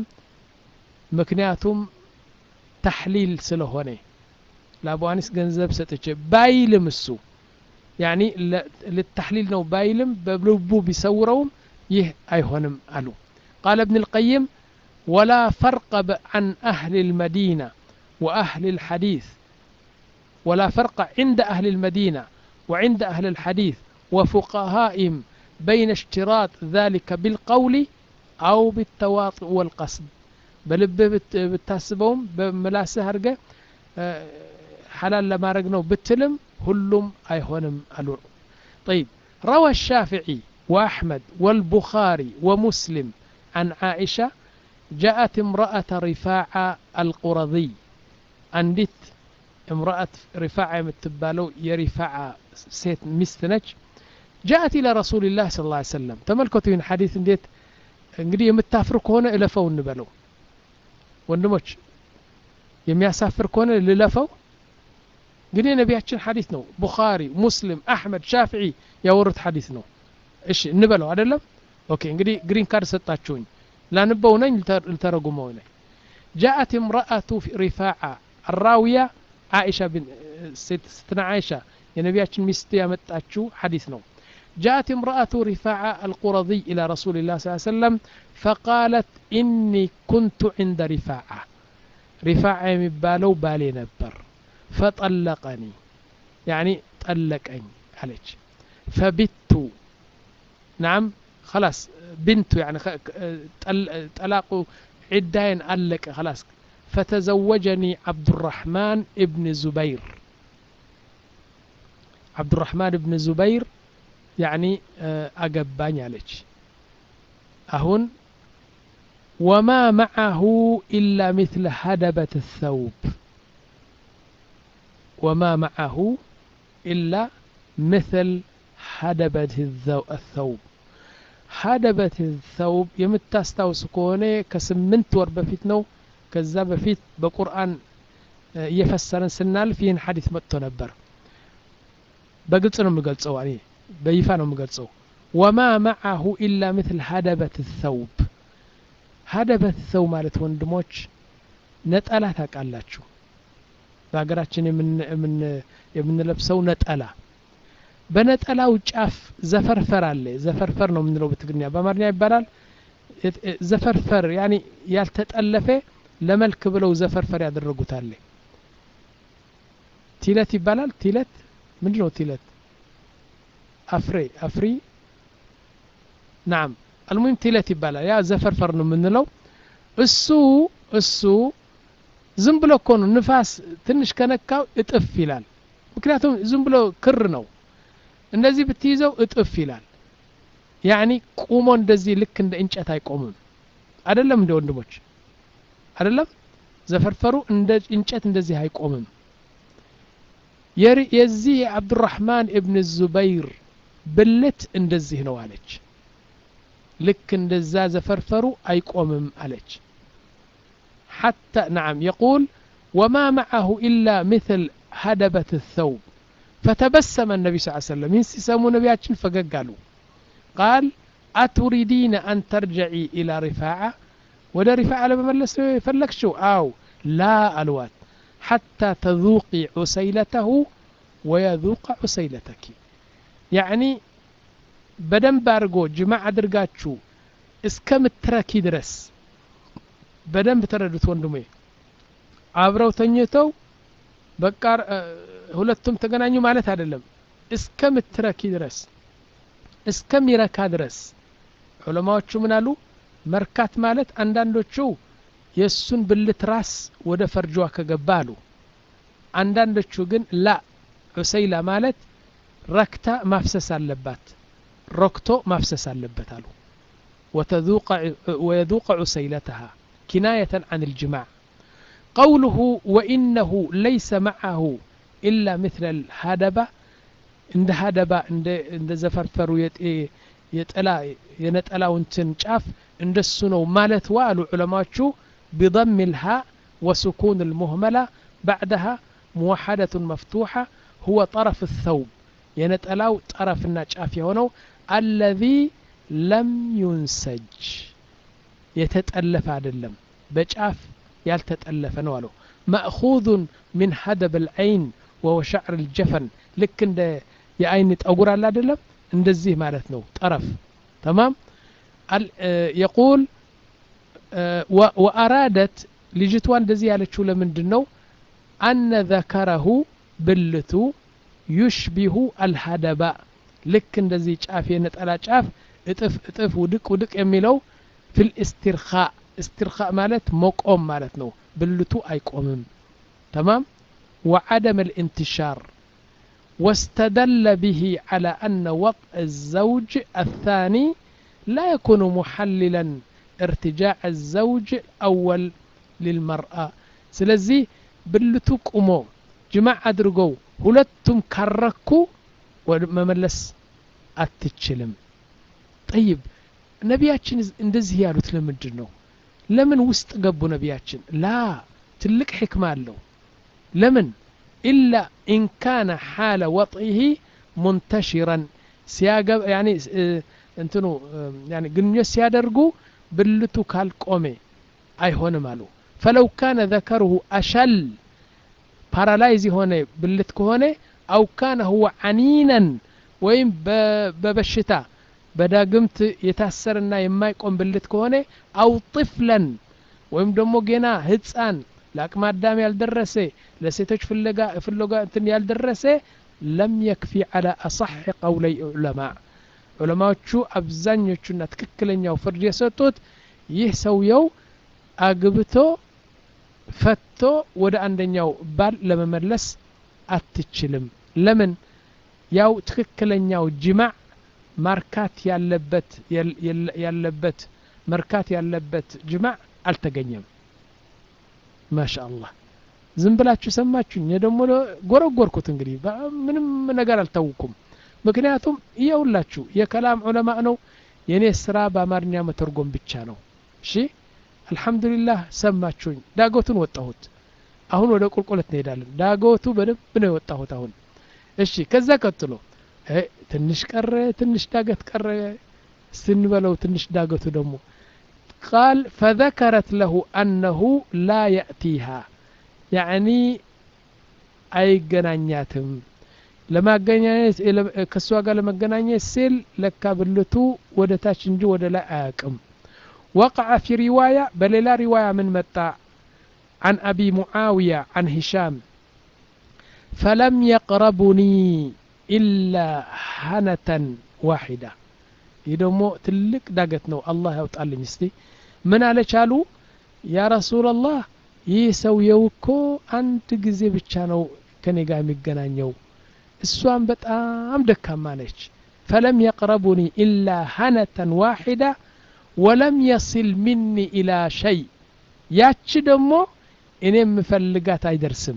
ምክንያቱም ተህሊል ስለሆነ ለአቡአኒስ ገንዘብ ሰጥቼ ባይልም እሱ يعني للتحليل ነው ባይልም በልቡ ቢሰውረውም ይህ አይሆንም አሉ قال ابن القيم ولا فرق عن أهل المدينة وأهل الحديث ولا فرق عند أهل المدينة وعند أهل الحديث وفقهائهم بين اشتراط ذلك بالقول أو بالتواطؤ والقصد بلب بتاسبهم بملاسه هرجة حلال لما رجنوا بتلم كلهم أيهونم ألور طيب روى الشافعي وأحمد والبخاري ومسلم عن عائشة جاءت امرأة رفاعة القرظي أندت امرأة رفاعة متبالو يا رفاعة سيت مستنج جاءت إلى رسول الله صلى الله عليه وسلم تملكتوا من حديث انديت እንግዲህ የምታፍር ከሆነ እለፈው እንበለው ወንድሞች የሚያሳፍር ከሆነ ልለፈው ግን የነቢያችን ሐዲስ ነው ቡኻሪ ሙስሊም አህመድ ሻፊዒ ያወሩት ሐዲስ ነው እሺ እንበለው አይደለም ኦኬ እንግዲህ ግሪን ካርድ ሰጣችሁኝ ላንበው ነኝ ልተረጉመው ነኝ جاءت امرأة رفاعة الراوية عائشة بن ستنا عائشة የነቢያችን ሚስት ያመጣችው ሐዲስ ነው جاءت امرأة رفاعة القرظي إلى رسول الله صلى الله عليه وسلم فقالت إني كنت عند رفاعة رفاعة يمبالو بالي نبر فطلقني يعني طلقني عليك فبت نعم خلاص بنت يعني طلاقوا عدين علق خلاص فتزوجني عبد الرحمن ابن زبير عبد الرحمن ابن زبير يعني أقباني عليك أهون وما معه إلا مثل هدبة الثوب وما معه إلا مثل هدبة الثوب هدبة الثوب يمتاستاوس كونه كسمنت ور بفيت نو كذا بفيت بقرآن يفسرن سنال فين حديث متو نبر بقلت أنا مقلتو يعني بيفا ነው مقلتو وما معه إلا مثل هدبة الثوب هدبة الثوب ማለት ወንድሞች ነጠላ ታውቃላችሁ በአገራችን የምን የምን የምንለብሰው ነጠላ በነጠላው ጫፍ ዘፈርፈር አለ ዘፈርፈር ነው የምንለው በትግርኛ በአማርኛ ይባላል ዘፈርፈር يعني ያልተጠለፈ ለመልክ ብለው ዘፈርፈር ያደረጉታል ቲለት ይባላል ቲለት ምንድነው ቲለት أفري أفري نعم المهم تيلت يبالا يا زفرفر منلو السو السو ዝም ብሎ እኮ ነው ንፋስ ትንሽ ከነካው እጥፍ ይላል ምክንያቱም ዝም ብሎ ክር ነው እንደዚህ ብትይዘው እጥፍ ይላል ያኒ ቆሞ እንደዚህ ልክ እንደ እንጨት አይቆምም አይደለም እንደ ወንድሞች አይደለም ዘፈርፈሩ እንደ እንጨት እንደዚህ አይቆምም የዚህ አብዱራህማን ኢብኑ ዙበይር ብልት እንደዚህ ነው አለች ልክ እንደዛ ዘፈርፈሩ አይቆምም አለች حتى نعم يقول وما معه إلا مثل هدبة الثوب فتبسم النبي صلى الله عليه وسلم يسمون نبياتشن فقالوا قال أتريدين أن ترجعي إلى رفاعة ولا رفاعة لما ملس فلك شو أو لا ألوات حتى تذوقي عسيلته ويذوق عسيلتك يعني بدن بارغو جماعة درقاتشو اسكم التراكي درس بدن بتردت وندمي አብረው ተኝተው በቃ ሁለቱም ተገናኙ ማለት አይደለም እስከምትረኪ ድረስ እስከሚረካ ድረስ ዑለማዎቹ ምን አሉ መርካት ማለት አንዳንዶቹ የሱን ብልት ራስ ወደ ፈርጇ ከገባሉ አንዳንዶቹ ግን ላ ዑሰይላ ማለት ረክታ ማፍሰስ አለባት ረክቶ ማፍሰስ አለበት አሉ وتذوق ويذوق عسيلتها كناية عن الجماع قوله وإنه ليس معه إلا مثل الهدبة عند هدبة عند عند زفرفر يتألا ينتألا وانتن شاف عند السنو مالت والو علماء بضم الهاء وسكون المهملة بعدها موحدة مفتوحة هو طرف الثوب ينتقلاو طرفنا ጫፍ የሆነው الذي لم ينسج የተጠለፈ አይደለም በጫፍ ያልተጠለፈ ነው አለው مأخوذ من حدب العين وهو شعر الجفن ልክ እንደ የአይን ጠጉር አለ አይደለም እንደዚህ ማለት ነው طرف تمام يقول وأرادت ልጅቷ እንደዚህ ያለችው ለምንድነው أن ذكره ብልቱ يشبه الحدباء ልክ እንደዚህ ጫፍ የነጠላ ጫፍ እጥፍ እጥፍ ውድቅ ውድቅ የሚለው في الاسترخاء استرخاء ማለት መቆም ማለት ነው ብልቱ አይቆምም تمام وعدم الانتشار واستدل به على أن وطء الزوج الثاني لا يكون محللا ارتجاع الزوج الأول للمرأة ስለዚህ ብልቱ ቆሞ ጅማዕ አድርገው ሁለቱም ካረኩ መመለስ አትችልም طيب ነቢያችን እንደዚህ ያሉት ለምንድን ነው ለምን ውስጥ ገቡ ነቢያችን ላ ትልቅ ሕክማ አለው ለምን إلا إن كان حال وطئه منتشرا سياق يعني انتنو يعني ግንኙነት ሲያደርጉ ብልቱ ካልቆመ አይሆንም አሉ فلو كان ذكره أشل بارالايز هنا بلت كهونه أو كان هو عنينا ويم ببشتا بدا قمت يتأثرنا يما يقوم بلت كهونه أو طفلا ويم دمو جنا هتسان لك ما دام يالدرسه لسيتج في اللقاء في اللقاء انتن يالدرسه لم يكفي على أصح قولي علماء علماء شو أبزانيو شو نتككلن يو فرد يسوتوت يهسو يو أقبتو ፈቶ ወደ አንደኛው ባል ለመመለስ አትችልም ለምን ያው ትክክለኛው ጅማዕ ማርካት ያለበት ያለበት ማርካት ያለበት ጅማዕ አልተገኘም ማሻአላህ ዝም ብላችሁ ሰማችሁኝ ደግሞ ጎረጎርኩት እንግዲህ ምንም ነገር አልታውኩም ምክንያቱም ይኸውላችሁ የከላም ዑለማ ነው የኔ ስራ በአማርኛ መተርጎም ብቻ ነው እሺ አልহামዱሊላህ ሰማችሁኝ ዳጎቱን ወጣሁት አሁን ወደ ቁልቁለት እንሄዳለን ዳጎቱ በደንብ ነው ወጣሁት አሁን እሺ ከዛ ቀጥሎ ትንሽ ቀረ ትንሽ ዳገት ቀረ ስንበለው ትንሽ ዳገቱ ደግሞ قال فذكرت له أنه لا يأتيها يعني أي جنانياتهم لما جنانيت كسوا قال لما جنانيت سيل لك بلتو ودتاش نجو ولا لا أكم وقع في رواية بل لا رواية من متى عن أبي معاوية عن هشام فلم يقربني إلا حنة واحدة يدومو تلك داقتنو الله يوتقال لي نستي من على شالو يا رسول الله يسو يوكو أنت قزي بتشانو كني قام يقنانيو السوان بتقام دكا مانيش فلم يقربني إلا حنة واحدة ولم يصل مني إلى شيء ያቺ ደግሞ እኔ መፈልጋት አይደርስም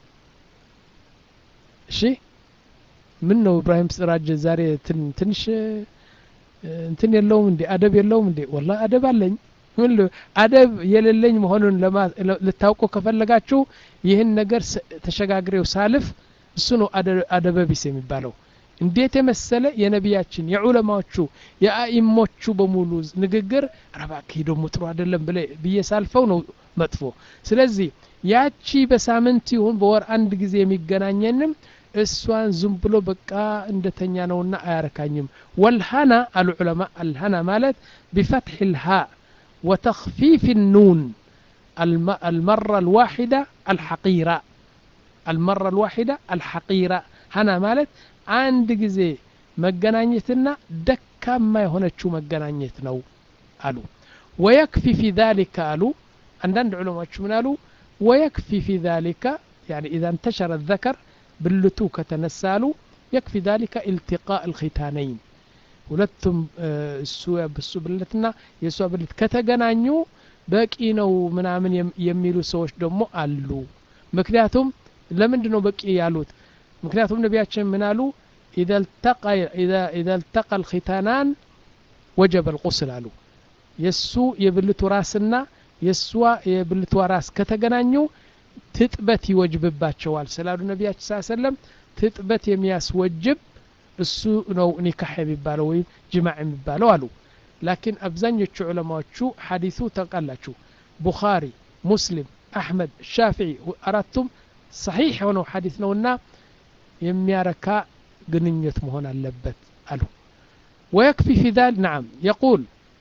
እሺ ምን ነው ኢብራሂም ስራጅ ዛሬ ትንሽ እንትን የለውም እንዴ አደብ የለውም እንዴ والله አደብ አለኝ ምን አደብ የሌለኝ መሆኑን ልታውቁ ከፈለጋችሁ ይህን ነገር ተሸጋግሬው ሳልፍ እሱ ነው አደብ ቢስ የሚባለው እንዴት የመሰለ የነቢያችን የዑለማዎቹ የአኢሞቹ በሙሉ ንግግር አረባክ ሄዶ ሙጥሩ አይደለም ብለ በየሳልፈው ነው መጥፎ ስለዚህ ያቺ በሳምንት ይሁን በወር አንድ ጊዜ የሚገናኘንም እሷን ዝም ብሎ በቃ እንደተኛ ነውና አያረካኝም والهنا العلماء الهنا ማለት بفتح الهاء وتخفيف النون المرة الواحدة الحقيرة المرة الواحدة الحقيرة هنا ማለት አንድ ጊዜ መገናኘትና ደካማ የሆነችው መገናኘት ነው አሉ ويكفي في ذلك አሉ አንዳንድ ዑለማዎች ምን አሉ ويكفي في ذلك يعني اذا انتشر الذكر ብልቱ ከተነሳሉ يكفي ذلك التقاء الختانين ሁለቱም እሱ ያብሱ ብልትና የሷ ብልት ከተገናኙ በቂ ነው ምናምን የሚሉ ሰዎች ደግሞ አሉ ምክንያቱም ለምንድን ነው በቂ ያሉት ምክንያቱም ነቢያችን ምን አሉ اذا التقى اذا اذا التقى الختانان وجب الغسل አሉ የሱ የብልቱ ራስና የሷ የብልቷ ራስ ከተገናኙ ትጥበት ይወጅብባቸዋል ስላሉ ነቢያችን ሰለላሁ ዐለይሂ ወሰለም ትጥበት የሚያስወጅብ እሱ ነው ኒካህ የሚባለው ወይ ጅማዕ የሚባለው አሉ ላኪን አብዛኞቹ ዑለማዎቹ ሐዲሱ ተቃላችሁ ቡኻሪ ሙስሊም አህመድ ሻፊዒ አራቱም صحيح ሆነው ሐዲስ ነውና የሚያረካ ግንኙነት መሆን አለበት አሉ ويكفي في ذلك نعم يقول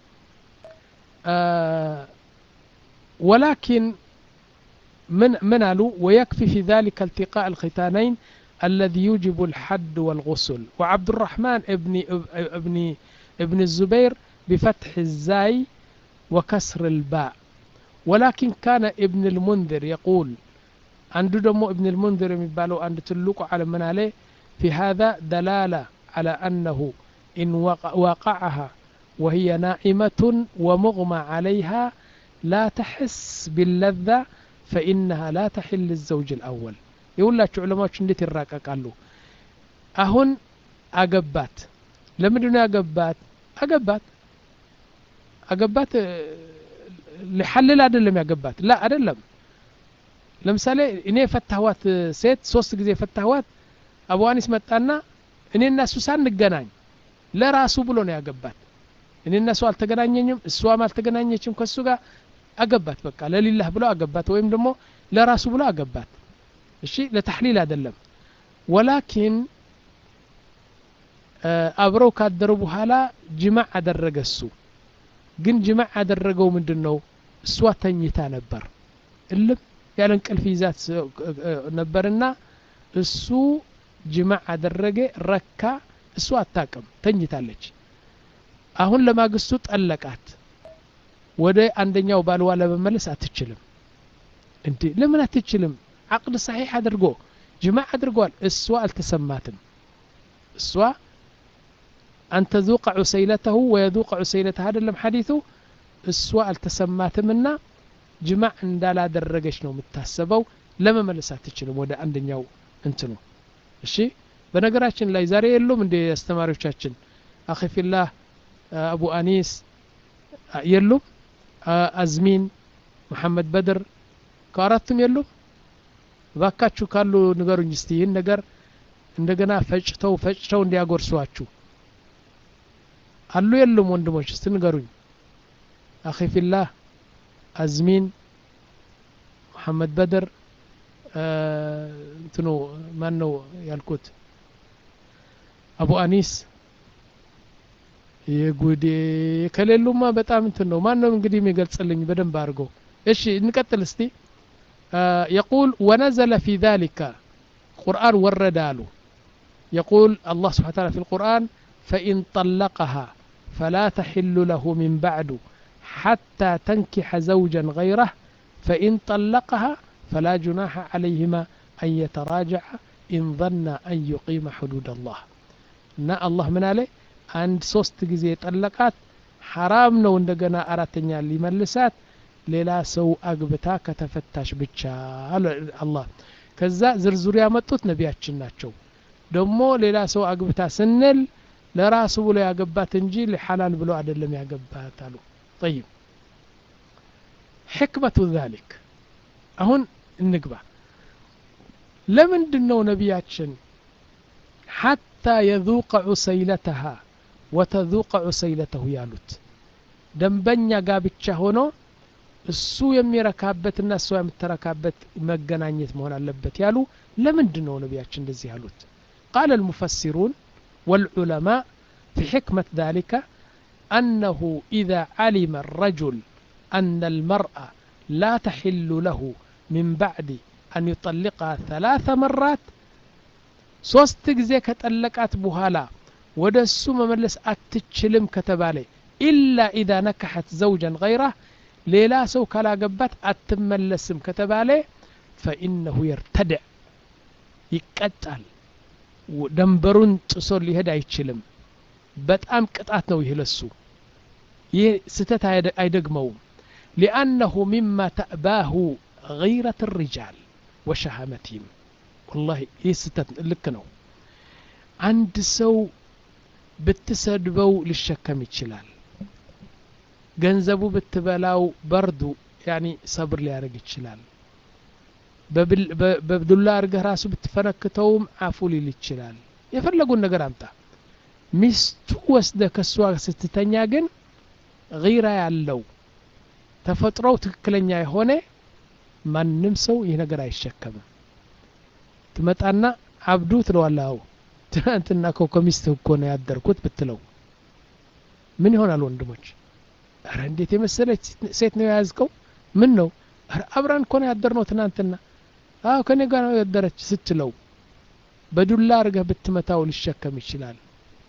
آه ولكن من من قالوا ويكفي في ذلك التقاء الختانين الذي يوجب الحد والغسل وعبد الرحمن ابن ابن ابن الزبير بفتح الزاي وكسر الباء ولكن كان ابن المنذر يقول عنده دمو ابن المنذر يبالو عند تلوق على من عليه في هذا دلالة على أنه إن وقعها وهي نائمة ومغمى عليها لا تحس باللذة فإنها لا تحل للزوج الأول يقول لك علماء شندت الراكا قالوا أهون أقبات لما دون أقبات أقبات أقبات لحلل أدلم يقبات لا أدلم ለምሳሌ እኔ ፈታዋት ሴት ሶስት ጊዜ ፈታዋት አቡ አኒስ መጣና እኔ እና እሱ ሳንገናኝ ለራሱ ብሎ ነው ያገባት እኔ እና እሱ አልተገናኘኝም እሷም አልተገናኘችም ከሱ ጋር አገባት በቃ ለሊላህ ብሎ አገባት ወይም ደግሞ ለራሱ ብሎ አገባት እሺ ለተህሊል አይደለም ወላኪን አብረው ካደሩ በኋላ ጅማዕ አደረገሱ ግን ጅማዕ አደረገው ምንድነው እሷ ተኝታ ነበር እልም ያለ እንቅልፍ ይዛት ነበርና እሱ ጅማዕ አደረገ ረካ እሱ አታቀም ተኝታለች አሁን ለማግስቱ ጠለቃት ወደ አንደኛው ባልዋ ለመመለስ አትችልም እንዴ ለምን አትችልም عقد صحيح አድርጎ ጅማዕ አድርጓል እሷ አልተሰማትም እሷ أن تذوق عسيلته ويذوق عسيلتها هذا اللي حديثه እሷ አልተሰማትምና ጅማዕ እንዳላደረገች ነው የምታሰበው ለመመለስ አትችልም ወደ አንደኛው እንትኑ እሺ በነገራችን ላይ ዛሬ የሉም እንደ አስተማሪዎቻችን አኺ ፊላህ አቡ አኒስ የሉም አዝሚን መሐመድ በድር ከአራቱም የሉም ባካችሁ ካሉ ንገሩኝ እስቲ ይህን ነገር እንደገና ፈጭተው ፈጭተው እንዲያጎርሷችሁ አሉ የሉም ወንድሞች እስቲ ንገሩኝ አኺ ፊላህ አዝሚን መሐመድ በድር እንትኑ ማን ነው ያልኩት አቡ አኒስ የጉዴ ከሌሉማ በጣም እንትን ነው ማን ነው እንግዲህ የሚገልጽልኝ በደንብ አድርጎ እሺ እንቀጥል እስቲ يقول ونزل في ذلك قرآن وردالو يقول الله سبحانه وتعالى في القرآن فإن طلقها فلا تحل له من بعد حتى تنكح زوجا غيره فإن طلقها فلا جناح عليهما أن يتراجع إن ظن أن يقيم حدود الله نا الله من عليه عند ሶስት ጊዜ ጠለቃት حرام ነው እንደገና አራተኛ ሊመልሳት ሌላ ሰው አግብታ ከተፈታሽ ብቻ አላህ ከዛ ዝርዝሩ ያመጡት ነቢያችን ናቸው ደግሞ ሌላ ሰው አግብታ ስንል ለራሱ ብሎ ያገባት እንጂ ለሐላል ብሎ አይደለም ያገባት አሉ طيب حكمة ذلك አሁን እንግባ ለምንድነው ነቢያችን حتى يذوق عسيلتها وتذوق عسيلته ያሉት ደንበኛ ጋብቻ ሆኖ እሱ የሚረካበትና እሱ የምትረካበት መገናኘት መሆን አለበት ያሉ ለምንድነው ነቢያችን እንደዚህ ያሉት قال المفسرون والعلماء في حكمة ذلك أنه إذا علم الرجل أن المرأة لا تحل له من بعد أن يطلقها ثلاث مرات ሶስት ጊዜ ከጠለቃት በኋላ ወደ እሱ መመለስ አትችልም ከተባለ إلا إذا نكحت زوجا غيره ሌላ ሰው ካላገባት አትመለስም ከተባለ فإنه يرتدع ይቀጣል ደንበሩን ጥሶ ሊሄድ አይችልም በጣም ቅጣት ነው ይለሱ ይህ ስተት አይደግመውም لأنه مما تأباه غيرة الرجال وشهامتهم والله ይህ ስተት ልክ ነው አንድ ሰው ብትሰድበው ሊሸከም ይችላል ገንዘቡ ብትበላው በርዱ ያኒ ሰብር ሊያደርግ ይችላል በብዱላ አርገህ ራሱ ብትፈነክተውም አፉ ሊል ይችላል የፈለጉን ነገር አምጣ ሚስቱ ወስደ ከሷ ስትተኛ ግን غيرة ያለው ተፈጥሮው ትክክለኛ የሆነ ማንም ሰው ይሄ ነገር አይሸከምም ትመጣና አብዱ ትለዋለህ ትናንትና እኮ ከሚስትህ እኮ ነው ያደርኩት ብትለው ምን ይሆናል ወንድሞች አረ እንዴት የመሰለች ሴት ነው ያዝከው ምን ነው አረ አብራን እኮ ነው ያደርነው ትናንትና አው ከኔ ጋር ነው ያደረች ስትለው በዱላ አርገህ ብትመታው ሊሸከም ይችላል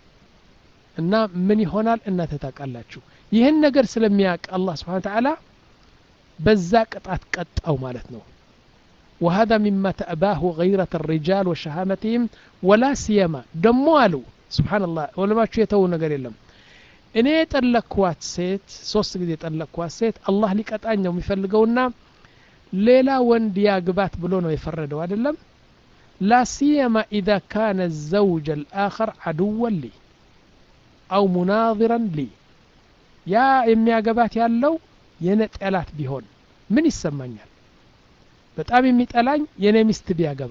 እና ምን ይሆናል እናንተ ታውቃላችሁ ይሄን ነገር ስለሚያውቅ አላህ Subhanahu Wa Ta'ala በዛ ቅጣት ቀጣው ማለት ነው وهذا مما تأباه غيرة الرجال وشهامتهم ولا سيما دمو قالوا سبحان الله ولا ما يتو ነገር የለም እኔ ጠለቅኳት ሴት ሶስት ጊዜ ጠለቅኳት ሴት አላህ ሊቀጣኝ ነው የሚፈልገውና ሌላ ወንድ ያግባት ብሎ ነው የፈረደው አይደለም لا سيما إذا كان الزوج الآخر عدوا لي أو مناظرا لي يا የሚያገባት ያለው የነጠላት ቢሆን ምን ይሰማኛል በጣም የሚጠላኝ የኔ ሚስት ቢያገባ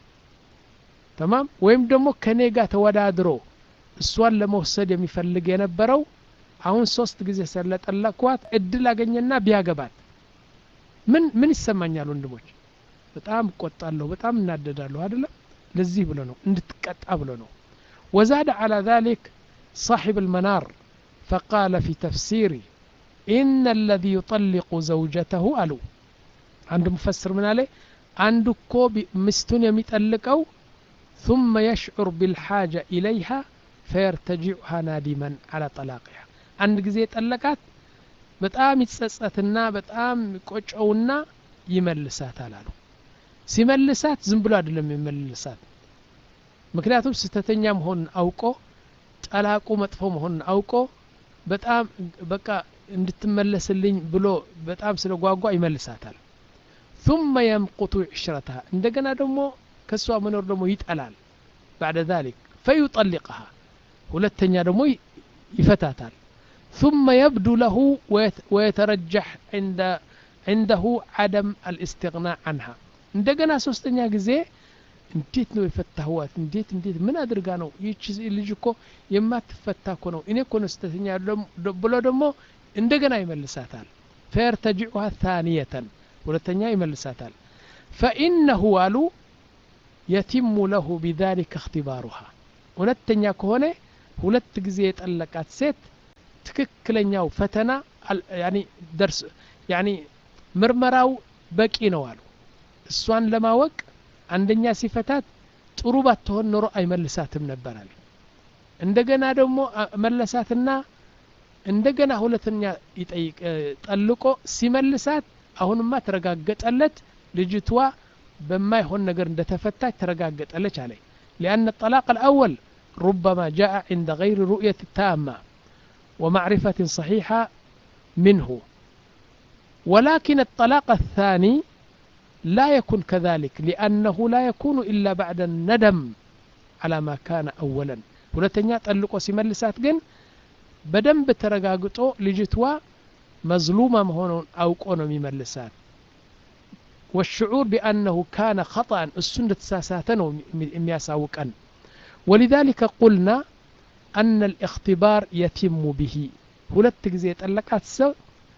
تمام ወይም ደግሞ ከኔ ጋር ተወዳድሮ እሷን ለመውሰድ የሚፈልግ የነበረው አሁን ሶስት ጊዜ ስለጠለቅኳት እድል አገኘና ቢያገባት ምን ምን ይሰማኛል ወንድሞች በጣም ቆጣለሁ በጣም እናደዳለሁ አይደለም ለዚህ ብሎ ነው እንድትቀጣ ብሎ ነው وزاد على ذلك صاحب المنار فقال في تفسيري إن الذي يطلق زوجته ألو عند مفسر من عليه عنده كوب مستون يميتألقو ثم يشعر بالحاجة إليها فيرتجعها نادما على طلاقها عند جزية طلقات በጣም ይጸጸትና በጣም ቆጨውና ይመልሳታል አሉ ሲመልሳት ዝም ብሎ አይደለም ይመልሳት ምክንያቱም ስተተኛ መሆን አውቆ ጠላቁ መጥፎ መሆን አውቆ በጣም በቃ እንድትመለስልኝ ብሎ በጣም ስለጓጓ ይመልሳታል ثم يمقت عشرتها እንደገና ደግሞ ከሷ መኖር ደግሞ ይጠላል بعد ذلك فيطلقها ሁለተኛ ደግሞ ይፈታታል ثم يبدو له ويترجح عند عنده عدم الاستغناء عنها እንደገና ሶስተኛ ጊዜ እንዴት ነው የፈታሁት እንዴት እንዴት ምን አድርጋ ነው ይቺ ልጅ እኮ የማትፈታ እኮ ነው እኔ እኮ ነው ስተኛ ብሎ ደግሞ እንደገና ይመልሳታል فيرتجعها ثانية ሁለተኛ ይመልሳታል فإنه قالوا يتم له بذلك اختبارها ሁለተኛ ከሆነ ሁለት ጊዜ የጠለቃት ሴት ትክክለኛው ፈተና ያኒ ደርስ ያኒ ምርመራው በቂ ነው አሉ እሷን ለማወቅ አንደኛ ሲፈታት ጥሩ ባትሆን ኖሮ አይመልሳትም ነበር አለ እንደገና ደግሞ መለሳትና እንደገና ሁለተኛ ይጠይቅ ጠልቆ ሲመልሳት አሁንማ ተረጋገጠለት ልጅቷ በማይሆን ነገር እንደተፈታች ተረጋገጠለች አለ لأن الطلاق الأول ربما جاء عند غير رؤية تامة ومعرفة صحيحة منه ولكن الطلاق الثاني لا يكون كذلك لأنه لا يكون إلا بعد الندم على ما كان أولا ሁለተኛ ጠልቆ ሲመልሳት ግን በደንብ ተረጋግጦ ልጅቷ መዝሉማ መሆኑን አውቆ ነው የሚመልሳት والشعور بأنه كان خطأ السنة تساساتنا مياساوكا ولذلك قلنا أن الاختبار يتم به ሁለት ጊዜ ጠለቃት ሰው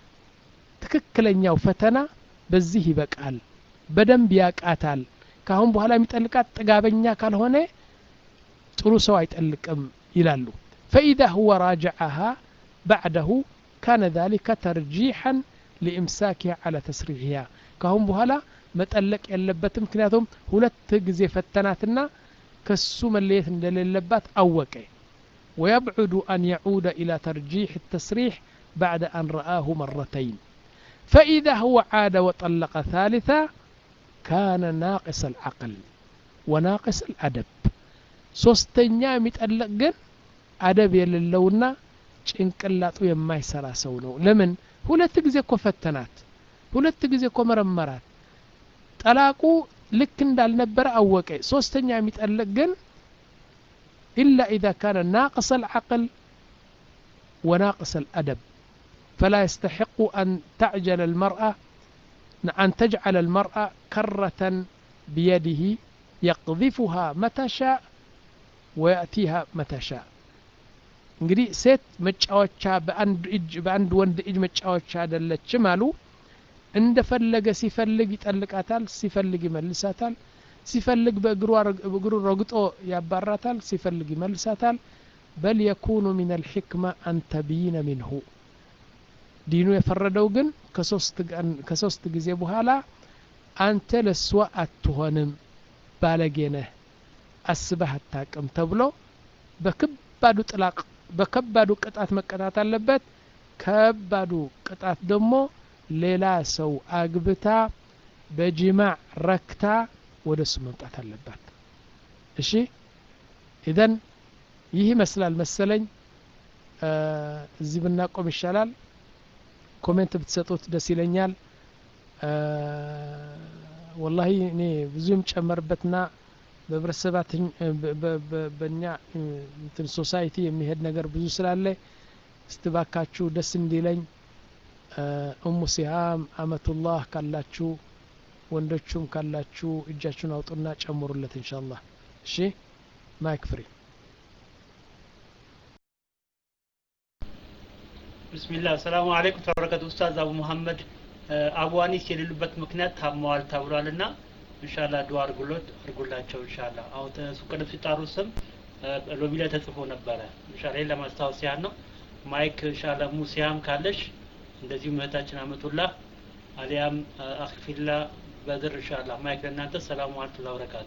ትክክለኛው ፈተና በዚህ ይበቃል በደንብ ያቃታል ካሁን በኋላ የሚጠልቃት ጥጋበኛ ካልሆነ ጥሩ ሰው አይጠልቅም ይላሉ فإذا هو راجعها بعده كان ذلك ترجيحا لإمساكها على تسريحها ካሁን በኋላ መጠለቅ ያለበትም ምክንያቱም ሁለት ጊዜ ፈተናትና ከሱ መለየት እንደሌለባት አወቀ ويبعد أن يعود إلى ترجيح التسريح بعد أن رآه مرتين فإذا هو عاد وطلق ثالثا كان ناقص العقل وناقص الأدب ሶስተኛ የሚጠለቅ ግን አደብ የሌለውና ጭንቅላቱ የማይሰራ ሰው ነው ለምን ሁለት ጊዜ እኮ ፈተናት ሁለት ጊዜ እኮ መረመራት ጠላቁ ልክ እንዳልነበረ አወቀ ሶስተኛ የሚጠለቅ ግን إلا إذا كان ناقص العقل وناقص الأدب فلا يستحق أن تعجل المرأة أن تجعل المرأة كرة بيده يقذفها متى شاء ويأتيها متى شاء እንግዲህ ሴት መጫወቻ በአንድ እጅ በአንድ ወንድ እጅ መጫወቻ አይደለችም አሉ እንደፈለገ ሲፈልግ ይጠልቃታል ሲፈልግ ይመልሳታል ሲፈልግ በእግሩ በእግሩ ረግጦ ያባራታል ሲፈልግ ይመልሳታል بل يكون من الحكمة أن تبين منه ዲኑ የፈረደው ግን ከሶስት ከሶስት ጊዜ በኋላ አንተ ለሷ አትሆንም ባለጌነህ አስበህ አታቅም ተብሎ በከባዱ ጥላቅ በከባዱ ቅጣት መቀጣት አለበት ከባዱ ቅጣት ደግሞ ሌላ ሰው አግብታ በጅማዕ ረክታ ወደሱ መምጣት አለባት እሺ ኢደን ይህ ይመስላል መሰለኝ እዚህ ብናቆም ይሻላል ኮሜንት ብትሰጡት ደስ ይለኛል والله እኔ ብዙም ጨመርበትና በብረሰባትን በእኛ እንትን ሶሳይቲ የሚሄድ ነገር ብዙ ስላለ እስትባካችሁ ደስ እንዲለኝ ኡሙ ሲሃም አመቱላህ ካላችሁ ወንዶቹም ካላችሁ እጃችሁን አውጡና ጨምሩለት ኢንሻአላህ እሺ ማይክ ፍሪ ቢስሚላህ ሰላም አለይኩም ተበረከቱ ኡስታዝ አቡ መሐመድ አቡ አኒስ የሌሉበት ምክንያት ታመዋል ተብሏልና ኢንሻአላህ ዱአ አድርጉለት አድርጉላቸው ኢንሻአላህ አው ተሱቀደፍ ሲጣሩ ስም ሎቢ ላይ ተጽፎ ነበረ ኢንሻአላህ ለማስታወስ ያን ነው ማይክ ኢንሻአላህ ሙሲያም ካለሽ እንደዚህ ምህታችን አመቱላህ አሊያም አኽፊላ በድር ኢንሻአላህ ማይክ ለእናንተ ሰላም አለይኩም ወበረካቱ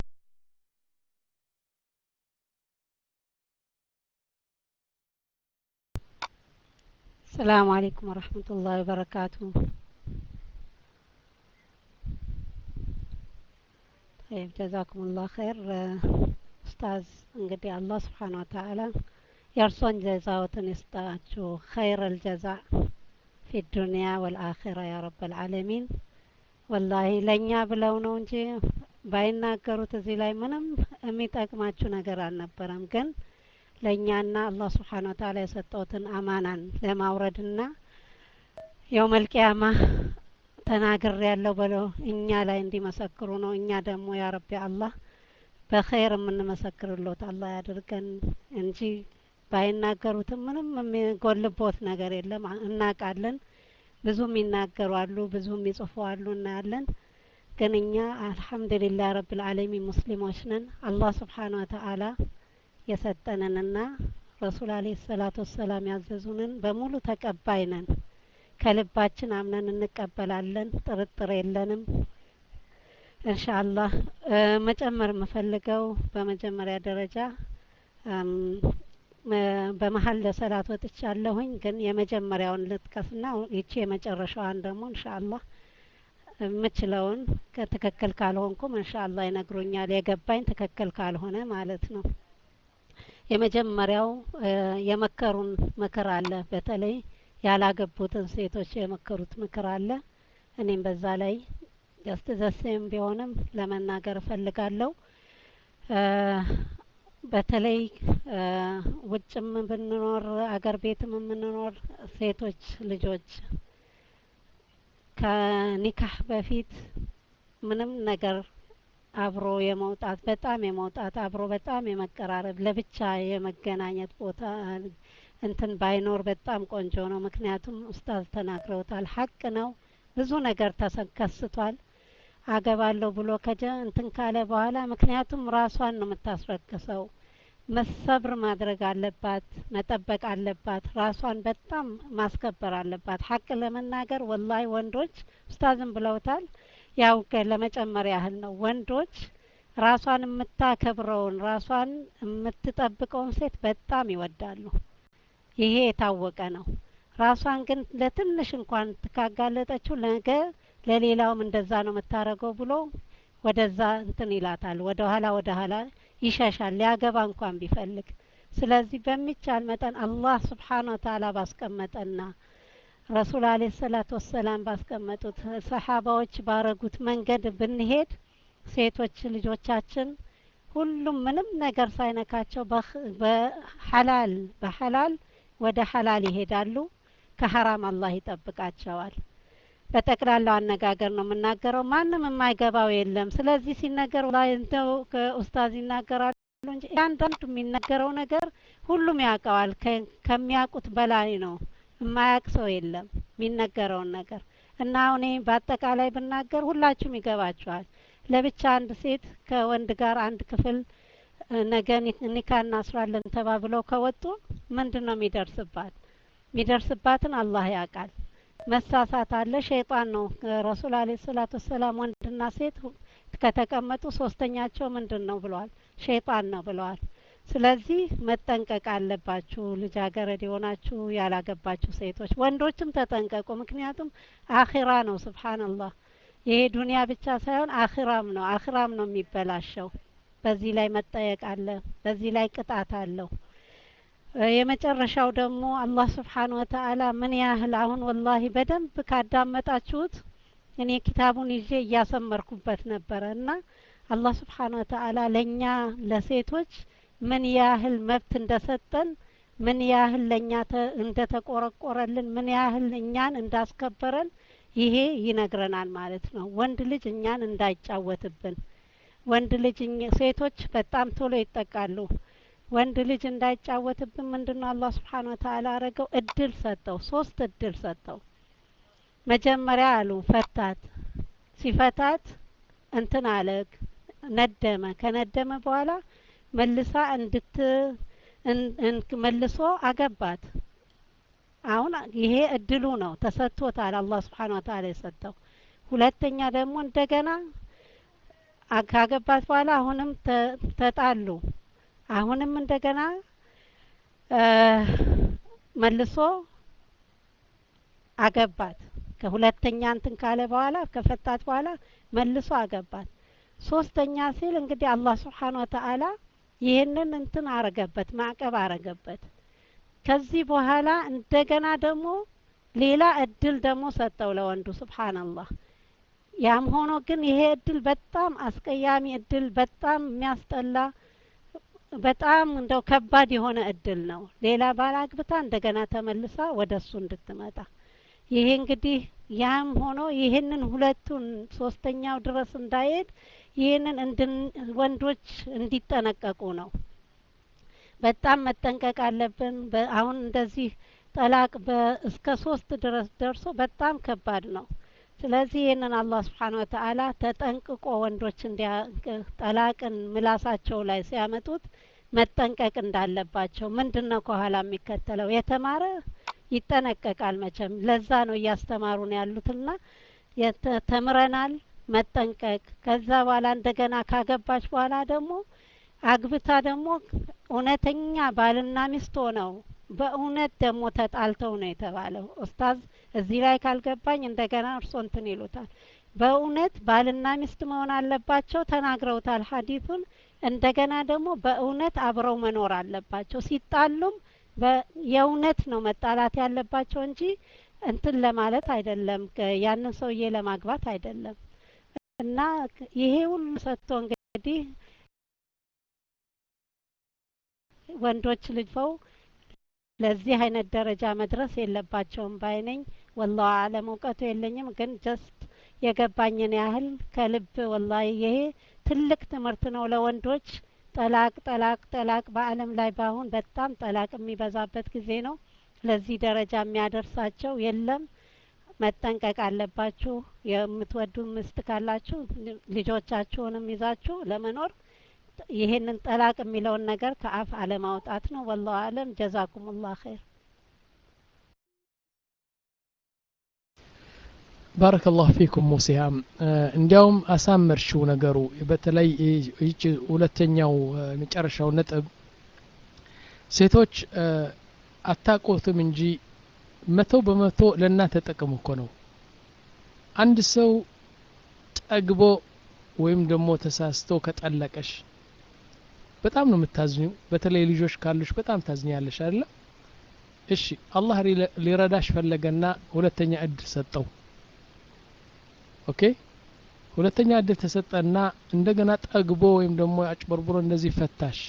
السلام عليكم ورحمة الله وبركاته طيب جزاكم الله خير أستاذ እንግዲህ አላህ Subhanahu Wa Ta'ala የእርሶን ጀዛዎትን ይስጣችሁ خير الجزاء في الدنيا والآخرة يا رب العالمين والله ለኛ ብለው ነው እንጂ ባይናገሩት እዚህ ላይ ምንም የሚጠቅማችሁ ነገር አልነበረም ግን ለኛና አላህ Subhanahu Wa Ta'ala የሰጠውትን አማናን ለማውረድና የውመል ቂያማ ተናገር ያለው በለው እኛ ላይ እንዲመሰክሩ ነው እኛ ደግሞ ያ ረቢ አላህ በኸይር የምንመሰክርለት አላህ ያድርገን እንጂ ባይናገሩትም ምንም የሚጎልቦት ነገር የለም እናቃለን ብዙም ይናገራሉ ብዙም ይጽፋሉ እናያለን ግን እኛ አልহামዱሊላህ ረብል ዓለሚን ሙስሊሞች ነን አላህ Subhanahu Wa Ta'ala የሰጠንንና ረሱል አለይሂ ሰላቱ ወሰላም ያዘዙንን በሙሉ ተቀባይ ነን ከልባችን አምነን እንቀበላለን ጥርጥር የለንም ኢንሻአላህ መጨመር መፈልገው በመጀመሪያ ደረጃ በመሐል ለሰላት ወጥቻለሁኝ ግን የመጀመሪያውን ልጥቀስና ይቺ የመጨረሻዋን ደግሞ ኢንሻአላህ ምችለውን ከትክክል ካልሆንኩም ኢንሻአላህ ይነግሩኛል የገባኝ ትክክል ካልሆነ ማለት ነው የመጀመሪያው የመከሩን ምክር አለ በተለይ ያላገቡትን ሴቶች የመከሩት ምክር አለ እኔም በዛ ላይ just the same ቢሆንም ለመናገር ፈልጋለሁ በተለይ ውጭም ብንኖር አገር ቤትም ብንኖር ሴቶች ልጆች ከኒካህ በፊት ምንም ነገር አብሮ የመውጣት በጣም የመውጣት አብሮ በጣም የመቀራረብ ለብቻ የመገናኘት ቦታ እንትን ባይኖር በጣም ቆንጆ ነው ምክንያቱም ኡስታዝ ተናግረውታል ሐቅ ነው ብዙ ነገር ተከስቷል አገባለሁ ብሎ ከጀ እንትን ካለ በኋላ ምክንያቱም ራሷን ነው የምታስረክሰው መሰብር ማድረግ አለባት መጠበቅ አለባት ራሷን በጣም ማስከበር አለባት ሐቅ ለመናገር ወላሂ ወንዶች ኡስታዝም ብለውታል ያው ለመጨመር ያህል ነው ወንዶች ራሷን የምታከብረውን ራሷን የምትጠብቀውን ሴት በጣም ይወዳሉ ይሄ የታወቀ ነው ራሷን ግን ለትንሽ እንኳን ተካጋለጠችው ነገ ለሌላውም እንደዛ ነው መታረገው ብሎ ወደዛ እንትን ይላታል ወደ ኋላ ወደ ኋላ ይሻሻል ሊያገባ እንኳን ቢፈልግ ስለዚህ በሚቻል መጠን አላህ Subhanahu Wa Ta'ala ባስቀመጠና ረሱል አለይሂ ሰላቱ ወሰላም ባስቀመጡት ሰሃባዎች ባረጉት መንገድ ብንሄድ ሴቶች ልጆቻችን ሁሉም ምንም ነገር ሳይነካቸው በሐላል በሐላል ወደ ሐላል ይሄዳሉ ከሐራም አላህ ይጠብቃቸዋል በጠቅላላው አነጋገር ነው የምናገረው። ማንም የማይገባው የለም። ስለዚህ ሲነገር ላይ እንደው ከኡስታዝ ይናገራሉ እንጂ አንዳንዱ የሚነገረው ነገር ሁሉም ያውቀዋል። ከሚያውቁት በላይ ነው። የማያውቅ ሰው የለም የሚነገረውን ነገር እና አሁን በአጠቃላይ ብናገር ሁላችሁም ይገባችኋል። ለብቻ አንድ ሴት ከወንድ ጋር አንድ ክፍል ነገ ኒካ እናስራለን ተባብለው ከወጡ ምንድነው የሚደርስባት? የሚደርስባትን አላህ ያውቃል። መሳሳት አለ፣ ሸይጣን ነው። ረሱል አለይሂ ሰላቱ ወሰላም ወንድና ሴት ከተቀመጡ ሶስተኛቸው ምንድነው ብለዋል? ሸይጣን ነው ብለዋል። ስለዚህ መጠንቀቅ አለባችሁ። ልጃገረድ የሆናችሁ ያላገባችሁ ሴቶች፣ ወንዶችም ተጠንቀቁ። ምክንያቱም አኺራ ነው። ሱብሃንአላህ ይሄ ዱንያ ብቻ ሳይሆን አኺራም ነው። አኺራም ነው የሚበላሸው። በዚህ ላይ መጠየቅ አለ። በዚህ ላይ ቅጣት አለው። የመጨረሻው ደግሞ አላህ ስብሓን ወተዓላ ምን ያህል አሁን ወላሂ በደንብ ካዳመጣችሁት እኔ ኪታቡን ይዤ እያሰመርኩበት ነበረ እና አላህ ስብሓን ወተዓላ ለእኛ ለሴቶች ምን ያህል መብት እንደሰጠን፣ ምን ያህል ለእኛ እንደተቆረቆረልን፣ ምን ያህል እኛን እንዳስከበረን ይሄ ይነግረናል ማለት ነው። ወንድ ልጅ እኛን እንዳይጫወትብን፣ ወንድ ልጅ ሴቶች በጣም ቶሎ ይጠቃሉ። ወንድ ልጅ እንዳይጫወትብን ምንድነው አላህ Subhanahu Wa Ta'ala አረገው? እድል ሰጠው። ሶስት እድል ሰጠው። መጀመሪያ አሉ ፈታት። ሲፈታት እንትን አለ ነደመ። ከነደመ በኋላ መልሳ እንድት መልሶ አገባት። አሁን ይሄ እድሉ ነው ተሰጥቶታል። አላህ Subhanahu Wa Ta'ala የሰጠው። ሁለተኛ ደግሞ እንደገና ካገባት በኋላ አሁንም ተጣሉ። አሁንም እንደገና መልሶ አገባት። ከሁለተኛ እንትን ካለ በኋላ ከፈታት በኋላ መልሶ አገባት። ሶስተኛ ሲል እንግዲህ አላህ Subhanahu Wa Ta'ala ይሄንን እንትን አረገበት፣ ማዕቀብ አረገበት። ከዚህ በኋላ እንደገና ደግሞ ሌላ እድል ደግሞ ሰጠው ለወንዱ። ሱብሃንአላህ። ያም ሆኖ ግን ይሄ እድል በጣም አስቀያሚ እድል፣ በጣም የሚያስጠላ፣ በጣም እንደው ከባድ የሆነ እድል ነው። ሌላ ባል አግብታ እንደገና ተመልሳ ወደሱ እንድትመጣ። ይሄ እንግዲህ ያም ሆኖ ይሄንን ሁለቱን ሶስተኛው ድረስ እንዳይሄድ ይሄንን ወንዶች እንዲጠነቀቁ ነው። በጣም መጠንቀቅ አለብን። አሁን እንደዚህ ጠላቅ እስከ ሶስት ድረስ ደርሶ በጣም ከባድ ነው። ስለዚህ ይሄንን አላህ Subhanahu Wa Ta'ala ተጠንቅቆ ወንዶች እንዲያ ጠላቅን ምላሳቸው ላይ ሲያመጡት መጠንቀቅ እንዳለባቸው። ምንድነው ከኋላ የሚከተለው? የተማረ ይጠነቀቃል መቼም። ለዛ ነው እያስተማሩን ያሉትና ተምረናል መጠንቀቅ። ከዛ በኋላ እንደገና ካገባች በኋላ ደግሞ አግብታ ደግሞ እውነተኛ ባልና ሚስት ሆነው በእውነት ደግሞ ተጣልተው ነው የተባለው። ኡስታዝ እዚህ ላይ ካልገባኝ እንደገና እርሶ እንትን ይሉታል። በእውነት ባልና ሚስት መሆን አለባቸው፣ ተናግረውታል ሐዲሱን። እንደገና ደግሞ በእውነት አብረው መኖር አለባቸው። ሲጣሉም የእውነት ነው መጣላት ያለባቸው እንጂ እንትን ለማለት አይደለም፣ ያንን ሰውዬ ለማግባት አይደለም። እና ይሄ ሁሉ ሰጥቶ እንግዲህ ወንዶች ልጅፈው ለዚህ አይነት ደረጃ መድረስ የለባቸውም ባይነኝ። ወላሂ አለም እውቀቱ የለኝም፣ ግን ጀስት የገባኝን ያህል ከልብ ወላሂ ይሄ ትልቅ ትምህርት ነው ለወንዶች። ጠላቅ ጠላቅ ጠላቅ በአለም ላይ ባሁን በጣም ጠላቅ የሚበዛበት ጊዜ ነው። ለዚህ ደረጃ የሚያደርሳቸው የለም። መጠንቀቅ አለባችሁ። የምትወዱ ሚስት ካላችሁ ልጆቻችሁንም ይዛችሁ ለመኖር ይሄንን ጠላቅ የሚለውን ነገር ከአፍ አለማውጣት ነው። ወላሂ አለም። ጀዛኩሙላህ ኸይር። ባረከላሁ ፊኩም ሙሲያም። እንዲያውም አሳመርሽው ነገሩ። በተለይ ይቺ ሁለተኛው መጨረሻው ነጥብ ሴቶች አታቆትም እንጂ መቶ በመቶ ለእናንተ ጥቅም እኮ ነው። አንድ ሰው ጠግቦ ወይም ደግሞ ተሳስቶ ከጠለቀሽ በጣም ነው የምታዝኙ። በተለይ ልጆች ካሉሽ በጣም ታዝኛለሽ አይደል? እሺ አላህ ሊረዳሽ ፈለገና ሁለተኛ እድል ሰጠው። ኦኬ፣ ሁለተኛ እድል ተሰጠና እንደገና ጠግቦ ወይም ደግሞ አጭበርብሮ እንደዚህ ፈታሽ።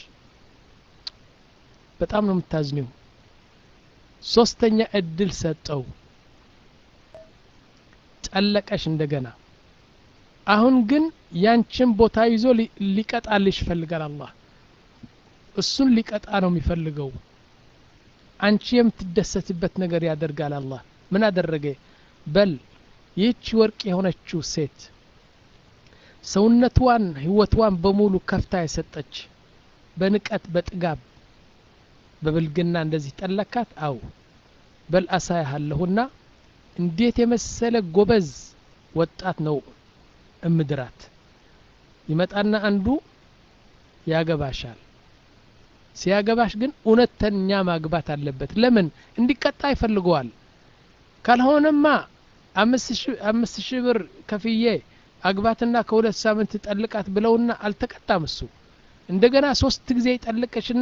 በጣም ነው የምታዝኙ። ሶስተኛ እድል ሰጠው። ጠለቀሽ እንደገና አሁን ግን ያንቺን ቦታ ይዞ ሊቀጣልሽ ይፈልጋል አላህ እሱን ሊቀጣ ነው የሚፈልገው አንቺ የምትደሰትበት ነገር ያደርጋል አላህ ምን አደረገ በል ይህች ወርቅ የሆነችው ሴት ሰውነቷን ህይወቷን በሙሉ ከፍታ የሰጠች በንቀት በጥጋብ በብልግና እንደዚህ ጠለካት አው በል አሳያለሁና እንዴት የመሰለ ጎበዝ ወጣት ነው እምድራት ይመጣና አንዱ ያገባሻል ሲያገባሽ ግን እውነተኛ ማግባት አለበት ለምን እንዲቀጣ ይፈልገዋል ካልሆነማ አምስት ሺህ ብር ከፍዬ አግባትና ከሁለት ሳምንት ጠልቃት ብለውና አልተቀጣም እሱ እንደገና ሶስት ጊዜ ይጠልቅሽና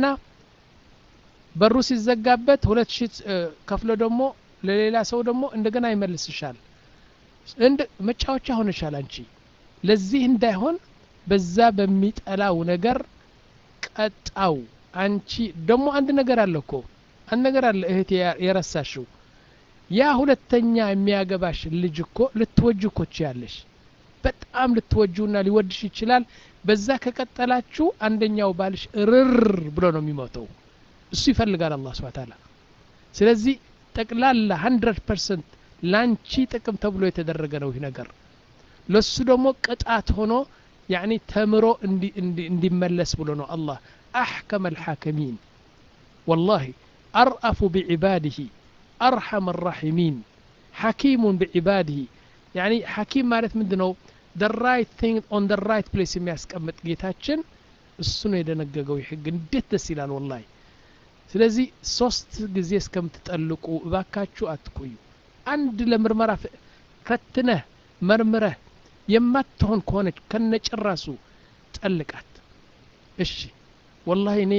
በሩ ሲዘጋበት ሁለት ሺህ ከፍሎ ደግሞ ለሌላ ሰው ደግሞ እንደገና ይመልስሻል እንደ መጫወቻ ሆነሻል አንቺ ለዚህ እንዳይሆን በዛ በሚጠላው ነገር ቀጣው አንቺ ደግሞ አንድ ነገር አለ እኮ አንድ ነገር አለ እህቴ የረሳሽው ያ ሁለተኛ የሚያገባሽ ልጅ እኮ ልትወጁ እኮ ያለሽ በጣም ልትወጁና ሊወድሽ ይችላል በዛ ከቀጠላችሁ አንደኛው ባልሽ እርር ብሎ ነው የሚሞተው እሱ ይፈልጋል አላህ Subhanahu Wa Ta'ala ስለዚህ ጠቅላላ መቶ ፐርሰንት ላንቺ ጥቅም ተብሎ የተደረገ ነው ይሄ ነገር ለሱ ደግሞ ቅጣት ሆኖ يعني ተምሮ እንዲመለስ ብሎ ነው አላህ احكم الحاكمين والله ارأف بعباده ارحم الراحمين حكيم بعباده يعني حكيم ማለት ምንድነው the right thing on the right place የሚያስቀምጥ ጌታችን እሱ ነው የደነገገው ይህግ እንዴት ደስ ይላል والله ስለዚህ ሶስት ጊዜ እስከምትጠልቁ እባካችሁ አትቆዩ አንድ ለምርመራ ፈትነህ መርምረህ የማትሆን ከሆነች ከነጭራሱ ጠልቃት እሺ والله እኔ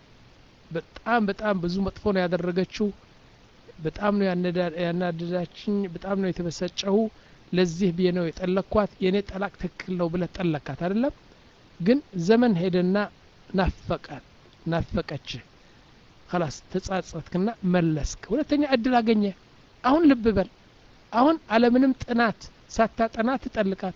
በጣም በጣም ብዙ መጥፎ ነው ያደረገችው በጣም ነው ያናደዳችኝ በጣም ነው የተበሰጨው ለዚህ ብዬ ነው የጠለኳት የኔ ጠላቅ ትክክል ነው ብለህ ጠለካት አይደለም ግን ዘመን ሄደና ናፈቃት ናፈቀች خلاص ተጻጸትክና መለስክ ሁለተኛ እድል አገኘ አሁን ልብ በል አሁን ዓለምንም ጥናት ሳታጠና ትጠልቃት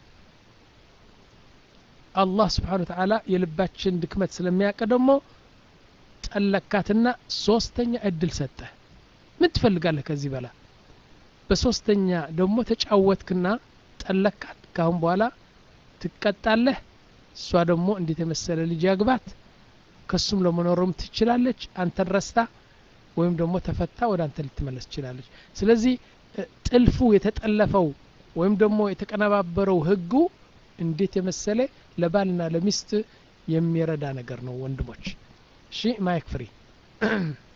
አላህ Subhanahu Wa Ta'ala የልባችን ድክመት ስለሚያውቅ ደግሞ ጠለካትና ሶስተኛ እድል ሰጠ ምን ትፈልጋለህ ከዚህ በላ በሶስተኛ ደግሞ ተጫወትክና ጠለካት ካሁን በኋላ ትቀጣለህ እሷ ደግሞ እንዴት የመሰለ ልጅ ያግባት ከሱም ለመኖርም ትችላለች አንተ ረስታ ወይም ደግሞ ተፈታ ወደ አንተ ልትመለስ ትችላለች ስለዚህ ጥልፉ የተጠለፈው ወይም ደግሞ የተቀነባበረው ህጉ እንዴት የመሰለ ለባልና ለሚስት የሚረዳ ነገር ነው ወንድሞች እሺ ማይክ ፍሪ